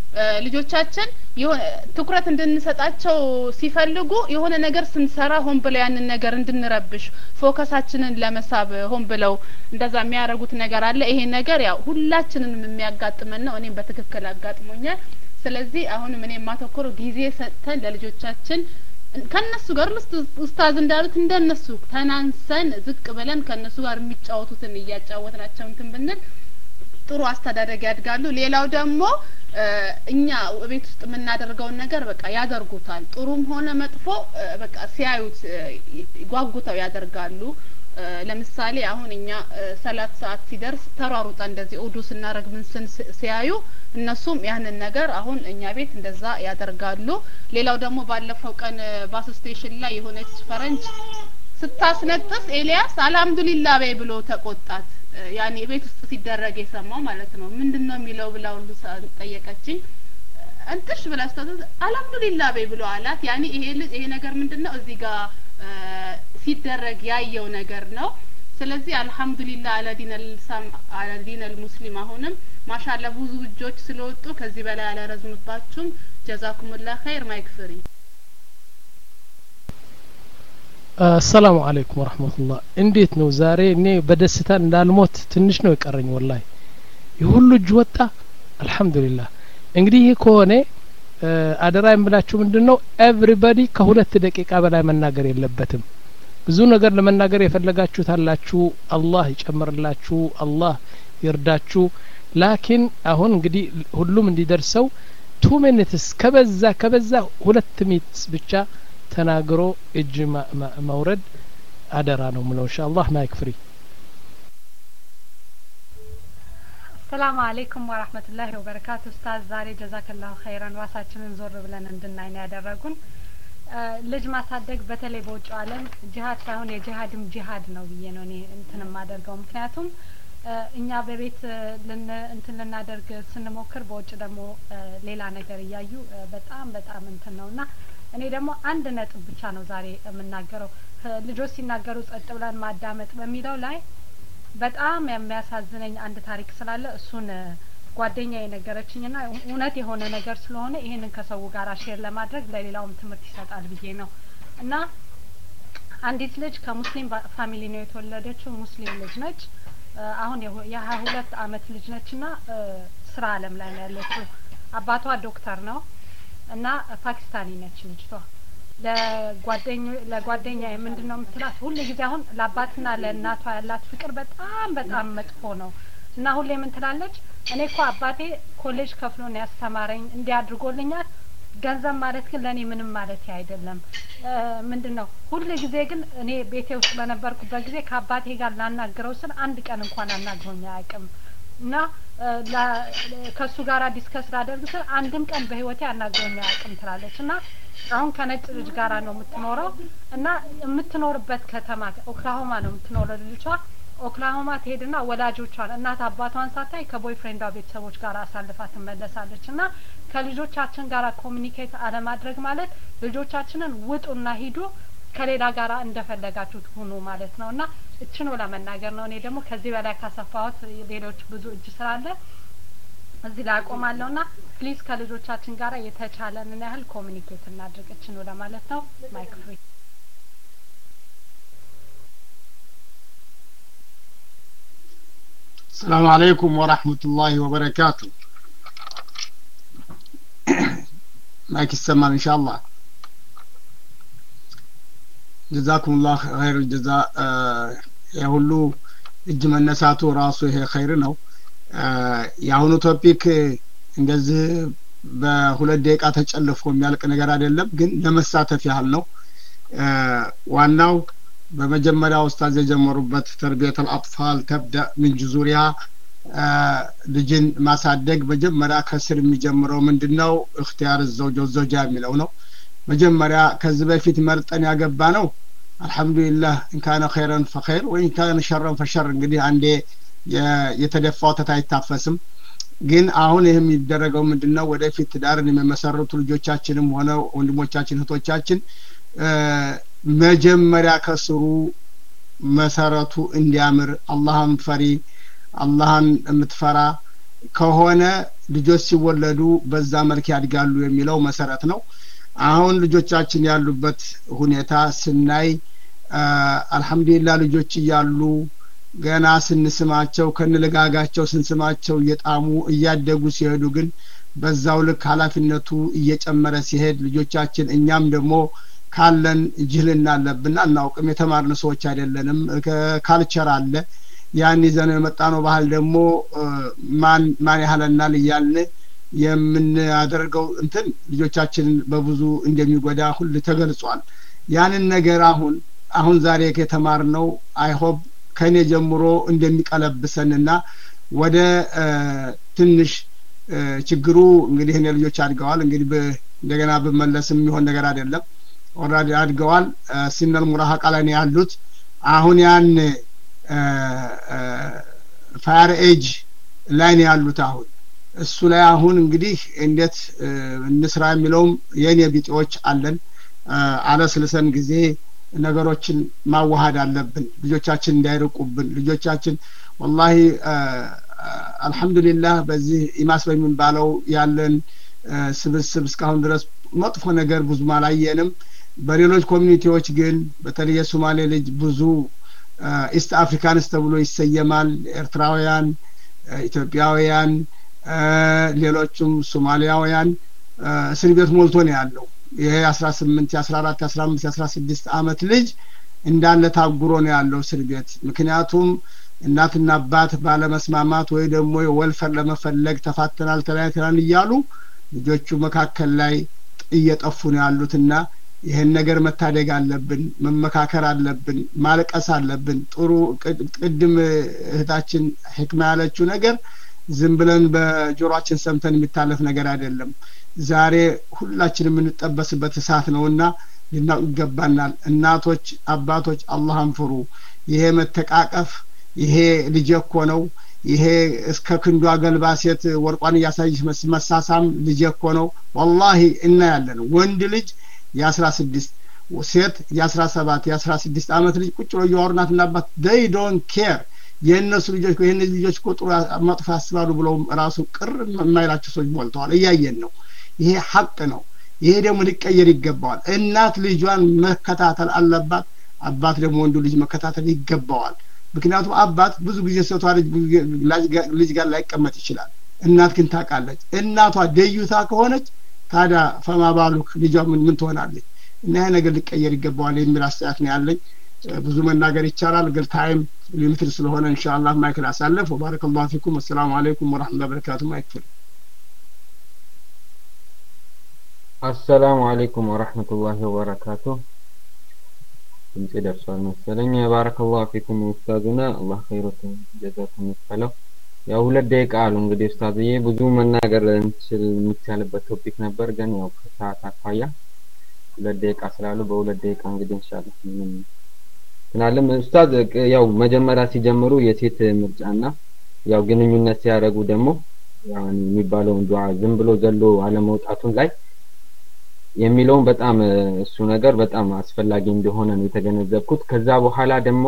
ልጆቻችን የሆነ ትኩረት እንድንሰጣቸው ሲፈልጉ የሆነ ነገር ስንሰራ ሆን ብለው ያንን ነገር እንድንረብሽ ፎከሳችንን ለመሳብ ሆን ብለው እንደዛ የሚያደርጉት ነገር አለ ይሄ ነገር ያው ሁላችንንም የሚያጋጥመን ነው እኔም በትክክል አጋጥሞኛል ስለዚህ አሁን ምን የማተኮረው ጊዜ ሰጥተን ለልጆቻችን ከነሱ ጋር ኡስታዝ እንዳሉት እንደነሱ ተናንሰን ዝቅ ብለን ከነሱ ጋር የሚጫወቱትን እያጫወትናቸው እንትን ብንል ጥሩ አስተዳደግ ያድጋሉ ሌላው ደግሞ እኛ ቤት ውስጥ የምናደርገውን ነገር በቃ ያደርጉታል ጥሩም ሆነ መጥፎ በቃ ሲያዩት ጓጉተው ያደርጋሉ ለምሳሌ አሁን እኛ ሰላት ሰዓት ሲደርስ ተሯሩጣ እንደዚህ ኡዱ ስናረግ ምን ሲያዩ እነሱም ያንን ነገር አሁን እኛ ቤት እንደዛ ያደርጋሉ ሌላው ደግሞ ባለፈው ቀን ባስ ስቴሽን ላይ የሆነች ፈረንጅ ስታስነጥስ ኤልያስ አልহামዱሊላህ በይ ብሎ ተቆጣት ያኔ ቤት ውስጥ ሲደረግ የሰማው ማለት ነው ምንድነው የሚለው ብላ ሁሉ ጠየቀችኝ እንጥሽ ብላ አስተዛዝ አልহামዱሊላህ በይ ብሎ አላት ያኔ ይሄ ይሄ ነገር ምንድነው እዚህ ጋር ሲደረግ ያየው ነገር ነው ስለዚህ አልহামዱሊላህ አለዲነል ሳም አለዲነል ሙስሊም አሁንም ማሻአላ ብዙ እጆች ስለወጡ ከዚህ በላይ አላረዝምባችሁም ጀዛኩሙላህ ኸይር ማይክፍሪ السلام عليكم ورحمة الله እንዴት ነው ዛሬ እኔ በደስታ እንዳልሞት ትንሽ ነው የቀረኝ ወላሂ ይሁሉ እጅ ወጣ አልহামዱሊላህ እንግዲህ ይሄ ከሆነ አደራ የምላችሁ ምንድነው ኤቭሪባዲ ከሁለት ደቂቃ በላይ መናገር የለበትም ብዙ ነገር ለመናገር የፈለጋችሁት አላችሁ አላህ ይጨምርላችሁ አላህ ይርዳችሁ ላኪን አሁን እንግዲህ ሁሉም እንዲደርሰው two minutes ከበዛ ከበዛ ሁለት ሚኒትስ ብቻ ተናግሮ እጅ ማውረድ አደራ ነው ምለው ኢንሻአላህ ማይክ ፍሪ ሰላም አለይኩም ወራህመቱላሂ ወበረካቱ ኡስታዝ ዛሬ ጀዛከላሁ ኸይራን ዋሳችንን ዞር ብለን እንድናይ ነው ያደረጉን ልጅ ማሳደግ በተለይ በውጭው ዓለም ጂሃድ ሳይሆን የጂሃድም ጂሃድ ነው ብዬ ነው እኔ እንትን ማደርገው ምክንያቱም እኛ በቤት ለን እንትን ልናደርግ ስንሞክር በውጭ ደግሞ ሌላ ነገር እያዩ በጣም በጣም እንትን ነውና እኔ ደግሞ አንድ ነጥብ ብቻ ነው ዛሬ የምናገረው ልጆች ሲናገሩ ጸጥ ብለን ማዳመጥ በሚለው ላይ በጣም የሚያሳዝነኝ አንድ ታሪክ ስላለ እሱን ጓደኛዬ የነገረችኝና እውነት የሆነ ነገር ስለሆነ ይሄንን ከሰው ጋር ሼር ለማድረግ ለሌላውም ትምህርት ይሰጣል ብዬ ነው እና አንዲት ልጅ ከሙስሊም ፋሚሊ ነው የተወለደችው ሙስሊም ልጅ ነች አሁን የሀያ ሁለት አመት ልጅ ነችና ስራ አለም ላይ ነው ያለችው አባቷ ዶክተር ነው እና ፓኪስታኒ ነች ልጅቷ ለጓደኛ ለጓደኛ ምንድነው የምትላት ሁሉ ጊዜ አሁን ለአባትና ለእናቷ ያላት ፍቅር በጣም በጣም መጥፎ ነው እና ሁሌ ምን ትላለች እኔ እኮ አባቴ ኮሌጅ ከፍሎ ነው ያስተማረኝ እንዲያድርጎልኛል ገንዘብ ማለት ግን ለኔ ምንም ማለት አይደለም ምንድነው ሁሉ ጊዜ ግን እኔ ቤቴ ውስጥ በነበርኩበት ጊዜ ከአባቴ ጋር ላናገረው ስል አንድ ቀን እንኳን አናግሮኝ አያውቅም እና ከሱ ጋር ዲስከስ ላደርግ ስል አንድም ቀን በህይወቴ አናግሮኝ አያውቅም ትላለች እና አሁን ከነጭ ልጅ ጋራ ነው የምትኖረው እና የምትኖርበት ከተማ ኦክላሆማ ነው የምትኖረው ልጅቷ ኦክላሆማ ትሄድና ወላጆቿን እናት አባቷን ሳታይ ከቦይፍሬንዷ ቤተሰቦች ጋር አሳልፋ ትመለሳለች እና ከልጆቻችን ጋር ኮሙኒኬት አለማድረግ ማለት ልጆቻችንን ውጡና ሂዱ ከሌላ ጋራ እንደፈለጋችሁ ሁኑ ማለት ነውና እቺን ወላ መናገር ነው እኔ ደግሞ ከዚህ በላይ ካሰፋሁት ሌሎች ብዙ እጅ ስላለ እዚህ ላይ አቆማለሁና ፕሊዝ ከልጆቻችን ጋራ የተቻለንን ያህል ኮሙኒኬት እናድርግ እቺን ወላ ማለት ነው ማይክ ፍሪ السلام عليكم ورحمة الله وبركاته معك السماء إن شاء الله جزاكم الله خير الجزاء يقولوا الجمل نساتو راسه هي خيرنا يهونو توبيك እንደዚህ በሁለት ደቂቃ ተጨልፎ የሚያልቅ ነገር አይደለም ግን ለመሳተፍ ያህል ነው ዋናው በመጀመሪያ ኡስታዝ የጀመሩበት ተርቢየት አልአጥፋል ተبدا من جذورها ልጅን ማሳደግ መጀመሪያ ከስር የሚጀምረው ምንድነው اختيار الزوج والزوجة የሚለው ነው መጀመሪያ ከዚህ በፊት መርጠን ያገባ ነው አልহামዱሊላህ ان كان خيرا فخير وان كان شرا فشر እንግዲህ አንዴ የተደፋው ተታይታፈስም ግን አሁን ይሄም ይደረገው ምንድነው ወደፊት ዳርን የሚመሰረቱ ልጆቻችንም ሆነ ወንድሞቻችን እህቶቻችን መጀመሪያ ከስሩ መሰረቱ እንዲያምር አላህን ፈሪ አላህን የምትፈራ ከሆነ ልጆች ሲወለዱ በዛ መልክ ያድጋሉ የሚለው መሰረት ነው አሁን ልጆቻችን ያሉበት ሁኔታ ስናይ አልহামዱሊላህ ልጆች ይያሉ ገና ስንስማቸው ከነለጋጋቸው ስንስማቸው እየጣሙ እያደጉ ሲሄዱ ግን በዛው ልክ ኃላፊነቱ እየጨመረ ሲሄድ ልጆቻችን እኛም ደግሞ ካለን ጅህልና አለብና እናውቅም የተማርነ ሰዎች አይደለንም ካልቸር አለ ያን ይዘን የመጣነው ባህል ደግሞ ማን ማን ያህለናል ይያልን የምናደርገው እንትን ልጆቻችን በብዙ እንደሚጎዳ ሁሉ ተገልጿል ያንን ነገር አሁን አሁን ዛሬ ከተማርነው አይ ሆፕ ከኔ ጀምሮ እንደሚቀለብሰንና ወደ ትንሽ ችግሩ እንግዲህ እኔ ልጆች አድገዋል እንግዲህ እንደገና በመለስም ይሆን ነገር አይደለም ኦራዲ አድገዋል ሲነል ሙራሃቃ ላይ ያሉት አሁን ያን ፋር ኤጅ ላይ ያሉት አሁን እሱ ላይ አሁን እንግዲህ እንዴት እንስራ የሚለውም የኔ ቢጤዎች አለን አለስልሰን ጊዜ ነገሮችን ማዋሃድ አለብን ልጆቻችን እንዳይርቁብን ልጆቻችን والله አልহামዱሊላህ በዚህ ኢማስ በሚባለው ያለን ስብስብ እስካሁን ድረስ መጥፎ ነገር ብዙ ማላየንም በሌሎች ኮሚኒቲዎች ግን በተለየ ሶማሌ ልጅ ብዙ ኢስት አፍሪካንስ ተብሎ ይሰየማል ኤርትራውያን ኢትዮጵያውያን ሌሎችም ሶማሊያውያን እስር ቤት ሞልቶ ነው ያለው ይሄ አስራ ስምንት አስራ አራት አስራ አምስት አስራ ስድስት አመት ልጅ እንዳለ ታጉሮ ነው ያለው እስር ቤት ምክንያቱም እናትና አባት ባለመስማማት ወይ ደግሞ ወልፈር ለመፈለግ ተፋተናል ተላይተናል ይያሉ ልጆቹ መካከል ላይ እየጠፉ ነው ያሉትና ይሄን ነገር መታደግ አለብን መመካከር አለብን ማለቀስ አለብን ጥሩ ቅድም እህታችን ህክማ ያለችው ነገር ዝም ብለን በጆሮአችን ሰምተን የሚታለፍ ነገር አይደለም ዛሬ ሁላችንም የምንጠበስበት እሳት ነውና ልናውቅ ይገባናል እናቶች አባቶች አላህን ፍሩ ይሄ መተቃቀፍ ይሄ ልጅ እኮ ነው ይሄ እስከ ክንዷ ገልባ ሴት ወርቋን ያሳይሽ መሳሳም ልጅ እኮ ነው والله እና ያለን ወንድ ልጅ የ16 ሴት የ17 የ16 አመት ልጅ ቁጭ ብሎ ያወርናት እና አባት they don't care የነሱ ልጆች የነዚህ ልጆች ቁጥሩ መጥፋ ያስባሉ ብለው ራሱ ቅር የማይላቸው ሰዎች ሞልተዋል እያየን ነው ይሄ ሐቅ ነው ይሄ ደግሞ ሊቀየር ይገባዋል እናት ልጇን መከታተል አለባት አባት ደግሞ ወንዱ ልጅ መከታተል ይገባዋል ምክንያቱም አባት ብዙ ጊዜ ሰቷ ልጅ ጋር ላይቀመጥ ይችላል እናት ግን ታውቃለች እናቷ ደዩታ ከሆነች ታዲያ ፈማባሉክ ልጇ ምን ምን ትሆናለች እና ይሄ ነገር ሊቀየር ይገባዋል የሚል አስተያየት ነው ያለኝ ብዙ መናገር ይቻላል ግን ታይም ሊሚትድ ስለሆነ ኢንሻአላህ ማይክል አሳልፍ ወባረከላሁ ፊኩም ወሰላሙ አለይኩም ወራህመቱላሂ ወበረካቱ ማይክል السلام عليكم ورحمة الله وبركاته انت درسان መሰለኝ بارك الله فيكم استاذنا الله خيركم جزاكم الله ያው ሁለት ደቂቃ አሉ እንግዲህ ኡስታዝዬ ብዙ መናገር እንችል የሚቻልበት ቶፒክ ነበር ግን ያው ከሰዓት አኳያ ሁለት ደቂቃ ስላሉ በሁለት ደቂቃ እንግዲህ ኢንሻአላህ ምን እናለም ኡስታዝ ያው መጀመሪያ ሲጀምሩ የሴት ምርጫና ያው ግንኙነት ሲያደርጉ ደግሞ ያው የሚባለው ዱዓ ዝም ብሎ ዘሎ አለመውጣቱን ላይ የሚለውን በጣም እሱ ነገር በጣም አስፈላጊ እንደሆነ ነው የተገነዘብኩት ከዛ በኋላ ደግሞ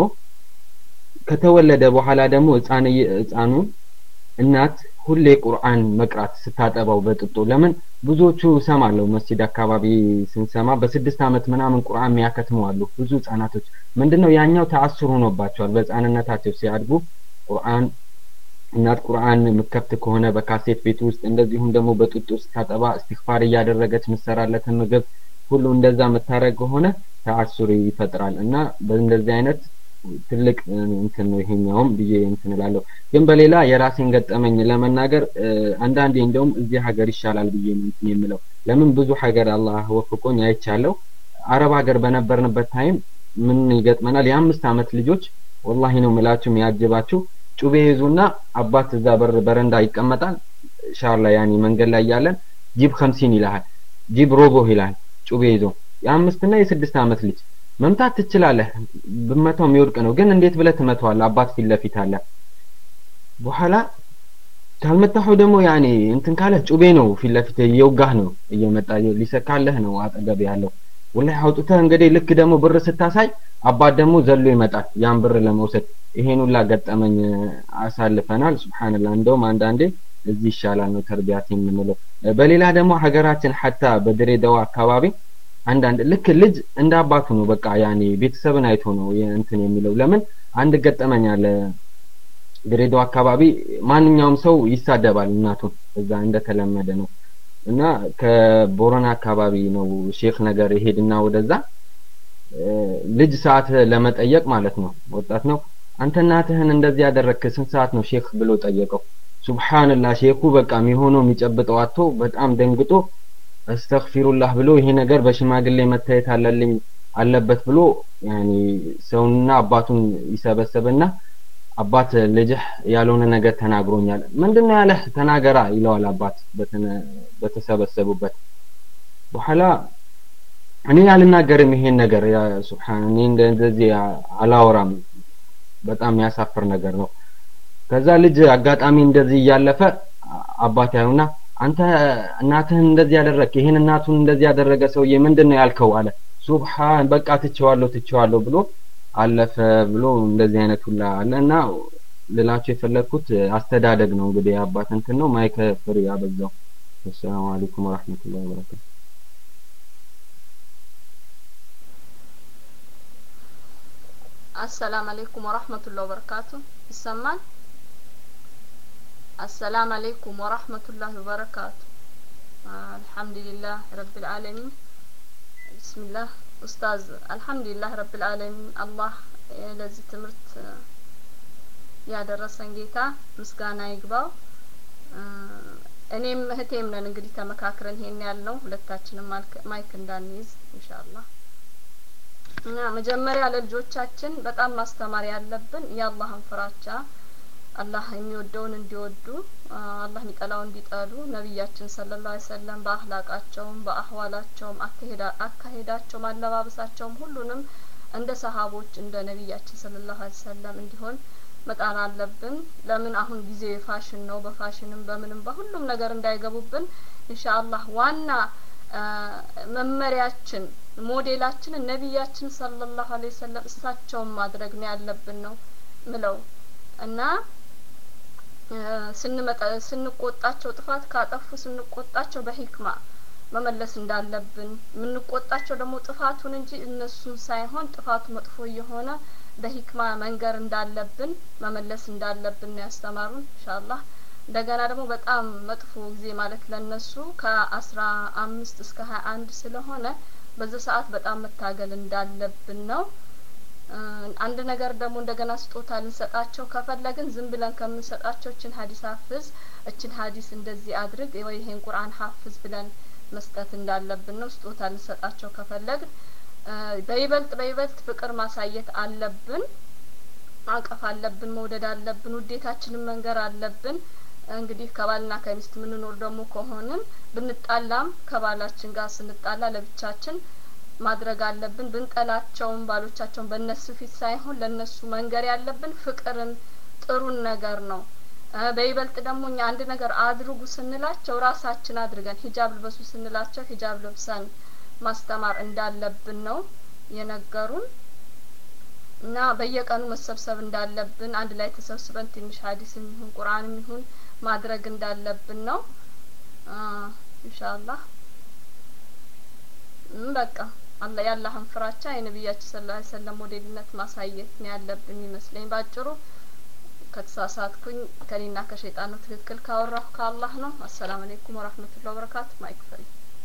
ከተወለደ በኋላ ደግሞ ህፃን ህፃኑ እናት ሁሌ ቁርአን መቅራት ስታጠባው በጥጦ ለምን ብዙዎቹ ሰማለው መስጂድ አካባቢ ስንሰማ በስድስት አመት ምናምን ቁርአን የሚያከትሙ አሉ ብዙ ህፃናቶች ምንድነው ያኛው ተአስሩ ሆኖባቸዋል በህፃንነታቸው ሲያድጉ ቁርአን እናት ቁርአን መከፍት ከሆነ በካሴት ቤት ውስጥ እንደዚሁም ደግሞ በጥጦ ስታጠባ ኢስቲግፋር ያደረገች መሰራለት ምግብ ሁሉ እንደዛ መታረግ ሆነ ተአስሩ ይፈጥራል እና በእንደዚህ አይነት ትልቅ እንትን ነው ይሄኛውም ብዬ እንትን እላለሁ ግን በሌላ የራሴን ገጠመኝ ለመናገር አንዳንዴ እንደውም እዚህ ሀገር ይሻላል ብዬ እንትን የምለው ለምን ብዙ ሀገር አላህ ወፍቆኝ አይቻለው አረብ ሀገር በነበርንበት ታይም ምን ይገጥመናል የአምስት አመት ልጆች والله ነው ምላችሁ የሚያጅባችሁ ጩቤ ይዙና አባት እዛ በር በረንዳ ይቀመጣል ሻርላ ያኒ መንገድ ላይ ያለን ጂብ خمسين ይላል ጂብ ሮቦ ይላል ጩቤ ይዞ የአምስት እና የስድስት አመት ልጅ መምታት ትችላለህ በመታው የሚወድቅ ነው ግን እንዴት ብለህ ትመታዋለህ አባት ፊት ለፊት አለ በኋላ ካልመታው ደግሞ ያኒ እንትን ካለ ጩቤ ነው ፊት ለፊት እየወጋህ ነው እየመጣ ሊሰካለህ ነው አጠገብ ያለው ወላሂ አውጥተህ እንግዲህ ልክ ደግሞ ብር ስታሳይ አባት ደግሞ ዘሎ ይመጣል ያን ብር ለመውሰድ ይሄን ሁላ ገጠመኝ አሳልፈናል ሱብሃንአላህ እንደውም አንዳንዴ እዚህ ይሻላል ነው ተርቢያት የምንለው በሌላ ደግሞ ሀገራችን hatta በድሬዳዋ አካባቢ አንዳንድ ልክ ልጅ እንደ አባቱ ነው በቃ ያኔ ቤተሰብን አይቶ ነው እንትን የሚለው ለምን አንድ ገጠመኝ አለ ድሬዳዋ አካባቢ ማንኛውም ሰው ይሳደባል እናቱን እዛ እንደተለመደ ነው እና ከቦረና አካባቢ ነው ሼክ ነገር ይሄድና ወደዛ ልጅ ሰዓት ለመጠየቅ ማለት ነው ወጣት ነው አንተ እናትህን እንደዚህ ያደረክ ስንት ሰዓት ነው ሼክ ብሎ ጠየቀው ሱብሃንአላህ ሼኩ በቃ የሚሆነው የሚጨብጠው አጥቶ በጣም ደንግጦ አስተግፊሩላህ ብሎ ይሄ ነገር በሽማግሌ መታየት አለልኝ አለበት ብሎ ያኒ ሰውና አባቱን ይሰበሰበና አባት ልጅህ ያለውን ነገር ተናግሮኛል ምንድነው ያለህ ተናገራ ይለዋል አባት በተሰበሰቡበት በኋላ እኔ ያልናገርም ይሄን ነገር ያ ሱብሃን እኔ እንደዚህ አላወራም በጣም ያሳፍር ነገር ነው ከዛ ልጅ አጋጣሚ እንደዚህ ያለፈ አባት ያዩና አንተ እናትህን እንደዚህ ያደረክ ይሄን እናቱን እንደዚህ ያደረገ ሰውዬ ምንድነው ያልከው አለ ሱብሃን በቃ ትቸዋለሁ ትቸዋለሁ ብሎ አለፈ ብሎ እንደዚህ አይነት ሁላ አለና ለላችሁ የፈለኩት አስተዳደግ ነው እንግዲህ አባት እንትን ነው ማይከ ፍሪ አበዛው ሰላም አለይኩም ወራህመቱላሂ ወበረካቱ السلام عليكم ورحمة الله وبركاته السمان السلام عليكم ورحمة الله وبركاته آه الحمد لله رب العالمين بسم الله أستاذ الحمد لله رب العالمين الله لذي تمرت يا درسن جيتا مسكانا يقباو እኔም እህቴም ነን እንግዲህ ተመካክረን ይሄን ያልነው ሁለታችንም ማይክ እንዳንይዝ ኢንሻአላህ እና መጀመሪያ ለልጆቻችን በጣም ማስተማር ያለብን የአላህን ፍራቻ አላህ የሚወደውን እንዲወዱ አላህ የሚጠላውን እንዲጠሉ ነብያችን ሰለላሁ ዐለይሂ ወሰለም በአኽላቃቸውም በአህዋላቸውም አካሄዳ አካሄዳቸውም አለባበሳቸውም ሁሉንም እንደ ሰሃቦች እንደ ነብያችን ሰለላሁ ዐለይሂ ወሰለም እንዲሆን መጣር አለብን። ለምን አሁን ጊዜው የፋሽን ነው። በፋሽንም በምንም በሁሉም ነገር እንዳይገቡብን ኢንሻአላህ ዋና መመሪያችን ሞዴላችን ነብያችን ሰለላሁ ዐለይሂ ወሰለም እሳቸውን ማድረግ ነው ያለብን ነው ምለው እና ስንመጣ ስንቆጣቸው ጥፋት ካጠፉ ስንቆጣቸው በሂክማ መመለስ እንዳለብን ምንቆጣቸው ደግሞ ጥፋቱን እንጂ እነሱን ሳይሆን ጥፋቱ መጥፎ የሆነ በሂክማ መንገር እንዳለብን መመለስ እንዳለብን ነው ያስተማሩን ኢንሻአላህ። እንደገና ደግሞ በጣም መጥፎ ጊዜ ማለት ለነሱ ከአስራ አምስት እስከ ሀያ አንድ ስለሆነ በዚህ ሰዓት በጣም መታገል እንዳለብን ነው። አንድ ነገር ደግሞ እንደገና ስጦታ ልንሰጣቸው ከፈለግን ዝም ብለን ከምንሰጣቸው እችን ሀዲስ ሐፍዝ እችን ሀዲስ እንደዚህ አድርግ ወይ ይሄን ቁርአን ሐፍዝ ብለን መስጠት እንዳለብን ነው። ስጦታ ልንሰጣቸው ከፈለግን በይበልጥ በይበልጥ ፍቅር ማሳየት አለብን። ማቀፍ አለብን፣ መውደድ አለብን፣ ውዴታችንን መንገር አለብን። እንግዲህ ከባልና ከሚስት ምንኖር ደግሞ ከሆነን ብንጣላም ከባላችን ጋር ስንጣላ ለብቻችን ማድረግ አለብን። ብንጠላቸውም ባሎቻቸውን በእነሱ ፊት ሳይሆን ለነሱ መንገር ያለብን ፍቅርን ጥሩን ነገር ነው። በይበልጥ ደግሞ እኛ አንድ ነገር አድርጉ ስንላቸው ራሳችን አድርገን ሂጃብ ልበሱ ስንላቸው ሂጃብ ለብሰን ማስተማር እንዳለብን ነው የነገሩን እና በየቀኑ መሰብሰብ እንዳለብን አንድ ላይ ተሰብስበን ትንሽ ሐዲስም ይሁን ቁርአንም ይሁን ማድረግ እንዳለብን ነው ኢንሻአላህ። በቃ አላህ ያላህን ፍራቻ የነብያችን ሰለላሁ ዐለይሂ ወሰለም ሞዴልነት ማሳየት ነው ያለብን ይመስለኝ ባጭሩ። ከተሳሳትኩኝ ከኔና ከሸይጣን ነው፣ ትክክል ካወራሁ ከአላህ ነው። አሰላሙ አለይኩም ወራህመቱላሂ ወበረካቱ። ማይክፈል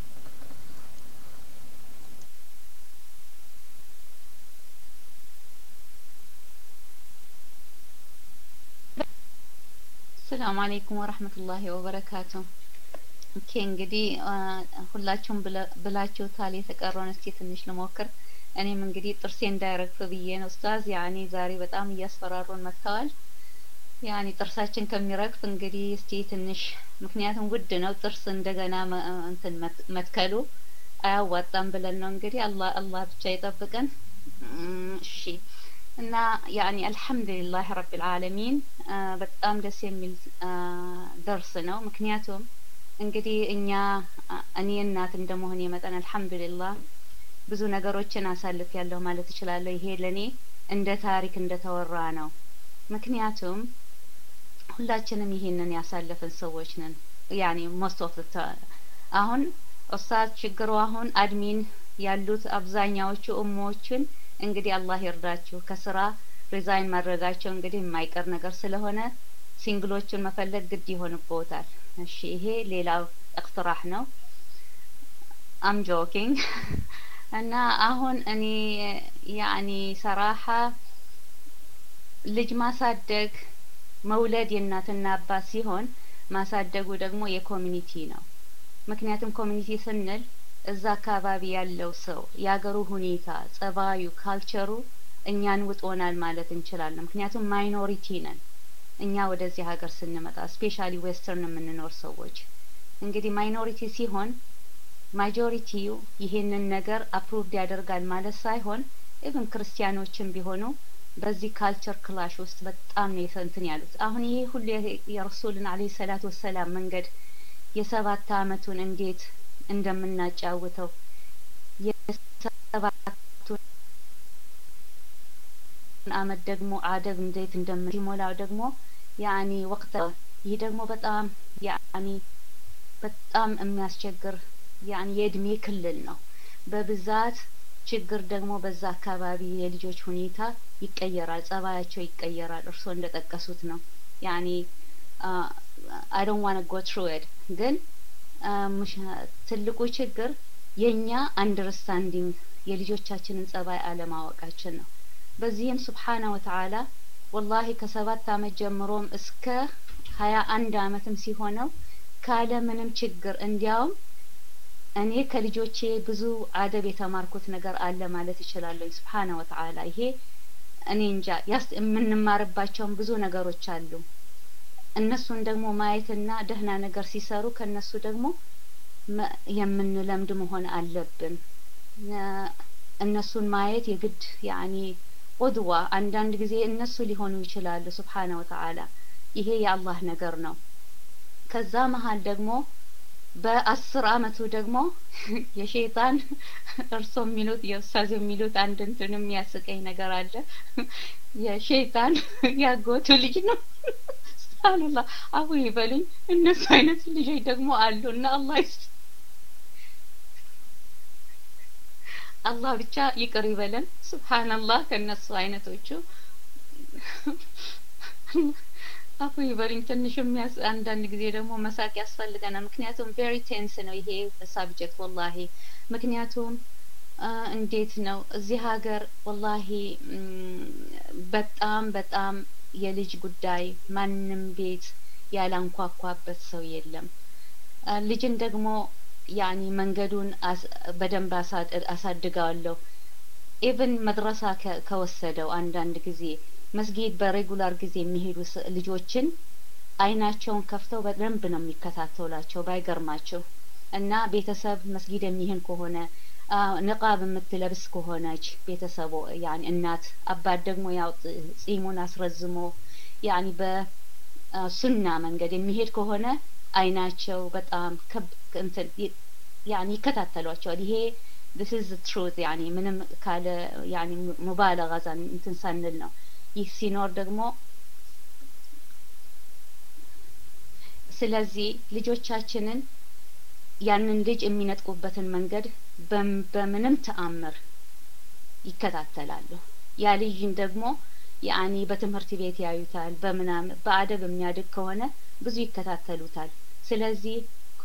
ሰላም አለይኩም ወራህመቱላሂ ወበረካቱ። ኦኬ እንግዲህ ሁላችሁም ብላችሁታል። የተቀረውን እስኪ ትንሽ ልሞክር። እኔም እንግዲህ ጥርሴ እንዳይረግፍ ብዬ ነው ኡስታዝ። ያኔ ዛሬ በጣም እያስፈራሩን መጥተዋል። ያኔ ጥርሳችን ከሚረግፍ እንግዲህ እስቲ ትንሽ ምክንያቱም ውድ ነው ጥርስ እንደገና እንትን መትከሉ አያዋጣም ብለን ነው እንግዲህ አላህ አላህ ብቻ ይጠብቀን። እሺ እና ያኔ አልহামዱሊላህ ረቢል ዓለሚን በጣም ደስ የሚል ደርስ ነው። ምክንያቱም እንግዲህ እኛ እኔ እናት እንደመሆኔ መጠን አልহামዱሊላህ ብዙ ነገሮችን አሳልፍ ያለው ማለት እችላለሁ። ይሄ ለኔ እንደ ታሪክ እንደተወራ ነው። ምክንያቱም ሁላችንም ይሄንን ያሳለፈን ሰዎች ነን። ያኔ most of the time አሁን ኡስታዝ ችግሩ አሁን አድሚን ያሉት አብዛኛዎቹ ኡሞችን እንግዲህ አላህ ይርዳችሁ ከስራ ሪዛይን ማድረጋቸው እንግዲህ የማይቀር ነገር ስለሆነ ሲንግሎችን መፈለግ ግድ ይሆንብዎታል። እሺ ይሄ ሌላው እቅትራህ ነው። አም ጆኪንግ እና አሁን እኔ ያኒ ሰራሃ ልጅ ማሳደግ መውለድ የእናትና አባት ሲሆን ማሳደጉ ደግሞ የኮሚኒቲ ነው። ምክንያቱም ኮሚኒቲ ስንል እዛ አካባቢ ያለው ሰው ያገሩ ሁኔታ ጸባዩ ካልቸሩ እኛን ውጦናል ማለት እንችላለን። ምክንያቱም ማይኖሪቲ ነን እኛ ወደዚህ ሀገር ስንመጣ ስፔሻሊ ዌስተርን የምንኖር ሰዎች እንግዲህ ማይኖሪቲ ሲሆን ማጆሪቲው ይሄንን ነገር አፕሩቭድ ያደርጋል ማለት ሳይሆን ኢቭን ክርስቲያኖችም ቢሆኑ በዚህ ካልቸር ክላሽ ውስጥ በጣም ነው የሰንትን ያሉት። አሁን ይሄ ሁሉ የረሱልን አለይሂ ሰላቱ ወሰላም መንገድ የሰባት አመቱን እንዴት እንደምናጫውተው የሰባቱን አመት ደግሞ አደብ እንዴት እንደምንሞላው ደግሞ ያኒ ወቅት ይሄ ደግሞ በጣም ያኒ በጣም የሚያስቸግር ያኒ የእድሜ ክልል ነው። በብዛት ችግር ደግሞ በዛ አካባቢ የልጆች ሁኔታ ይቀየራል፣ ጸባያቸው ይቀየራል። እርሶ እንደጠቀሱት ነው ያኒ I don't want to go through it ግን ትልቁ ችግር የኛ አንደርስታንዲንግ የልጆቻችንን ጸባይ አለማወቃችን ነው። በዚህም ሱብሃነ ወተዓላ ወላሂ ከሰባት አመት ጀምሮም እስከ ሀያ አንድ አመትም ሲሆነው ካለ ምንም ችግር እንዲያውም እኔ ከልጆቼ ብዙ አደብ የተማርኩት ነገር አለ ማለት እችላለሁ። ሱብሃነ ወተዓላ ይሄ እኔ እንጃ ያስ የምንማርባቸው ብዙ ነገሮች አሉ። እነሱን ደግሞ ማየትና ደህና ነገር ሲሰሩ ከነሱ ደግሞ የምንለምድ መሆን አለብን። እነሱን ማየት የግድ ያኒ ቁድዋ አንዳንድ ጊዜ እነሱ ሊሆኑ ይችላሉ ሱብሃነ ወተዓላ ይሄ የአላህ ነገር ነው። ከዛ መሃል ደግሞ በአስር አመቱ ደግሞ የሸይጣን እርሶ የሚሉት የኡስታዝ የሚሉት አንድ እንትን የሚያስቀኝ ነገር አለ። የሸይጣን ያጎቱ ልጅ ነው ሱብሃንአላህ አቡ ይበሉኝ እነሱ አይነት ልጆች ደግሞ አሉና አላህ ይስ አላህ ብቻ ይቅር ይበለን ሱብሃንአላህ ከነሱ አይነቶቹ አፉ ይበሉኝ ትንሽ የሚያስ አንዳንድ ጊዜ ደግሞ መሳቅ ያስፈልገናል። ምክንያቱም ቬሪ ቴንስ ነው ይሄ ሳብጀክት ወላሂ። ምክንያቱም እንዴት ነው እዚህ ሀገር ወላሂ በጣም በጣም የልጅ ጉዳይ ማንም ቤት ያላንኳኳበት ሰው የለም። ልጅን ደግሞ ያኒ መንገዱን በደንብ አሳድጋለሁ ኢቭን መድረሳ ከወሰደው አንዳንድ ጊዜ መስጊድ በሬጉላር ጊዜ የሚሄዱ ልጆችን አይናቸውን ከፍተው በደንብ ነው የሚከታተሏቸው ባይገርማቸው። እና ቤተሰብ መስጊድ የሚሄን ከሆነ ንቃብ የምትለብስ ከሆነች ቤተሰቡ ያኒ እናት አባት ደግሞ ያው ጺሙን አስረዝሞ ያኒ በሱና መንገድ የሚሄድ ከሆነ አይናቸው በጣም ከብ እንትን ያኒ ይከታተሏቸዋል። ይሄ this is the truth ያኒ ምንም ካለ ያኒ ሙባለጋ እንትን ሳንል ነው። ይህ ሲኖር ደግሞ ስለዚህ ልጆቻችንን ያንን ልጅ የሚነጥቁበትን መንገድ በምንም ተአምር ይከታተላሉ። ያ ልጅን ደግሞ ያኒ በትምህርት ቤት ያዩታል በመናም በአደብ የሚያድግ ከሆነ ብዙ ይከታተሉታል። ስለዚህ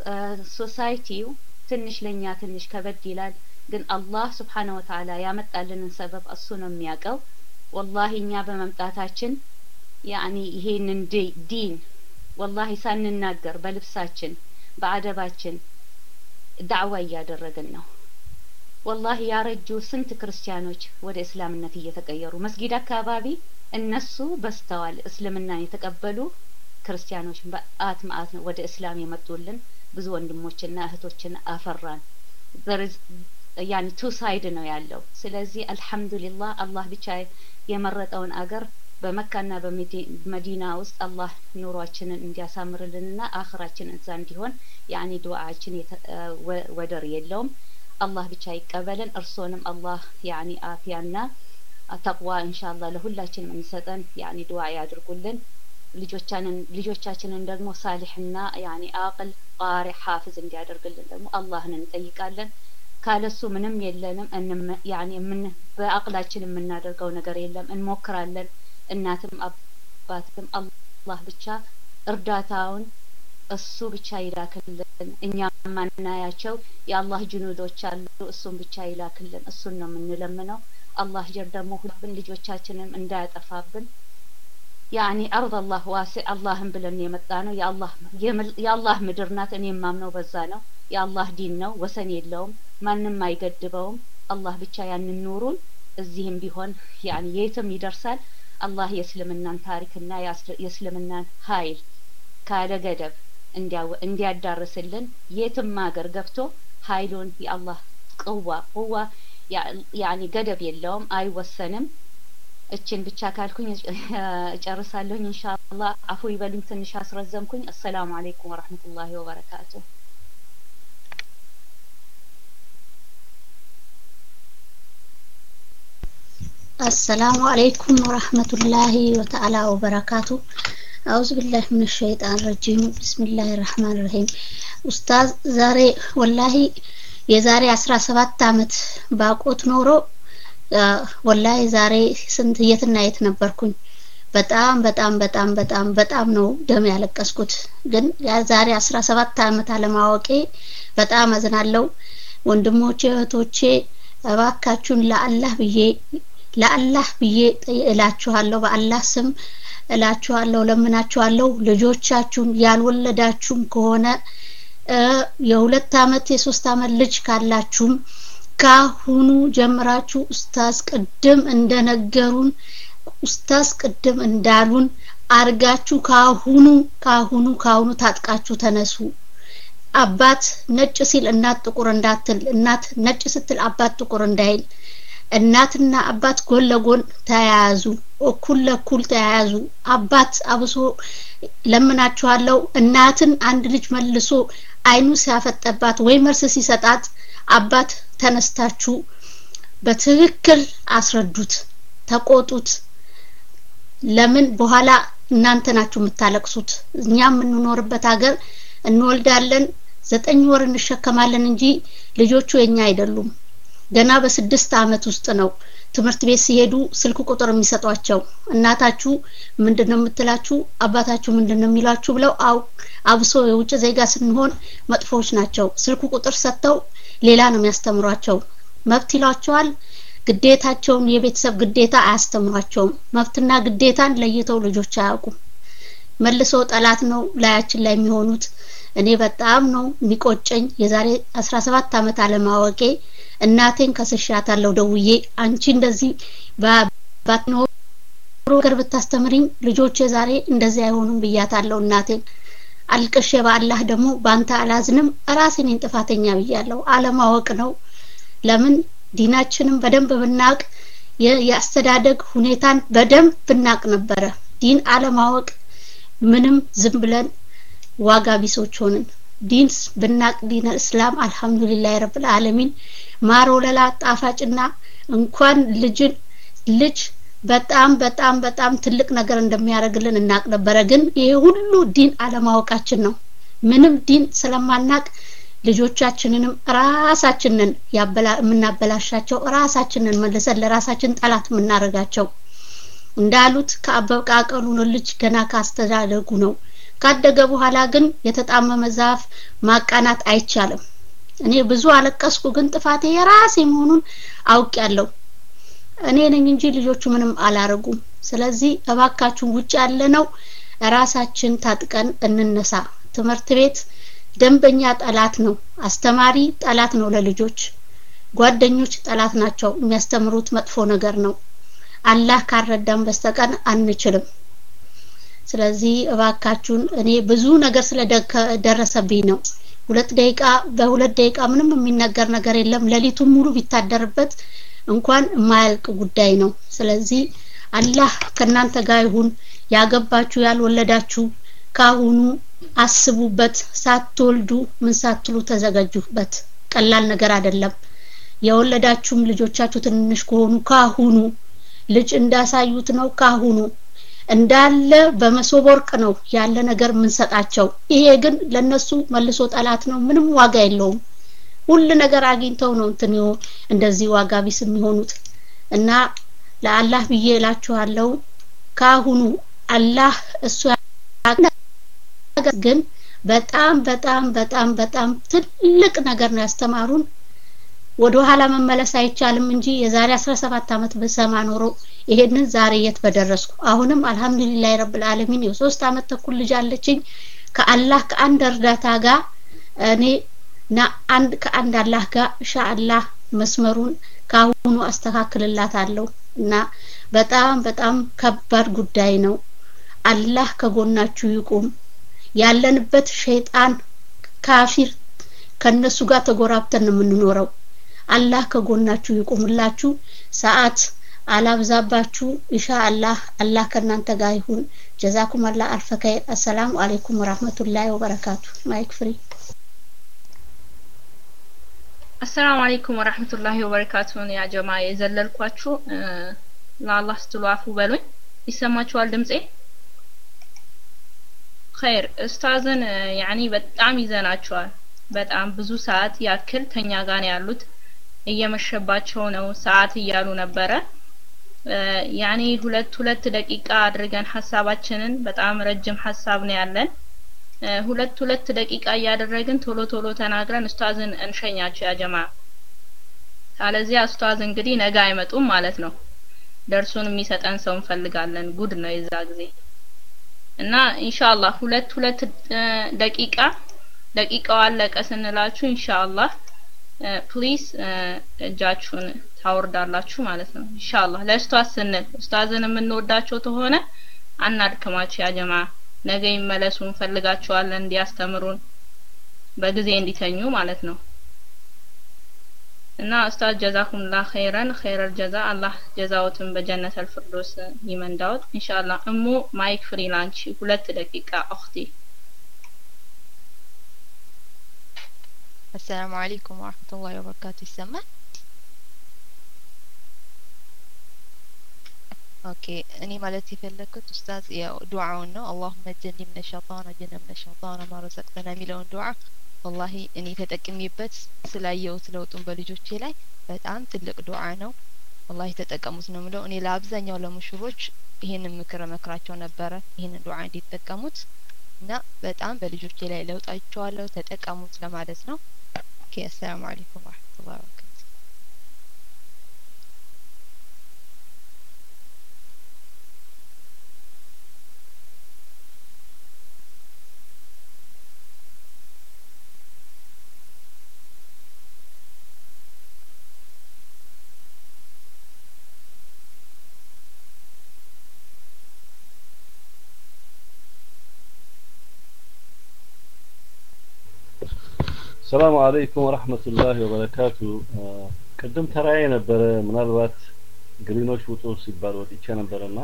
ሶሳይቲው ትንሽ ለኛ ትንሽ ከበድ ይላል። ግን አላህ Subhanahu Wa Ta'ala ያመጣልንን ሰበብ እሱ ነው የሚያውቀው። ወላሂ እኛ በመምጣታችን ያኒ ይሄንን ዲን ወላሂ ሳንናገር በልብሳችን በአደባችን ዳዕዋ እያደረግን ነው። ወላሂ ያረጁ ስንት ክርስቲያኖች ወደ እስላምነት እየተቀየሩ መስጊድ አካባቢ እነሱ በስተዋል እስልምናን የተቀበሉ ክርስቲያኖች በአት ማአት ወደ እስላም የመጡልን ብዙ ወንድሞችና እህቶችን አፈራን። ያኒ ቱ ሳይድ ነው ያለው። ስለዚህ አልহামዱሊላህ አላህ ብቻ የመረጠውን አገር በመካና በመዲና ውስጥ አላህ ኑሯችንን እንዲያሳምርልንና አኺራችንን እዛ እንዲሆን ያኒ ዱዓችን ወደር የለውም። አላህ ብቻ ይቀበለን። እርሶንም አላህ ያኒ አፊያና ተቅዋ ኢንሻአላህ ለሁላችንም እንሰጠን ያኒ ዱዓ ያድርጉልን። ልጆቻችንን ልጆቻችንን ደግሞ ሳሊህና ያኒ አቅል ቃሪ ሐافظ እንዲያደርግልን ደግሞ አላህን እንጠይቃለን። ካለሱ ምንም የለንም። እንም ያኒ ምን በአቅላችን የምናደርገው ነገር የለም። እንሞክራለን። እናትም አባትም አላህ ብቻ እርዳታውን እሱ ብቻ ይላክልን። እኛ ማናያቸው የአላህ ጅኑዶች አሉ። እሱን ብቻ ይላክልን። እሱን ነው የምንለምነው። አላህ ጀር ደግሞ ሁሉን ልጆቻችንን እንዳያጠፋብን ያኒ አርض الله واسع አላህን ብለን የመጣ ነው። የአላህ የአላህ ምድር ናት። እኔ ማምነው በዛ ነው። የአላህ ዲን ነው። ወሰን የለውም። ማንንም አይገድበውም። አላህ ብቻ ያንን ኑሩን እዚህም ቢሆን ያኒ የትም ይደርሳል። አላህ የእስልምናን ታሪክና የእስልምናን ኃይል ካለ ገደብ እንዲያዳርስልን የትም ሀገር ገብቶ ኃይሉን የአላህ ቅዋ ቅዋ ያኒ ገደብ የለውም አይወሰንም። እችን ብቻ ካልኩኝ እጨርሳለሁ ኢንሻአላህ። አፉ ይበሉኝ ትንሽ አስረዘምኩኝ። አሰላሙ አለይኩም ወራህመቱላሂ ወበረካቱ። السلام عليكم ورحمة الله وتعالى وبركاته. أعوذ بالله من الشيطان الرجيم. بسم الله الرحمن الرحيم. أستاذ زاري والله يزاري عشرة سبعة عمت باقوت نورو والله زاري سنت يتنا يتنبركن በጣም በጣም በጣም በጣም በጣም ነው ደም ያለቀስኩት። ግን ያ ዛሬ አስራ ሰባት አመት አለማወቄ በጣም አዝናለሁ። ወንድሞቼ እህቶቼ እባካችሁን ለአላህ ብዬ ለአላህ ብዬ እላችኋለሁ፣ በአላህ ስም እላችኋለሁ፣ ለምናችኋለሁ። ልጆቻችሁን ያልወለዳችሁም ከሆነ የሁለት አመት የሶስት አመት ልጅ ካላችሁም ካሁኑ ጀምራችሁ ኡስታዝ ቅድም እንደነገሩን ኡስታዝ ቅድም እንዳሉን አርጋችሁ ካሁኑ ካሁኑ ካሁኑ ታጥቃችሁ ተነሱ አባት ነጭ ሲል እናት ጥቁር እንዳትል እናት ነጭ ስትል አባት ጥቁር እንዳይል እናትና አባት ጎን ለጎን ተያያዙ እኩል ለኩል ተያያዙ አባት አብሶ ለምናችኋለሁ እናትን አንድ ልጅ መልሶ አይኑ ሲያፈጠባት ወይ መርስ ሲሰጣት አባት ተነስታችሁ በትክክል አስረዱት ተቆጡት ለምን በኋላ እናንተ ናችሁ የምታለቅሱት እኛ የምንኖርበት ሀገር እንወልዳለን ዘጠኝ ወር እንሸከማለን እንጂ ልጆቹ የኛ አይደሉም ገና በስድስት አመት ውስጥ ነው ትምህርት ቤት ሲሄዱ ስልክ ቁጥር የሚሰጧቸው እናታችሁ ምንድነው የምትላችሁ አባታችሁ ምንድነው የሚላችሁ ብለው አው አብሶ የውጭ ዜጋ ስንሆን መጥፎች ናቸው ስልክ ቁጥር ሰጥተው ሌላ ነው የሚያስተምሯቸው መብት ይሏቸዋል ግዴታቸውን የቤተሰብ ግዴታ አያስተምሯቸውም መብትና ግዴታን ለይተው ልጆች አያውቁም መልሰው ጠላት ነው ላያችን ላይ የሚሆኑት እኔ በጣም ነው የሚቆጨኝ የዛሬ አስራ ሰባት አመት አለማወቄ እናቴን ከስሻታለሁ ደውዬ አንቺ እንደዚህ ባትኖር ቅርብ ታስተምሪኝ ልጆቼ ዛሬ እንደዚህ አይሆኑም ብያታለሁ እናቴን አልቀሽ በአላህ ደግሞ ባንተ አላዝንም ራሴን ጥፋተኛ ብያለሁ አለማወቅ ነው ለምን ዲናችንን በደንብ ብናቅ የአስተዳደግ ሁኔታን በደንብ ብናቅ ነበረ ዲን አለማወቅ ምንም ዝም ብለን ዋጋ ቢሶች ሆነን ዲን ብናቅ ዲን እስላም አልহামዱሊላህ ረብል ዓለሚን ማሮለላ ጣፋጭና እንኳን ልጅ ልጅ በጣም በጣም በጣም ትልቅ ነገር እንደሚያደርግልን እናቅ ነበረ ግን ይሄ ሁሉ ዲን አለማወቃችን ነው ምንም ዲን ስለማናቅ ልጆቻችንንም ራሳችንን ያበላ ምናበላሻቸው ራሳችንን መልሰን ለራሳችን ጠላት ምናረጋቸው እንዳሉት ከአበቃቀሉን ልጅ ገና ካስተዳደጉ ነው ካደገ በኋላ ግን የተጣመመ ዛፍ ማቃናት አይቻልም እኔ ብዙ አለቀስኩ ግን ጥፋቴ የራሴ መሆኑን አውቄያለሁ እኔ ነኝ እንጂ ልጆቹ ምንም አላረጉም ስለዚህ እባካችሁ ውጭ ያለ ነው ራሳችን ታጥቀን እንነሳ ትምህርት ቤት ደንበኛ ጠላት ነው አስተማሪ ጠላት ነው ለልጆች ጓደኞች ጠላት ናቸው የሚያስተምሩት መጥፎ ነገር ነው አላህ ካረዳን በስተቀር አንችልም ስለዚህ እባካችሁን እኔ ብዙ ነገር ስለደረሰብኝ ነው ሁለት ደቂቃ በሁለት ደቂቃ ምንም የሚነገር ነገር የለም ለሊቱን ሙሉ ቢታደርበት እንኳን የማያልቅ ጉዳይ ነው ስለዚህ አላህ ከናንተ ጋር ይሁን ያገባችሁ ያልወለዳችሁ ካሁኑ አስቡበት ሳትወልዱ ምን ሳትሉ ተዘጋጁበት ቀላል ነገር አይደለም የወለዳችሁም ልጆቻችሁ ትንሽ ከሆኑ ካሁኑ ልጅ እንዳሳዩት ነው ካሁኑ እንዳለ በመሶቦርቅ ነው ያለ ነገር ምን ሰጣቸው ይሄ ግን ለነሱ መልሶ ጠላት ነው ምንም ዋጋ የለውም ሁሉ ነገር አግኝተው ነው እንትኑ እንደዚህ ዋጋ ቢስ የሚሆኑት እና ለአላህ ብዬ እላችኋለሁ ካሁኑ አላህ እሱ ግን በጣም በጣም በጣም በጣም ትልቅ ነገር ነው ያስተማሩን ወደ ኋላ መመለስ አይቻልም እንጂ የዛሬ አስራ ሰባት አመት በሰማ ኖሮ ይሄንን ዛሬ የት በደረስኩ አሁንም አልহামዱሊላህ ረብል ዓለሚን የሶስት አመት ተኩል ልጅ አለችኝ ከአላህ ከአንድ እርዳታ ጋር እኔ ና አንድ ከአንድ አላህ ጋር ኢንሻአላህ መስመሩን ካሁኑ አስተካክልላታለሁ እና በጣም በጣም ከባድ ጉዳይ ነው አላህ ከጎናችሁ ይቁም ያለንበት ሸይጣን ካፊር ከነሱ ጋር ተጎራብተን ነው የምንኖረው አላህ ከጎናችሁ ይቁምላችሁ ሰዓት አላብዛባችሁ ኢንሻአላህ አላህ ከናንተ ጋር ይሁን ጀዛኩም አላህ አልፈ ኸይር አሰላሙ አለይኩም ወራህመቱላሂ ወበረካቱ ማይክ ፍሪ አሰላሙ አለይኩም ወራህመቱላሂ ወበረካቱ ያ ጀማ የዘለልኳችሁ ለአላህ ስትሏፉ በሉኝ ይሰማችኋል ድምጼ خير استاذن يعني በጣም ይዘናቸዋል በጣም ብዙ ሰዓት ያክል ተኛ ጋር ያሉት እየመሸባቸው ነው ሰዓት እያሉ ነበረ ያኒ ሁለት ሁለት ደቂቃ አድርገን ሐሳባችንን በጣም ረጅም ሐሳብ ነው ያለን ሁለት ሁለት ደቂቃ ያደረግን ቶሎ ቶሎ ተናግረን ኡስታዝን እንሸኛቸው ያ ጀማ ታለዚህ ኡስታዝ እንግዲህ ነገ አይመጡም ማለት ነው ደርሱን የሚሰጠን ሰው እንፈልጋለን ጉድ ነው የዛ ጊዜ እና ኢንሻአላህ ሁለት ሁለት ደቂቃ ደቂቃው አለቀ ስንላችሁ ኢንሻአላህ ፕሊዝ እጃችሁን ታወርዳላችሁ ማለት ነው ኢንሻአላህ ለኡስታዝ ስንል ኡስታዝን የምንወዳቸው ተሆነ አናድክማቸው ያ ጀማ ነገ ይመለሱ እንፈልጋቸዋለን እንዲያስተምሩን በጊዜ እንዲተኙ ማለት ነው እና ኡስታዝ ጀዛኩሙላህ ኸይረን ኸይረል ጀዛ አላህ ጀዛዎትን በጀነተል ፍርዶስ ይመንዳውት ኢንሻአላህ እሙ ማይክ ፍሪላንች ሁለት ደቂቃ እኽቲ السلام عليكم ورحمة الله وبركاته السماء اوكي اني مالتي فلكت استاذ يا دعاء انه اللهم اجنبنا من الشيطان وجنبنا الشيطان ما رزقتنا ميلون دعاء والله اني ተጠቅሚበት ስላየሁት ለውጡን በልጆቼ ላይ በጣም ትልቅ ዱዓ ነው والله ተጠቀሙት ነው ምለው እኔ ለአብዛኛው ለሙሽሮች ይሄንን ምክር መክራቸው ነበረ ይሄንን ዱዓ እንዲጠቀሙት እና በጣም በልጆቼ ላይ ለውጣቸዋለሁ ተጠቀሙት ለማለት ነው ኦኬ السلام عليكم ورحمة الله وبركاته السلام عليكم ورحمة الله وبركاته قدم تراي نبر ምናልባት ግሪኖች ውጡ ሲባል ወጥቼ ነበርና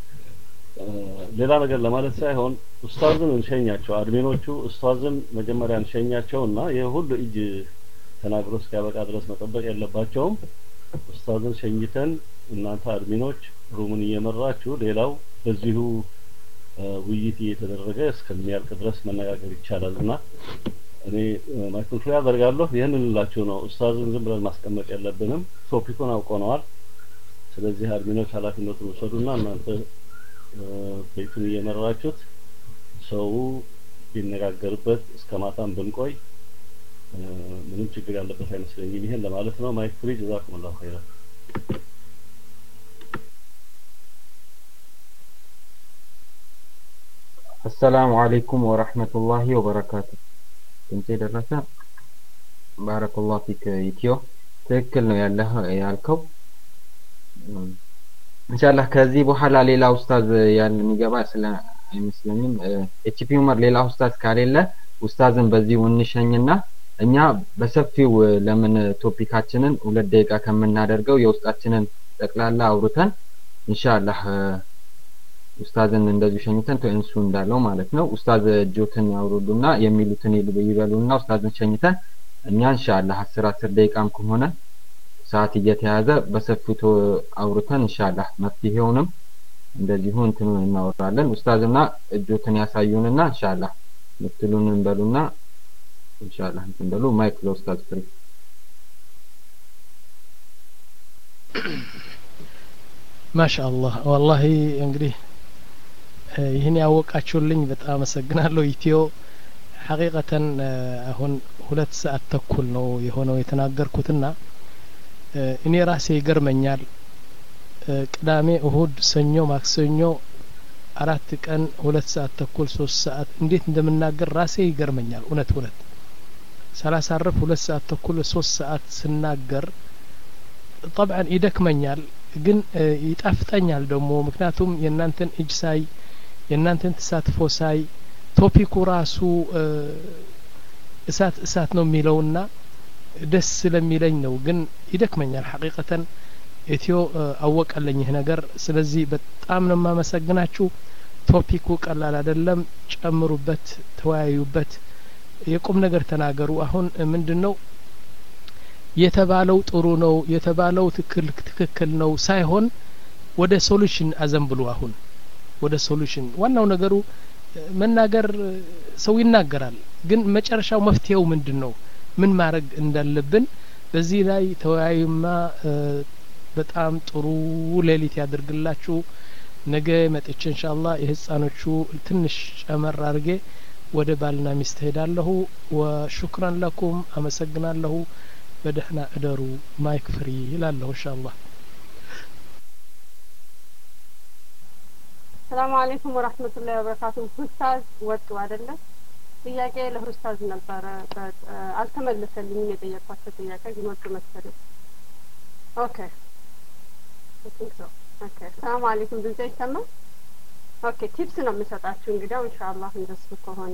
ሌላ ነገር ለማለት ሳይሆን ኡስታዝን እንሸኛቸው አድሚኖቹ ኡስታዝን መጀመሪያ እንሸኛቸውና የሁሉ እጅ ተናግሮ እስኪያበቃ ድረስ መጠበቅ የለባቸውም ኡስታዝን ሸኝተን እናንተ አድሚኖች ሩሙን እየመራችሁ ሌላው በዚሁ ውይይት እየተደረገ እስከሚያልቅ ድረስ መነጋገር ይቻላልና እኔ ማይክሮፎን ፍሪ አደርጋለሁ ይሄንን ልላችሁ ነው ኡስታዝን ዝም ብለን ማስቀመጥ የለብንም ቶፒኩን አውቀነዋል ስለዚህ አድሚኖች ኃላፊነቱን ወሰዱና እናንተ ቤቱን እየመራችሁት ሰው ቢነጋገርበት እስከ ማታም ብንቆይ ምንም ችግር ያለበት አይመስለኝም ይሄን ለማለት ነው ማይክ ፍሪ ጀዛኩሙላሁ ኸይራ السلام عليكم ورحمة الله وبركاته እንት ደረሰ ባረከላሁ ፊክ ኢትዮ ትክክል ነው ያለህ ያልከው ኢንሻአላህ ከዚህ በኋላ ሌላ ኡስታዝ ያን የሚገባ ስለ አይመስለኝም ኤችፒ ኡመር ሌላ ኡስታዝ ካሌለ ኡስታዝን በዚህ እንሸኝና እኛ በሰፊው ለምን ቶፒካችንን ሁለት ደቂቃ ከምናደርገው የውስጣችንን ጠቅላላ አውርተን ኢንሻአላህ ኡስታዝን እንደዚህ ሸኝተን ተንሱ እንዳለው ማለት ነው ኡስታዝ ጆትን ያውሩዱና የሚሉትን ይበሉና ኡስታዝን ሸኝተን እኛ ኢንሻአላህ አስር አስር ደቂቃም ከሆነ ሰዓት እየተያዘ በሰፊው አውርተን ኢንሻአላህ መፍትሄውንም እንደዚሁ እንትኑ እናወራለን ኡስታዝና ጆትን ያሳዩንና ኢንሻአላህ ምትሉን እንበሉና ኢንሻአላህ እንበሉ ማይክ ለኡስታዝ ፍሪ ማሻአላህ والله እንግዲህ ይሄን ያወቃችሁልኝ በጣም አመሰግናለሁ ኢትዮ ሐቂቀተን አሁን ሁለት ሰዓት ተኩል ነው የሆነው የተናገርኩትና እኔ ራሴ ይገርመኛል ቅዳሜ እሁድ ሰኞ ማክሰኞ አራት ቀን ሁለት ሰዓት ተኩል ሶስት ሰዓት እንዴት እንደምናገር ራሴ ይገርመኛል እውነት እውነት ሰላሳርፍ ሁለት ሰዓት ተኩል ሶስት ሰዓት ስናገር طبعا ይደክመኛል ግን ይጣፍጠኛል ደግሞ ምክንያቱም የናንተን እጅ ሳይ የናንተን ተሳትፎ ሳይ ቶፒኩ ራሱ እሳት እሳት ነው የሚለውና ደስ ስለሚለኝ ነው ግን ይደክመኛል ሐቂቀተን ኢትዮ አወቀልኝ ይሄ ነገር ስለዚህ በጣም ነው ማመሰግናችሁ ቶፒኩ ቀላል አይደለም ጨምሩበት ተወያዩበት የቁም ነገር ተናገሩ አሁን ምንድነው የተባለው ጥሩ ነው የተባለው ትክክል ትክክል ነው ሳይሆን ወደ ሶሉሽን አዘንብሉ አሁን ወደ ሶሉሽን ዋናው ነገሩ መናገር ሰው ይናገራል ግን መጨረሻው መፍትሄው ምንድነው ምን ማድረግ እንዳለብን በዚህ ላይ ተወያዩማ በጣም ጥሩ ሌሊት ያድርግላችሁ ነገ መጥቼ ኢንሻአላህ የህፃኖቹ ትንሽ ጨመር አድርጌ ወደ ባልና ሚስት ሄዳለሁ ወሹክራን ለኩም አመሰግናለሁ በደህና እደሩ ማይክ ፍሪ ይላለሁ ኢንሻአላህ ሰላም አለይኩም ወራህመቱላሂ ወበረካቱሁ ኡስታዝ ወጡ አይደለ ጥያቄ ለኡስታዝ ነበረ አልተመለሰልኝም የጠየቅኳቸው ጥያቄ ግን ወጡ መሰለኝ ኦኬ ኦኬ ሰላም አለይኩም ድምጼ ይሰማል ኦኬ ቲፕስ ነው የምሰጣችሁ እንግዲያው ኢንሻአላህ እንደሱ ከሆነ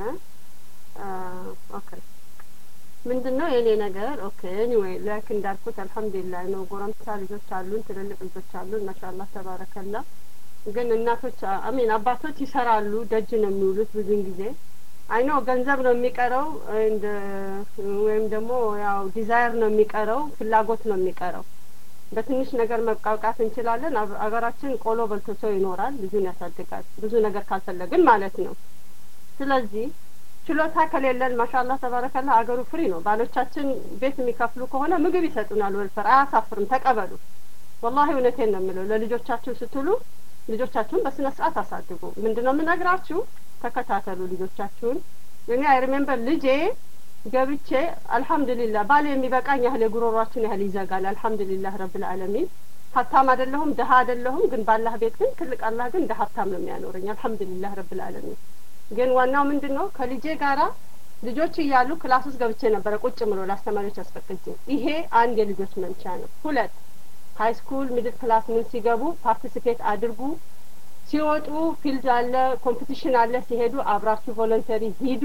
ኦኬ ምንድነው የኔ ነገር ኦኬ ኤኒዌይ ላይክ እንዳልኩት አልহামዱሊላህ ነው ጎረምሳ ልጆች አሉን ትልልቅ ልጆች አሉን ማሻአላህ ተባረከላ ግን እናቶች አሚን አባቶች ይሰራሉ ደጅ ነው የሚውሉት ብዙን ጊዜ አይኖ ገንዘብ ነው የሚቀረው እንደ ወይም ደግሞ ያው ዲዛይር ነው የሚቀረው ፍላጎት ነው የሚቀረው በትንሽ ነገር መቃውቃት እንችላለን አገራችን ቆሎ በልቶ ሰው ይኖራል ልጁን ያሳድጋል ብዙ ነገር ካልፈለግን ማለት ነው ስለዚህ ችሎታ ከሌለን ማሻአላህ ተባረከላ አገሩ ፍሪ ነው ባሎቻችን ቤት የሚከፍሉ ከሆነ ምግብ ይሰጡናል ወልፈር አያሳፍርም ተቀበሉ والله እውነቴን ነው የምለው ለልጆቻችሁ ስትሉ ልጆቻችሁን በስነ ስርዓት አሳድጉ ምንድነው የምነግራችሁ ተከታተሉ ልጆቻችሁን እኔ አይ ሪሜምበር ልጄ ገብቼ አልহামዱሊላህ ባል የሚበቃኝ ያህል የጉሮሯችን ያህል ይዘጋል አልহামዱሊላህ ረብል ዓለሚን ሀብታም አይደለሁም ደሃ አይደለሁም ግን ባላህ ቤት ግን ትልቅ አላህ ግን ሀብታም ነው የሚያኖረኝ አልহামዱሊላህ ረብል ዓለሚን ግን ዋናው ምንድነው ከልጄ ጋራ ልጆች እያሉ ክላስ ውስጥ ገብቼ ነበር ቁጭ ብሎ ላስተማሪዎች አስፈቅጄ ይሄ አንድ የልጆች መምቻ ነው ሁለት ሃይ ስኩል ሚድል ክላስ ምን ሲገቡ ፓርቲሲፔት አድርጉ ሲወጡ ፊልድ አለ ኮምፒቲሽን አለ ሲሄዱ አብራችሁ ቮለንተሪ ሂዱ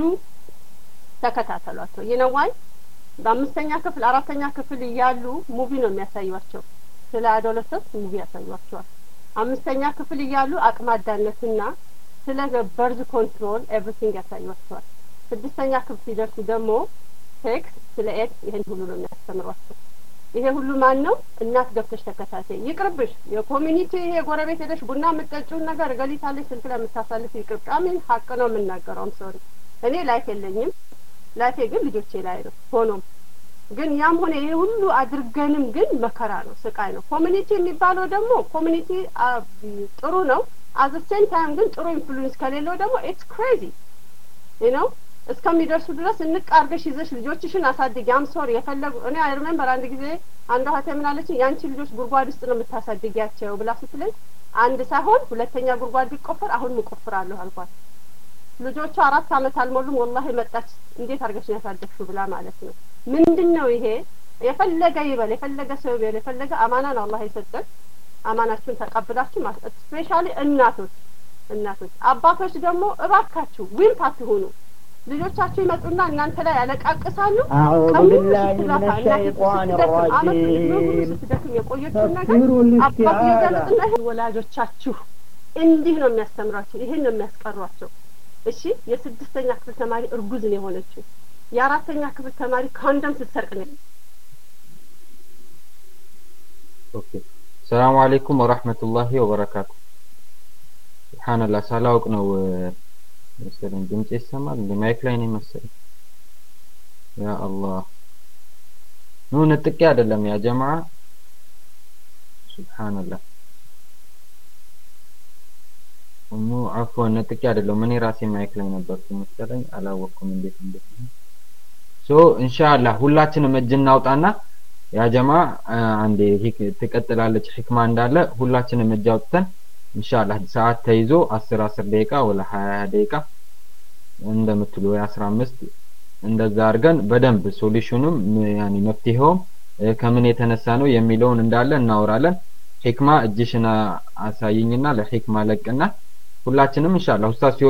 ተከታተሏቸው የነዋይ በአምስተኛ ክፍል አራተኛ ክፍል እያሉ ሙቪ ነው የሚያሳዩዋቸው ስለ አዶለሰት ሙቪ ያሳዩዋቸዋል አምስተኛ ክፍል እያሉ አቅማዳነትና ስለ በርዝ ኮንትሮል ኤቭሪቲንግ ያሳዩዋቸዋል ስድስተኛ ክፍል ሲደርሱ ደግሞ ሴክስ ስለ ኤድስ ይሄን ሁሉ ነው የሚያስተምሯቸው ይሄ ሁሉ ማን ነው እናት ገብተሽ ተከታታይ ይቅርብሽ የኮሚኒቲ የጎረቤት ሄደሽ ቡና የምትጠጪውን ነገር ገሊታለሽ ስልክ ላይ የምታሳልፍ ይቅርብ አሚን ሀቅ ነው የምናገረው አም ሶሪ እኔ ላይፍ የለኝም ላይፍ ግን ልጆቼ ላይ ነው ሆኖም ግን ያም ሆነ ይሄ ሁሉ አድርገንም ግን መከራ ነው ስቃይ ነው ኮሚኒቲ የሚባለው ደግሞ ኮሚኒቲ ጥሩ ነው at the same time ግን ጥሩ ኢንፍሉዌንስ ከሌለው ደግሞ it's crazy you know እስከሚደርሱ ድረስ እንቃርገሽ ይዘሽ ልጆችሽን አሳድጊ አም ሶሪ የፈለጉ እኔ አይ ሪሜምበር አንድ ጊዜ አንዷ እህቴ ምን አለች ያንቺ ልጆች ጉርጓድ ውስጥ ነው የምታሳድጊያቸው ብላ ስትለኝ አንድ ሳይሆን ሁለተኛ ጉርጓድ ቢቆፈር አሁን ምቆፍራለሁ አልኳት ልጆቹ አራት አመት አልሞሉም ወላሂ መጣች እንዴት አርገሽ ነው ያሳደግሽው ብላ ማለት ነው ምንድነው ይሄ የፈለገ ይበል የፈለገ ሰው ይበል የፈለገ አማና ነው አላህ የሰጠን አማናችሁን ተቀብላችሁ ማለት ስፔሻሊ እናቶች እናቶች አባቶች ደግሞ እባካችሁ ዊምፕ አትሁኑ ልጆቻችሁ ይመጡና እናንተ ላይ ያለቃቅሳሉ አዑዙ ቢላሂ ሚነሽ ሸይጧን ረጂም የቆየችው ነገር አባቱ ይገለጥና ወላጆቻችሁ እንዲህ ነው የሚያስተምሯቸው ይሄን ነው የሚያስቀሯቸው እሺ የስድስተኛ ክፍል ተማሪ እርጉዝ ነው የሆነችው የአራተኛ ክፍል ተማሪ ኮንዶም ስትሰርቅ ነው ኦኬ ሰላም አለይኩም ወራህመቱላሂ ወበረካቱ ሱብሃንአላህ ሳላውቅ ነው መሰለኝ ድምጽ ይሰማል ማይክ ላይ ነው መሰለኝ ያ አላህ ነው ነጥቄ አይደለም ያ ጀማዓ ሱብሃንአላህ እሙ አፎን ነጥቄ አይደለም እኔ ራሴ ማይክ ላይ ነበርኩ መሰለኝ አላወቅኩም እንዴት እንዴት ሶ ኢንሻአላህ ሁላችንም እጅ እናውጣና ያ ጀማዓ አንዴ ትቀጥላለች ህክማ እንዳለ ሁላችንም እጅ አውጥተን ኢንሻአላህ ሰዓት ተይዞ አስር አስር ደቂቃ ወላ ሃያ ደቂቃ እንደምትሉ አስራ አምስት እንደዛ አድርገን በደንብ ሶሉሽኑም ያኒ መፍትሄው ከምን የተነሳ ነው የሚለውን እንዳለ እናወራለን ህክማ እጅሽና አሳይኝና ለህክማ ለቅና ሁላችንም ኢንሻአላህ ኡስታዝ